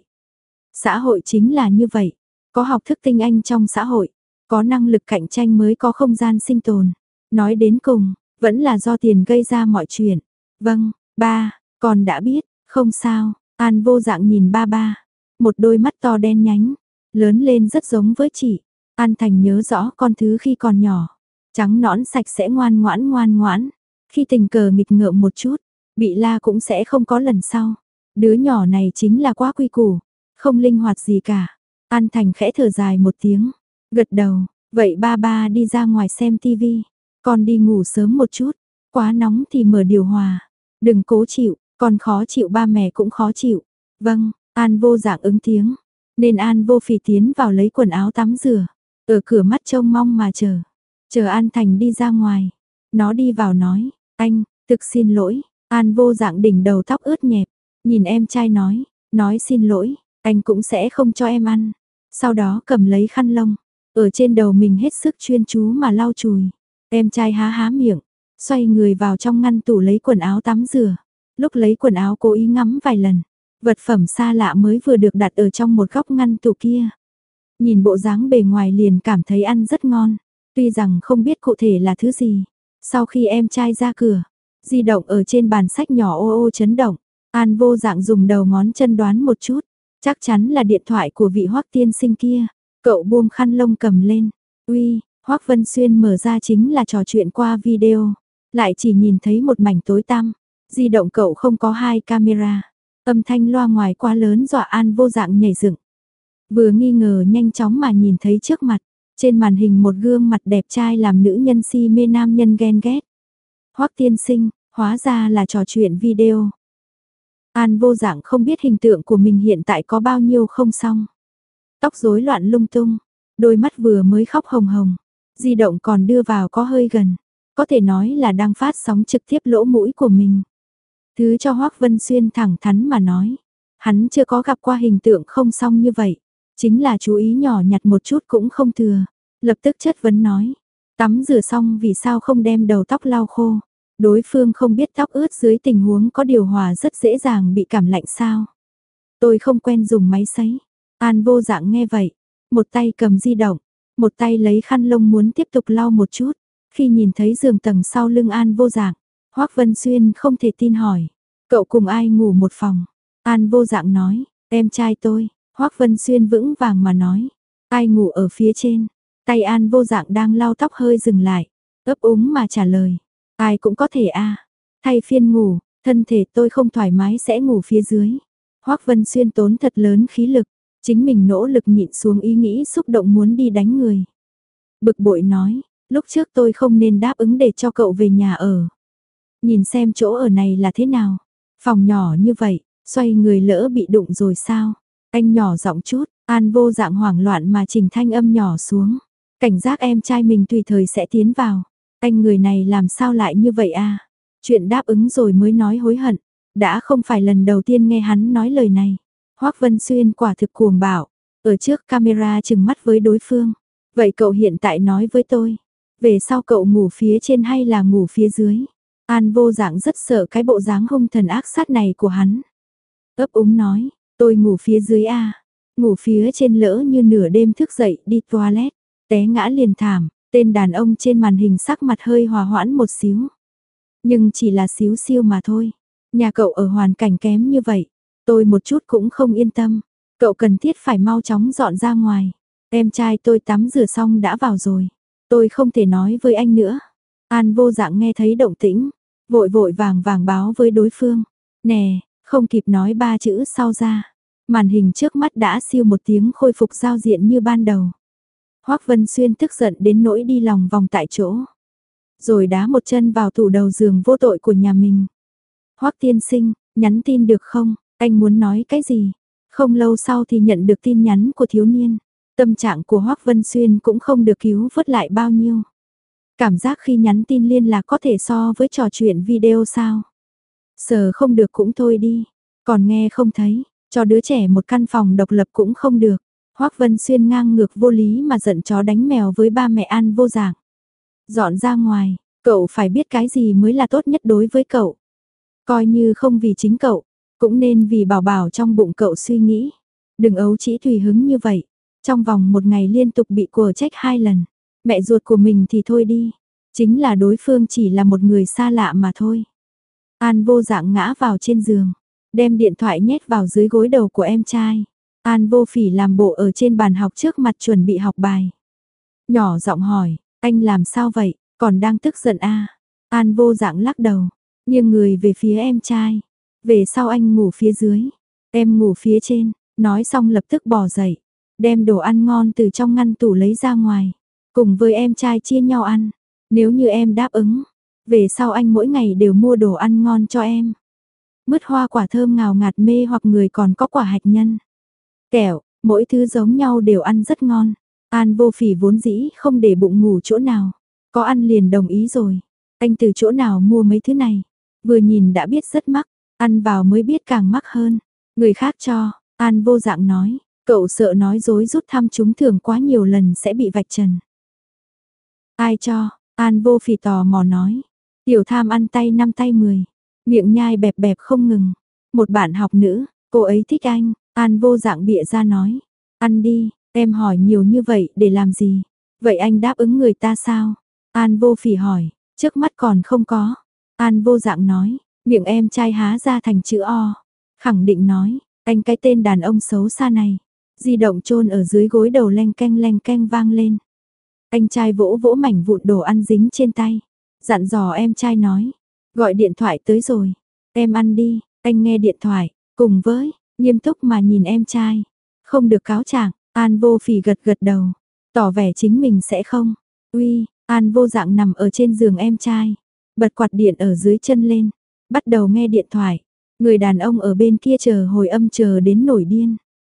Xã hội chính là như vậy, có học thức tinh anh trong xã hội, có năng lực cạnh tranh mới có không gian sinh tồn. Nói đến cùng, vẫn là do tiền gây ra mọi chuyện. Vâng, ba, con đã biết, không sao. An Vô Dạng nhìn ba, một đôi mắt to đen nhánh, lớn lên rất giống với chị. An Thành nhớ rõ con thứ khi còn nhỏ, trắng nõn sạch sẽ ngoan ngoãn. Khi tình cờ nghịch ngợm một chút, bị la cũng sẽ không có lần sau. Đứa nhỏ này chính là quá quy củ, không linh hoạt gì cả. An Thành khẽ thở dài một tiếng, gật đầu, vậy ba đi ra ngoài xem tivi, con đi ngủ sớm một chút, quá nóng thì mở điều hòa, đừng cố chịu, con khó chịu ba mẹ cũng khó chịu. Vâng, An Vô Dạng ứng tiếng, nên An Vô Phỉ tiến vào lấy quần áo tắm rửa, ở cửa mắt trông mong mà chờ An Thành đi ra ngoài. Nó đi vào nói, anh, thực xin lỗi. An Vô Dạng đỉnh đầu tóc ướt nhẹp, nhìn em trai nói xin lỗi, anh cũng sẽ không cho em ăn. Sau đó cầm lấy khăn lông, ở trên đầu mình hết sức chuyên chú mà lau chùi. Em trai há miệng, xoay người vào trong ngăn tủ lấy quần áo tắm rửa. Lúc lấy quần áo cố ý ngắm vài lần, vật phẩm xa lạ mới vừa được đặt ở trong một góc ngăn tủ kia. Nhìn bộ dáng bề ngoài liền cảm thấy ăn rất ngon, tuy rằng không biết cụ thể là thứ gì. Sau khi em trai ra cửa, di động ở trên bàn sách nhỏ ô chấn động. An Vô Dạng dùng đầu ngón chân đoán một chút, chắc chắn là điện thoại của vị Hoắc tiên sinh kia. Cậu buông khăn lông cầm lên, uy, Hoắc Vân Xuyên mở ra chính là trò chuyện qua video, lại chỉ nhìn thấy một mảnh tối tăm. Di động cậu không có hai camera, âm thanh loa ngoài quá lớn dọa An Vô Dạng nhảy dựng. Vừa nghi ngờ nhanh chóng mà nhìn thấy trước mặt, trên màn hình một gương mặt đẹp trai làm nữ nhân si mê nam nhân ghen ghét. Hoắc tiên sinh, hóa ra là trò chuyện video. An Vô Dạng không biết hình tượng của mình hiện tại có bao nhiêu không xong. Tóc rối loạn lung tung, đôi mắt vừa mới khóc hồng hồng, di động còn đưa vào có hơi gần, có thể nói là đang phát sóng trực tiếp lỗ mũi của mình. Thứ cho Hoắc Vân Xuyên thẳng thắn mà nói, hắn chưa có gặp qua hình tượng không xong như vậy, chính là chú ý nhỏ nhặt một chút cũng không thừa. Lập tức chất vấn nói, tắm rửa xong vì sao không đem đầu tóc lau khô? Đối phương không biết tóc ướt dưới tình huống có điều hòa rất dễ dàng bị cảm lạnh sao? Tôi không quen dùng máy sấy. An Vô Dạng nghe vậy, một tay cầm di động, một tay lấy khăn lông muốn tiếp tục lau một chút. Khi nhìn thấy giường tầng sau lưng An Vô Dạng, Hoắc Vân Xuyên không thể tin hỏi, cậu cùng ai ngủ một phòng? An Vô Dạng nói, em trai tôi. Hoắc Vân Xuyên vững vàng mà nói, ai ngủ ở phía trên? Tay An Vô Dạng đang lau tóc hơi dừng lại, ấp úng mà trả lời, ai cũng có thể a. Thay phiên ngủ, thân thể tôi không thoải mái sẽ ngủ phía dưới. Hoắc Vân Xuyên tốn thật lớn khí lực, chính mình nỗ lực nhịn xuống ý nghĩ xúc động muốn đi đánh người. Bực bội nói, lúc trước tôi không nên đáp ứng để cho cậu về nhà ở. Nhìn xem chỗ ở này là thế nào, phòng nhỏ như vậy, xoay người lỡ bị đụng rồi sao? Anh nhỏ giọng chút, An Vô Dạng hoảng loạn mà chỉnh thanh âm nhỏ xuống. Cảnh giác em trai mình tùy thời sẽ tiến vào. Anh người này làm sao lại như vậy a? Chuyện đáp ứng rồi mới nói hối hận. Đã không phải lần đầu tiên nghe hắn nói lời này. Hoắc Vân Xuyên quả thực cuồng bạo. Ở trước camera chừng mắt với đối phương. Vậy cậu hiện tại nói với tôi. Về sau cậu ngủ phía trên hay là ngủ phía dưới? An Vô Dạng rất sợ cái bộ dáng hung thần ác sát này của hắn. Ấp úng nói. Tôi ngủ phía dưới a, ngủ phía trên lỡ như nửa đêm thức dậy đi toilet, té ngã liền thảm. Tên đàn ông trên màn hình sắc mặt hơi hòa hoãn một xíu. Nhưng chỉ là xíu xiu mà thôi. Nhà cậu ở hoàn cảnh kém như vậy, tôi một chút cũng không yên tâm. Cậu cần thiết phải mau chóng dọn ra ngoài. Em trai tôi tắm rửa xong đã vào rồi. Tôi không thể nói với anh nữa. An Vô Dạng nghe thấy động tĩnh, vội vội vàng vàng báo với đối phương. Nè, không kịp nói ba chữ sau ra. Màn hình trước mắt đã siêu một tiếng khôi phục giao diện như ban đầu. Hoắc Vân Xuyên tức giận đến nỗi đi lòng vòng tại chỗ. Rồi đá một chân vào tủ đầu giường vô tội của nhà mình. Hoắc tiên sinh, nhắn tin được không? Anh muốn nói cái gì? Không lâu sau thì nhận được tin nhắn của thiếu niên. Tâm trạng của Hoắc Vân Xuyên cũng không được cứu vớt lại bao nhiêu. Cảm giác khi nhắn tin liên lạc có thể so với trò chuyện video sao? Sờ không được cũng thôi đi. Còn nghe không thấy. cho đứa trẻ một căn phòng độc lập cũng không được. Hoắc Vân Xuyên ngang ngược vô lý mà giận chó đánh mèo với ba mẹ An Vô Dạng. Dọn ra ngoài, cậu phải biết cái gì mới là tốt nhất đối với cậu. Coi như không vì chính cậu, cũng nên vì bảo bảo trong bụng cậu suy nghĩ. Đừng ấu trĩ tùy hứng như vậy. Trong vòng một ngày liên tục bị quở trách 2 lần. Mẹ ruột của mình thì thôi đi. Chính là đối phương chỉ là một người xa lạ mà thôi. An Vô Dạng ngã vào trên giường, đem điện thoại nhét vào dưới gối đầu của em trai. An Vô Phỉ làm bộ ở trên bàn học trước mặt chuẩn bị học bài. Nhỏ giọng hỏi, anh làm sao vậy, còn đang tức giận à? An Vô Dạng lắc đầu, nghiêng người về phía em trai. Về sau anh ngủ phía dưới, em ngủ phía trên. Nói xong lập tức bò dậy, đem đồ ăn ngon từ trong ngăn tủ lấy ra ngoài, cùng với em trai chia nhau ăn. Nếu như em đáp ứng, về sau anh mỗi ngày đều mua đồ ăn ngon cho em. Mứt hoa quả thơm ngào ngạt mê hoặc người, còn có quả hạch nhân, kẹo, mỗi thứ giống nhau đều ăn rất ngon. An Vô Phỉ vốn dĩ không để bụng ngủ chỗ nào, có ăn liền đồng ý rồi. Anh từ chỗ nào mua mấy thứ này? Vừa nhìn đã biết rất mắc, ăn vào mới biết càng mắc hơn. Người khác cho, An Vô Dạng nói, cậu sợ nói dối rút thăm trúng thưởng quá nhiều lần sẽ bị vạch trần. Ai cho? An Vô Phỉ tò mò nói. Tiểu Tham ăn tay 5 tay 10, miệng nhai bẹp bẹp không ngừng. Một bạn học nữ, cô ấy thích anh. An Vô Dạng bịa ra nói. Ăn đi, em hỏi nhiều như vậy để làm gì? Vậy anh đáp ứng người ta sao? An Vô Phỉ hỏi, trước mắt còn không có. An Vô Dạng nói, miệng em trai há ra thành chữ O. Khẳng định nói, anh cái tên đàn ông xấu xa này. Di động chôn ở dưới gối đầu leng keng vang lên. Anh trai vỗ vỗ mảnh vụn đồ ăn dính trên tay. Dặn dò em trai nói, gọi điện thoại tới rồi. Em ăn đi, anh nghe điện thoại, cùng với, nghiêm túc mà nhìn em trai. Không được cáo trạng. An Vô Phỉ gật gật đầu, tỏ vẻ chính mình sẽ không. Uy, An Vô Dạng nằm ở trên giường em trai, bật quạt điện ở dưới chân lên, bắt đầu nghe điện thoại. Người đàn ông ở bên kia chờ hồi âm chờ đến nổi điên.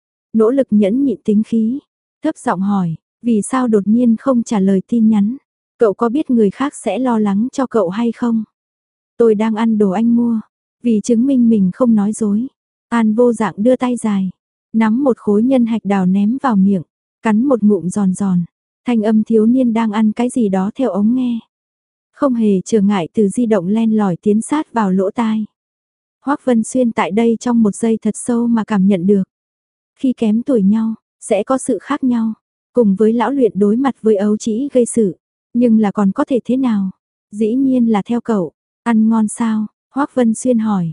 Nỗ lực nhẫn nhịn tính khí, thấp giọng hỏi, vì sao đột nhiên không trả lời tin nhắn? Cậu có biết người khác sẽ lo lắng cho cậu hay không? Tôi đang ăn đồ anh mua, vì chứng minh mình không nói dối. An Vô Dạng đưa tay dài, nắm một khối nhân hạch đào ném vào miệng, cắn một ngụm giòn giòn. Thanh âm thiếu niên đang ăn cái gì đó theo ống nghe. Không hề trở ngại từ di động len lỏi tiến sát vào lỗ tai. Hoắc Vân Xuyên tại đây trong một giây thật sâu mà cảm nhận được. Khi kém tuổi nhau, sẽ có sự khác nhau. Cùng với lão luyện đối mặt với ấu trĩ gây sự. Nhưng là còn có thể thế nào? Dĩ nhiên là theo cậu. Ăn ngon sao? Hoắc Vân Xuyên hỏi.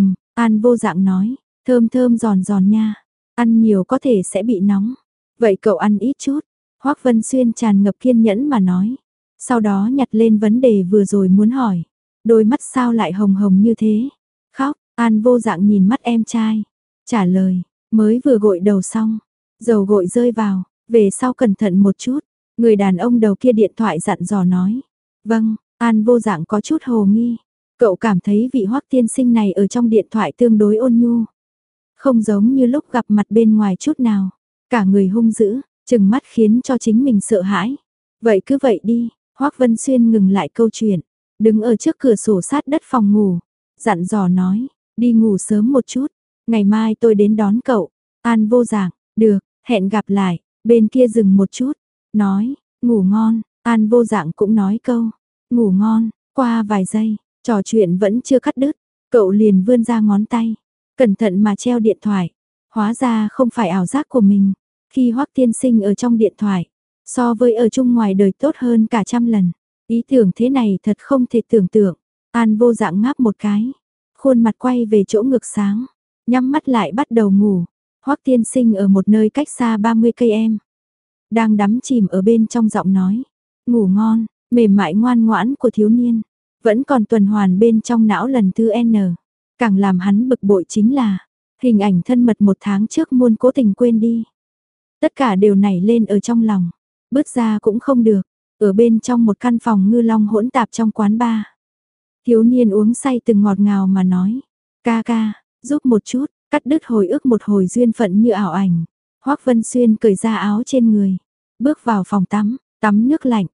An Vô Dạng nói. Thơm thơm giòn giòn nha. Ăn nhiều có thể sẽ bị nóng. Vậy cậu ăn ít chút. Hoắc Vân Xuyên tràn ngập kiên nhẫn mà nói. Sau đó nhặt lên vấn đề vừa rồi muốn hỏi. Đôi mắt sao lại hồng hồng như thế? Khóc. An Vô Dạng nhìn mắt em trai. Trả lời. Mới vừa gội đầu xong. Dầu gội rơi vào. Về sau cẩn thận một chút. Người đàn ông đầu kia điện thoại dặn dò nói. Vâng. An Vô Dạng có chút hồ nghi. Cậu cảm thấy vị Hoắc tiên sinh này ở trong điện thoại tương đối ôn nhu. Không giống như lúc gặp mặt bên ngoài chút nào. Cả người hung dữ, trừng mắt khiến cho chính mình sợ hãi. Vậy cứ vậy đi. Hoắc Vân Xuyên ngừng lại câu chuyện, đứng ở trước cửa sổ sát đất phòng ngủ, dặn dò nói, đi ngủ sớm một chút, ngày mai tôi đến đón cậu. An Vô Dạng, được, hẹn gặp lại. Bên kia dừng một chút, nói, ngủ ngon. An Vô Dạng cũng nói câu, ngủ ngon. Qua vài giây, trò chuyện vẫn chưa cắt đứt, cậu liền vươn ra ngón tay, cẩn thận mà treo điện thoại. Hóa ra không phải ảo giác của mình, khi Hoắc tiên sinh ở trong điện thoại, so với ở chung ngoài đời tốt hơn cả trăm lần. Ý tưởng thế này thật không thể tưởng tượng. An Vô Dạng ngáp một cái, khuôn mặt quay về chỗ ngược sáng, nhắm mắt lại bắt đầu ngủ. Hoắc tiên sinh ở một nơi cách xa 30 cây em, đang đắm chìm ở bên trong giọng nói, ngủ ngon, mềm mại ngoan ngoãn của thiếu niên, vẫn còn tuần hoàn bên trong não lần thứ N. Càng làm hắn bực bội chính là, hình ảnh thân mật 1 tháng trước muôn cố tình quên đi. Tất cả đều nảy lên ở trong lòng, bước ra cũng không được, ở bên trong một căn phòng ngư long hỗn tạp trong quán bar. Thiếu niên uống say từng ngọt ngào mà nói, ca ca, giúp một chút, cắt đứt hồi ức một hồi duyên phận như ảo ảnh. Hoắc Vân Xuyên cởi ra áo trên người, bước vào phòng tắm, tắm nước lạnh.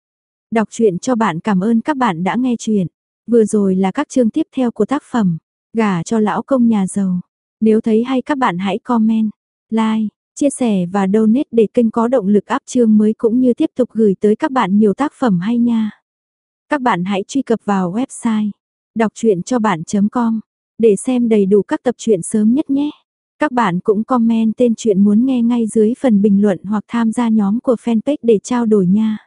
Đọc truyện cho bạn, cảm ơn các bạn đã nghe truyện. Vừa rồi là các chương tiếp theo của tác phẩm Gả cho lão công nhà giàu. Nếu thấy hay các bạn hãy comment, like, chia sẻ và donate để kênh có động lực up chương mới cũng như tiếp tục gửi tới các bạn nhiều tác phẩm hay nha. Các bạn hãy truy cập vào website đọc truyện cho bạn.com để xem đầy đủ các tập truyện sớm nhất nhé. Các bạn cũng comment tên truyện muốn nghe ngay dưới phần bình luận hoặc tham gia nhóm của fanpage để trao đổi nha.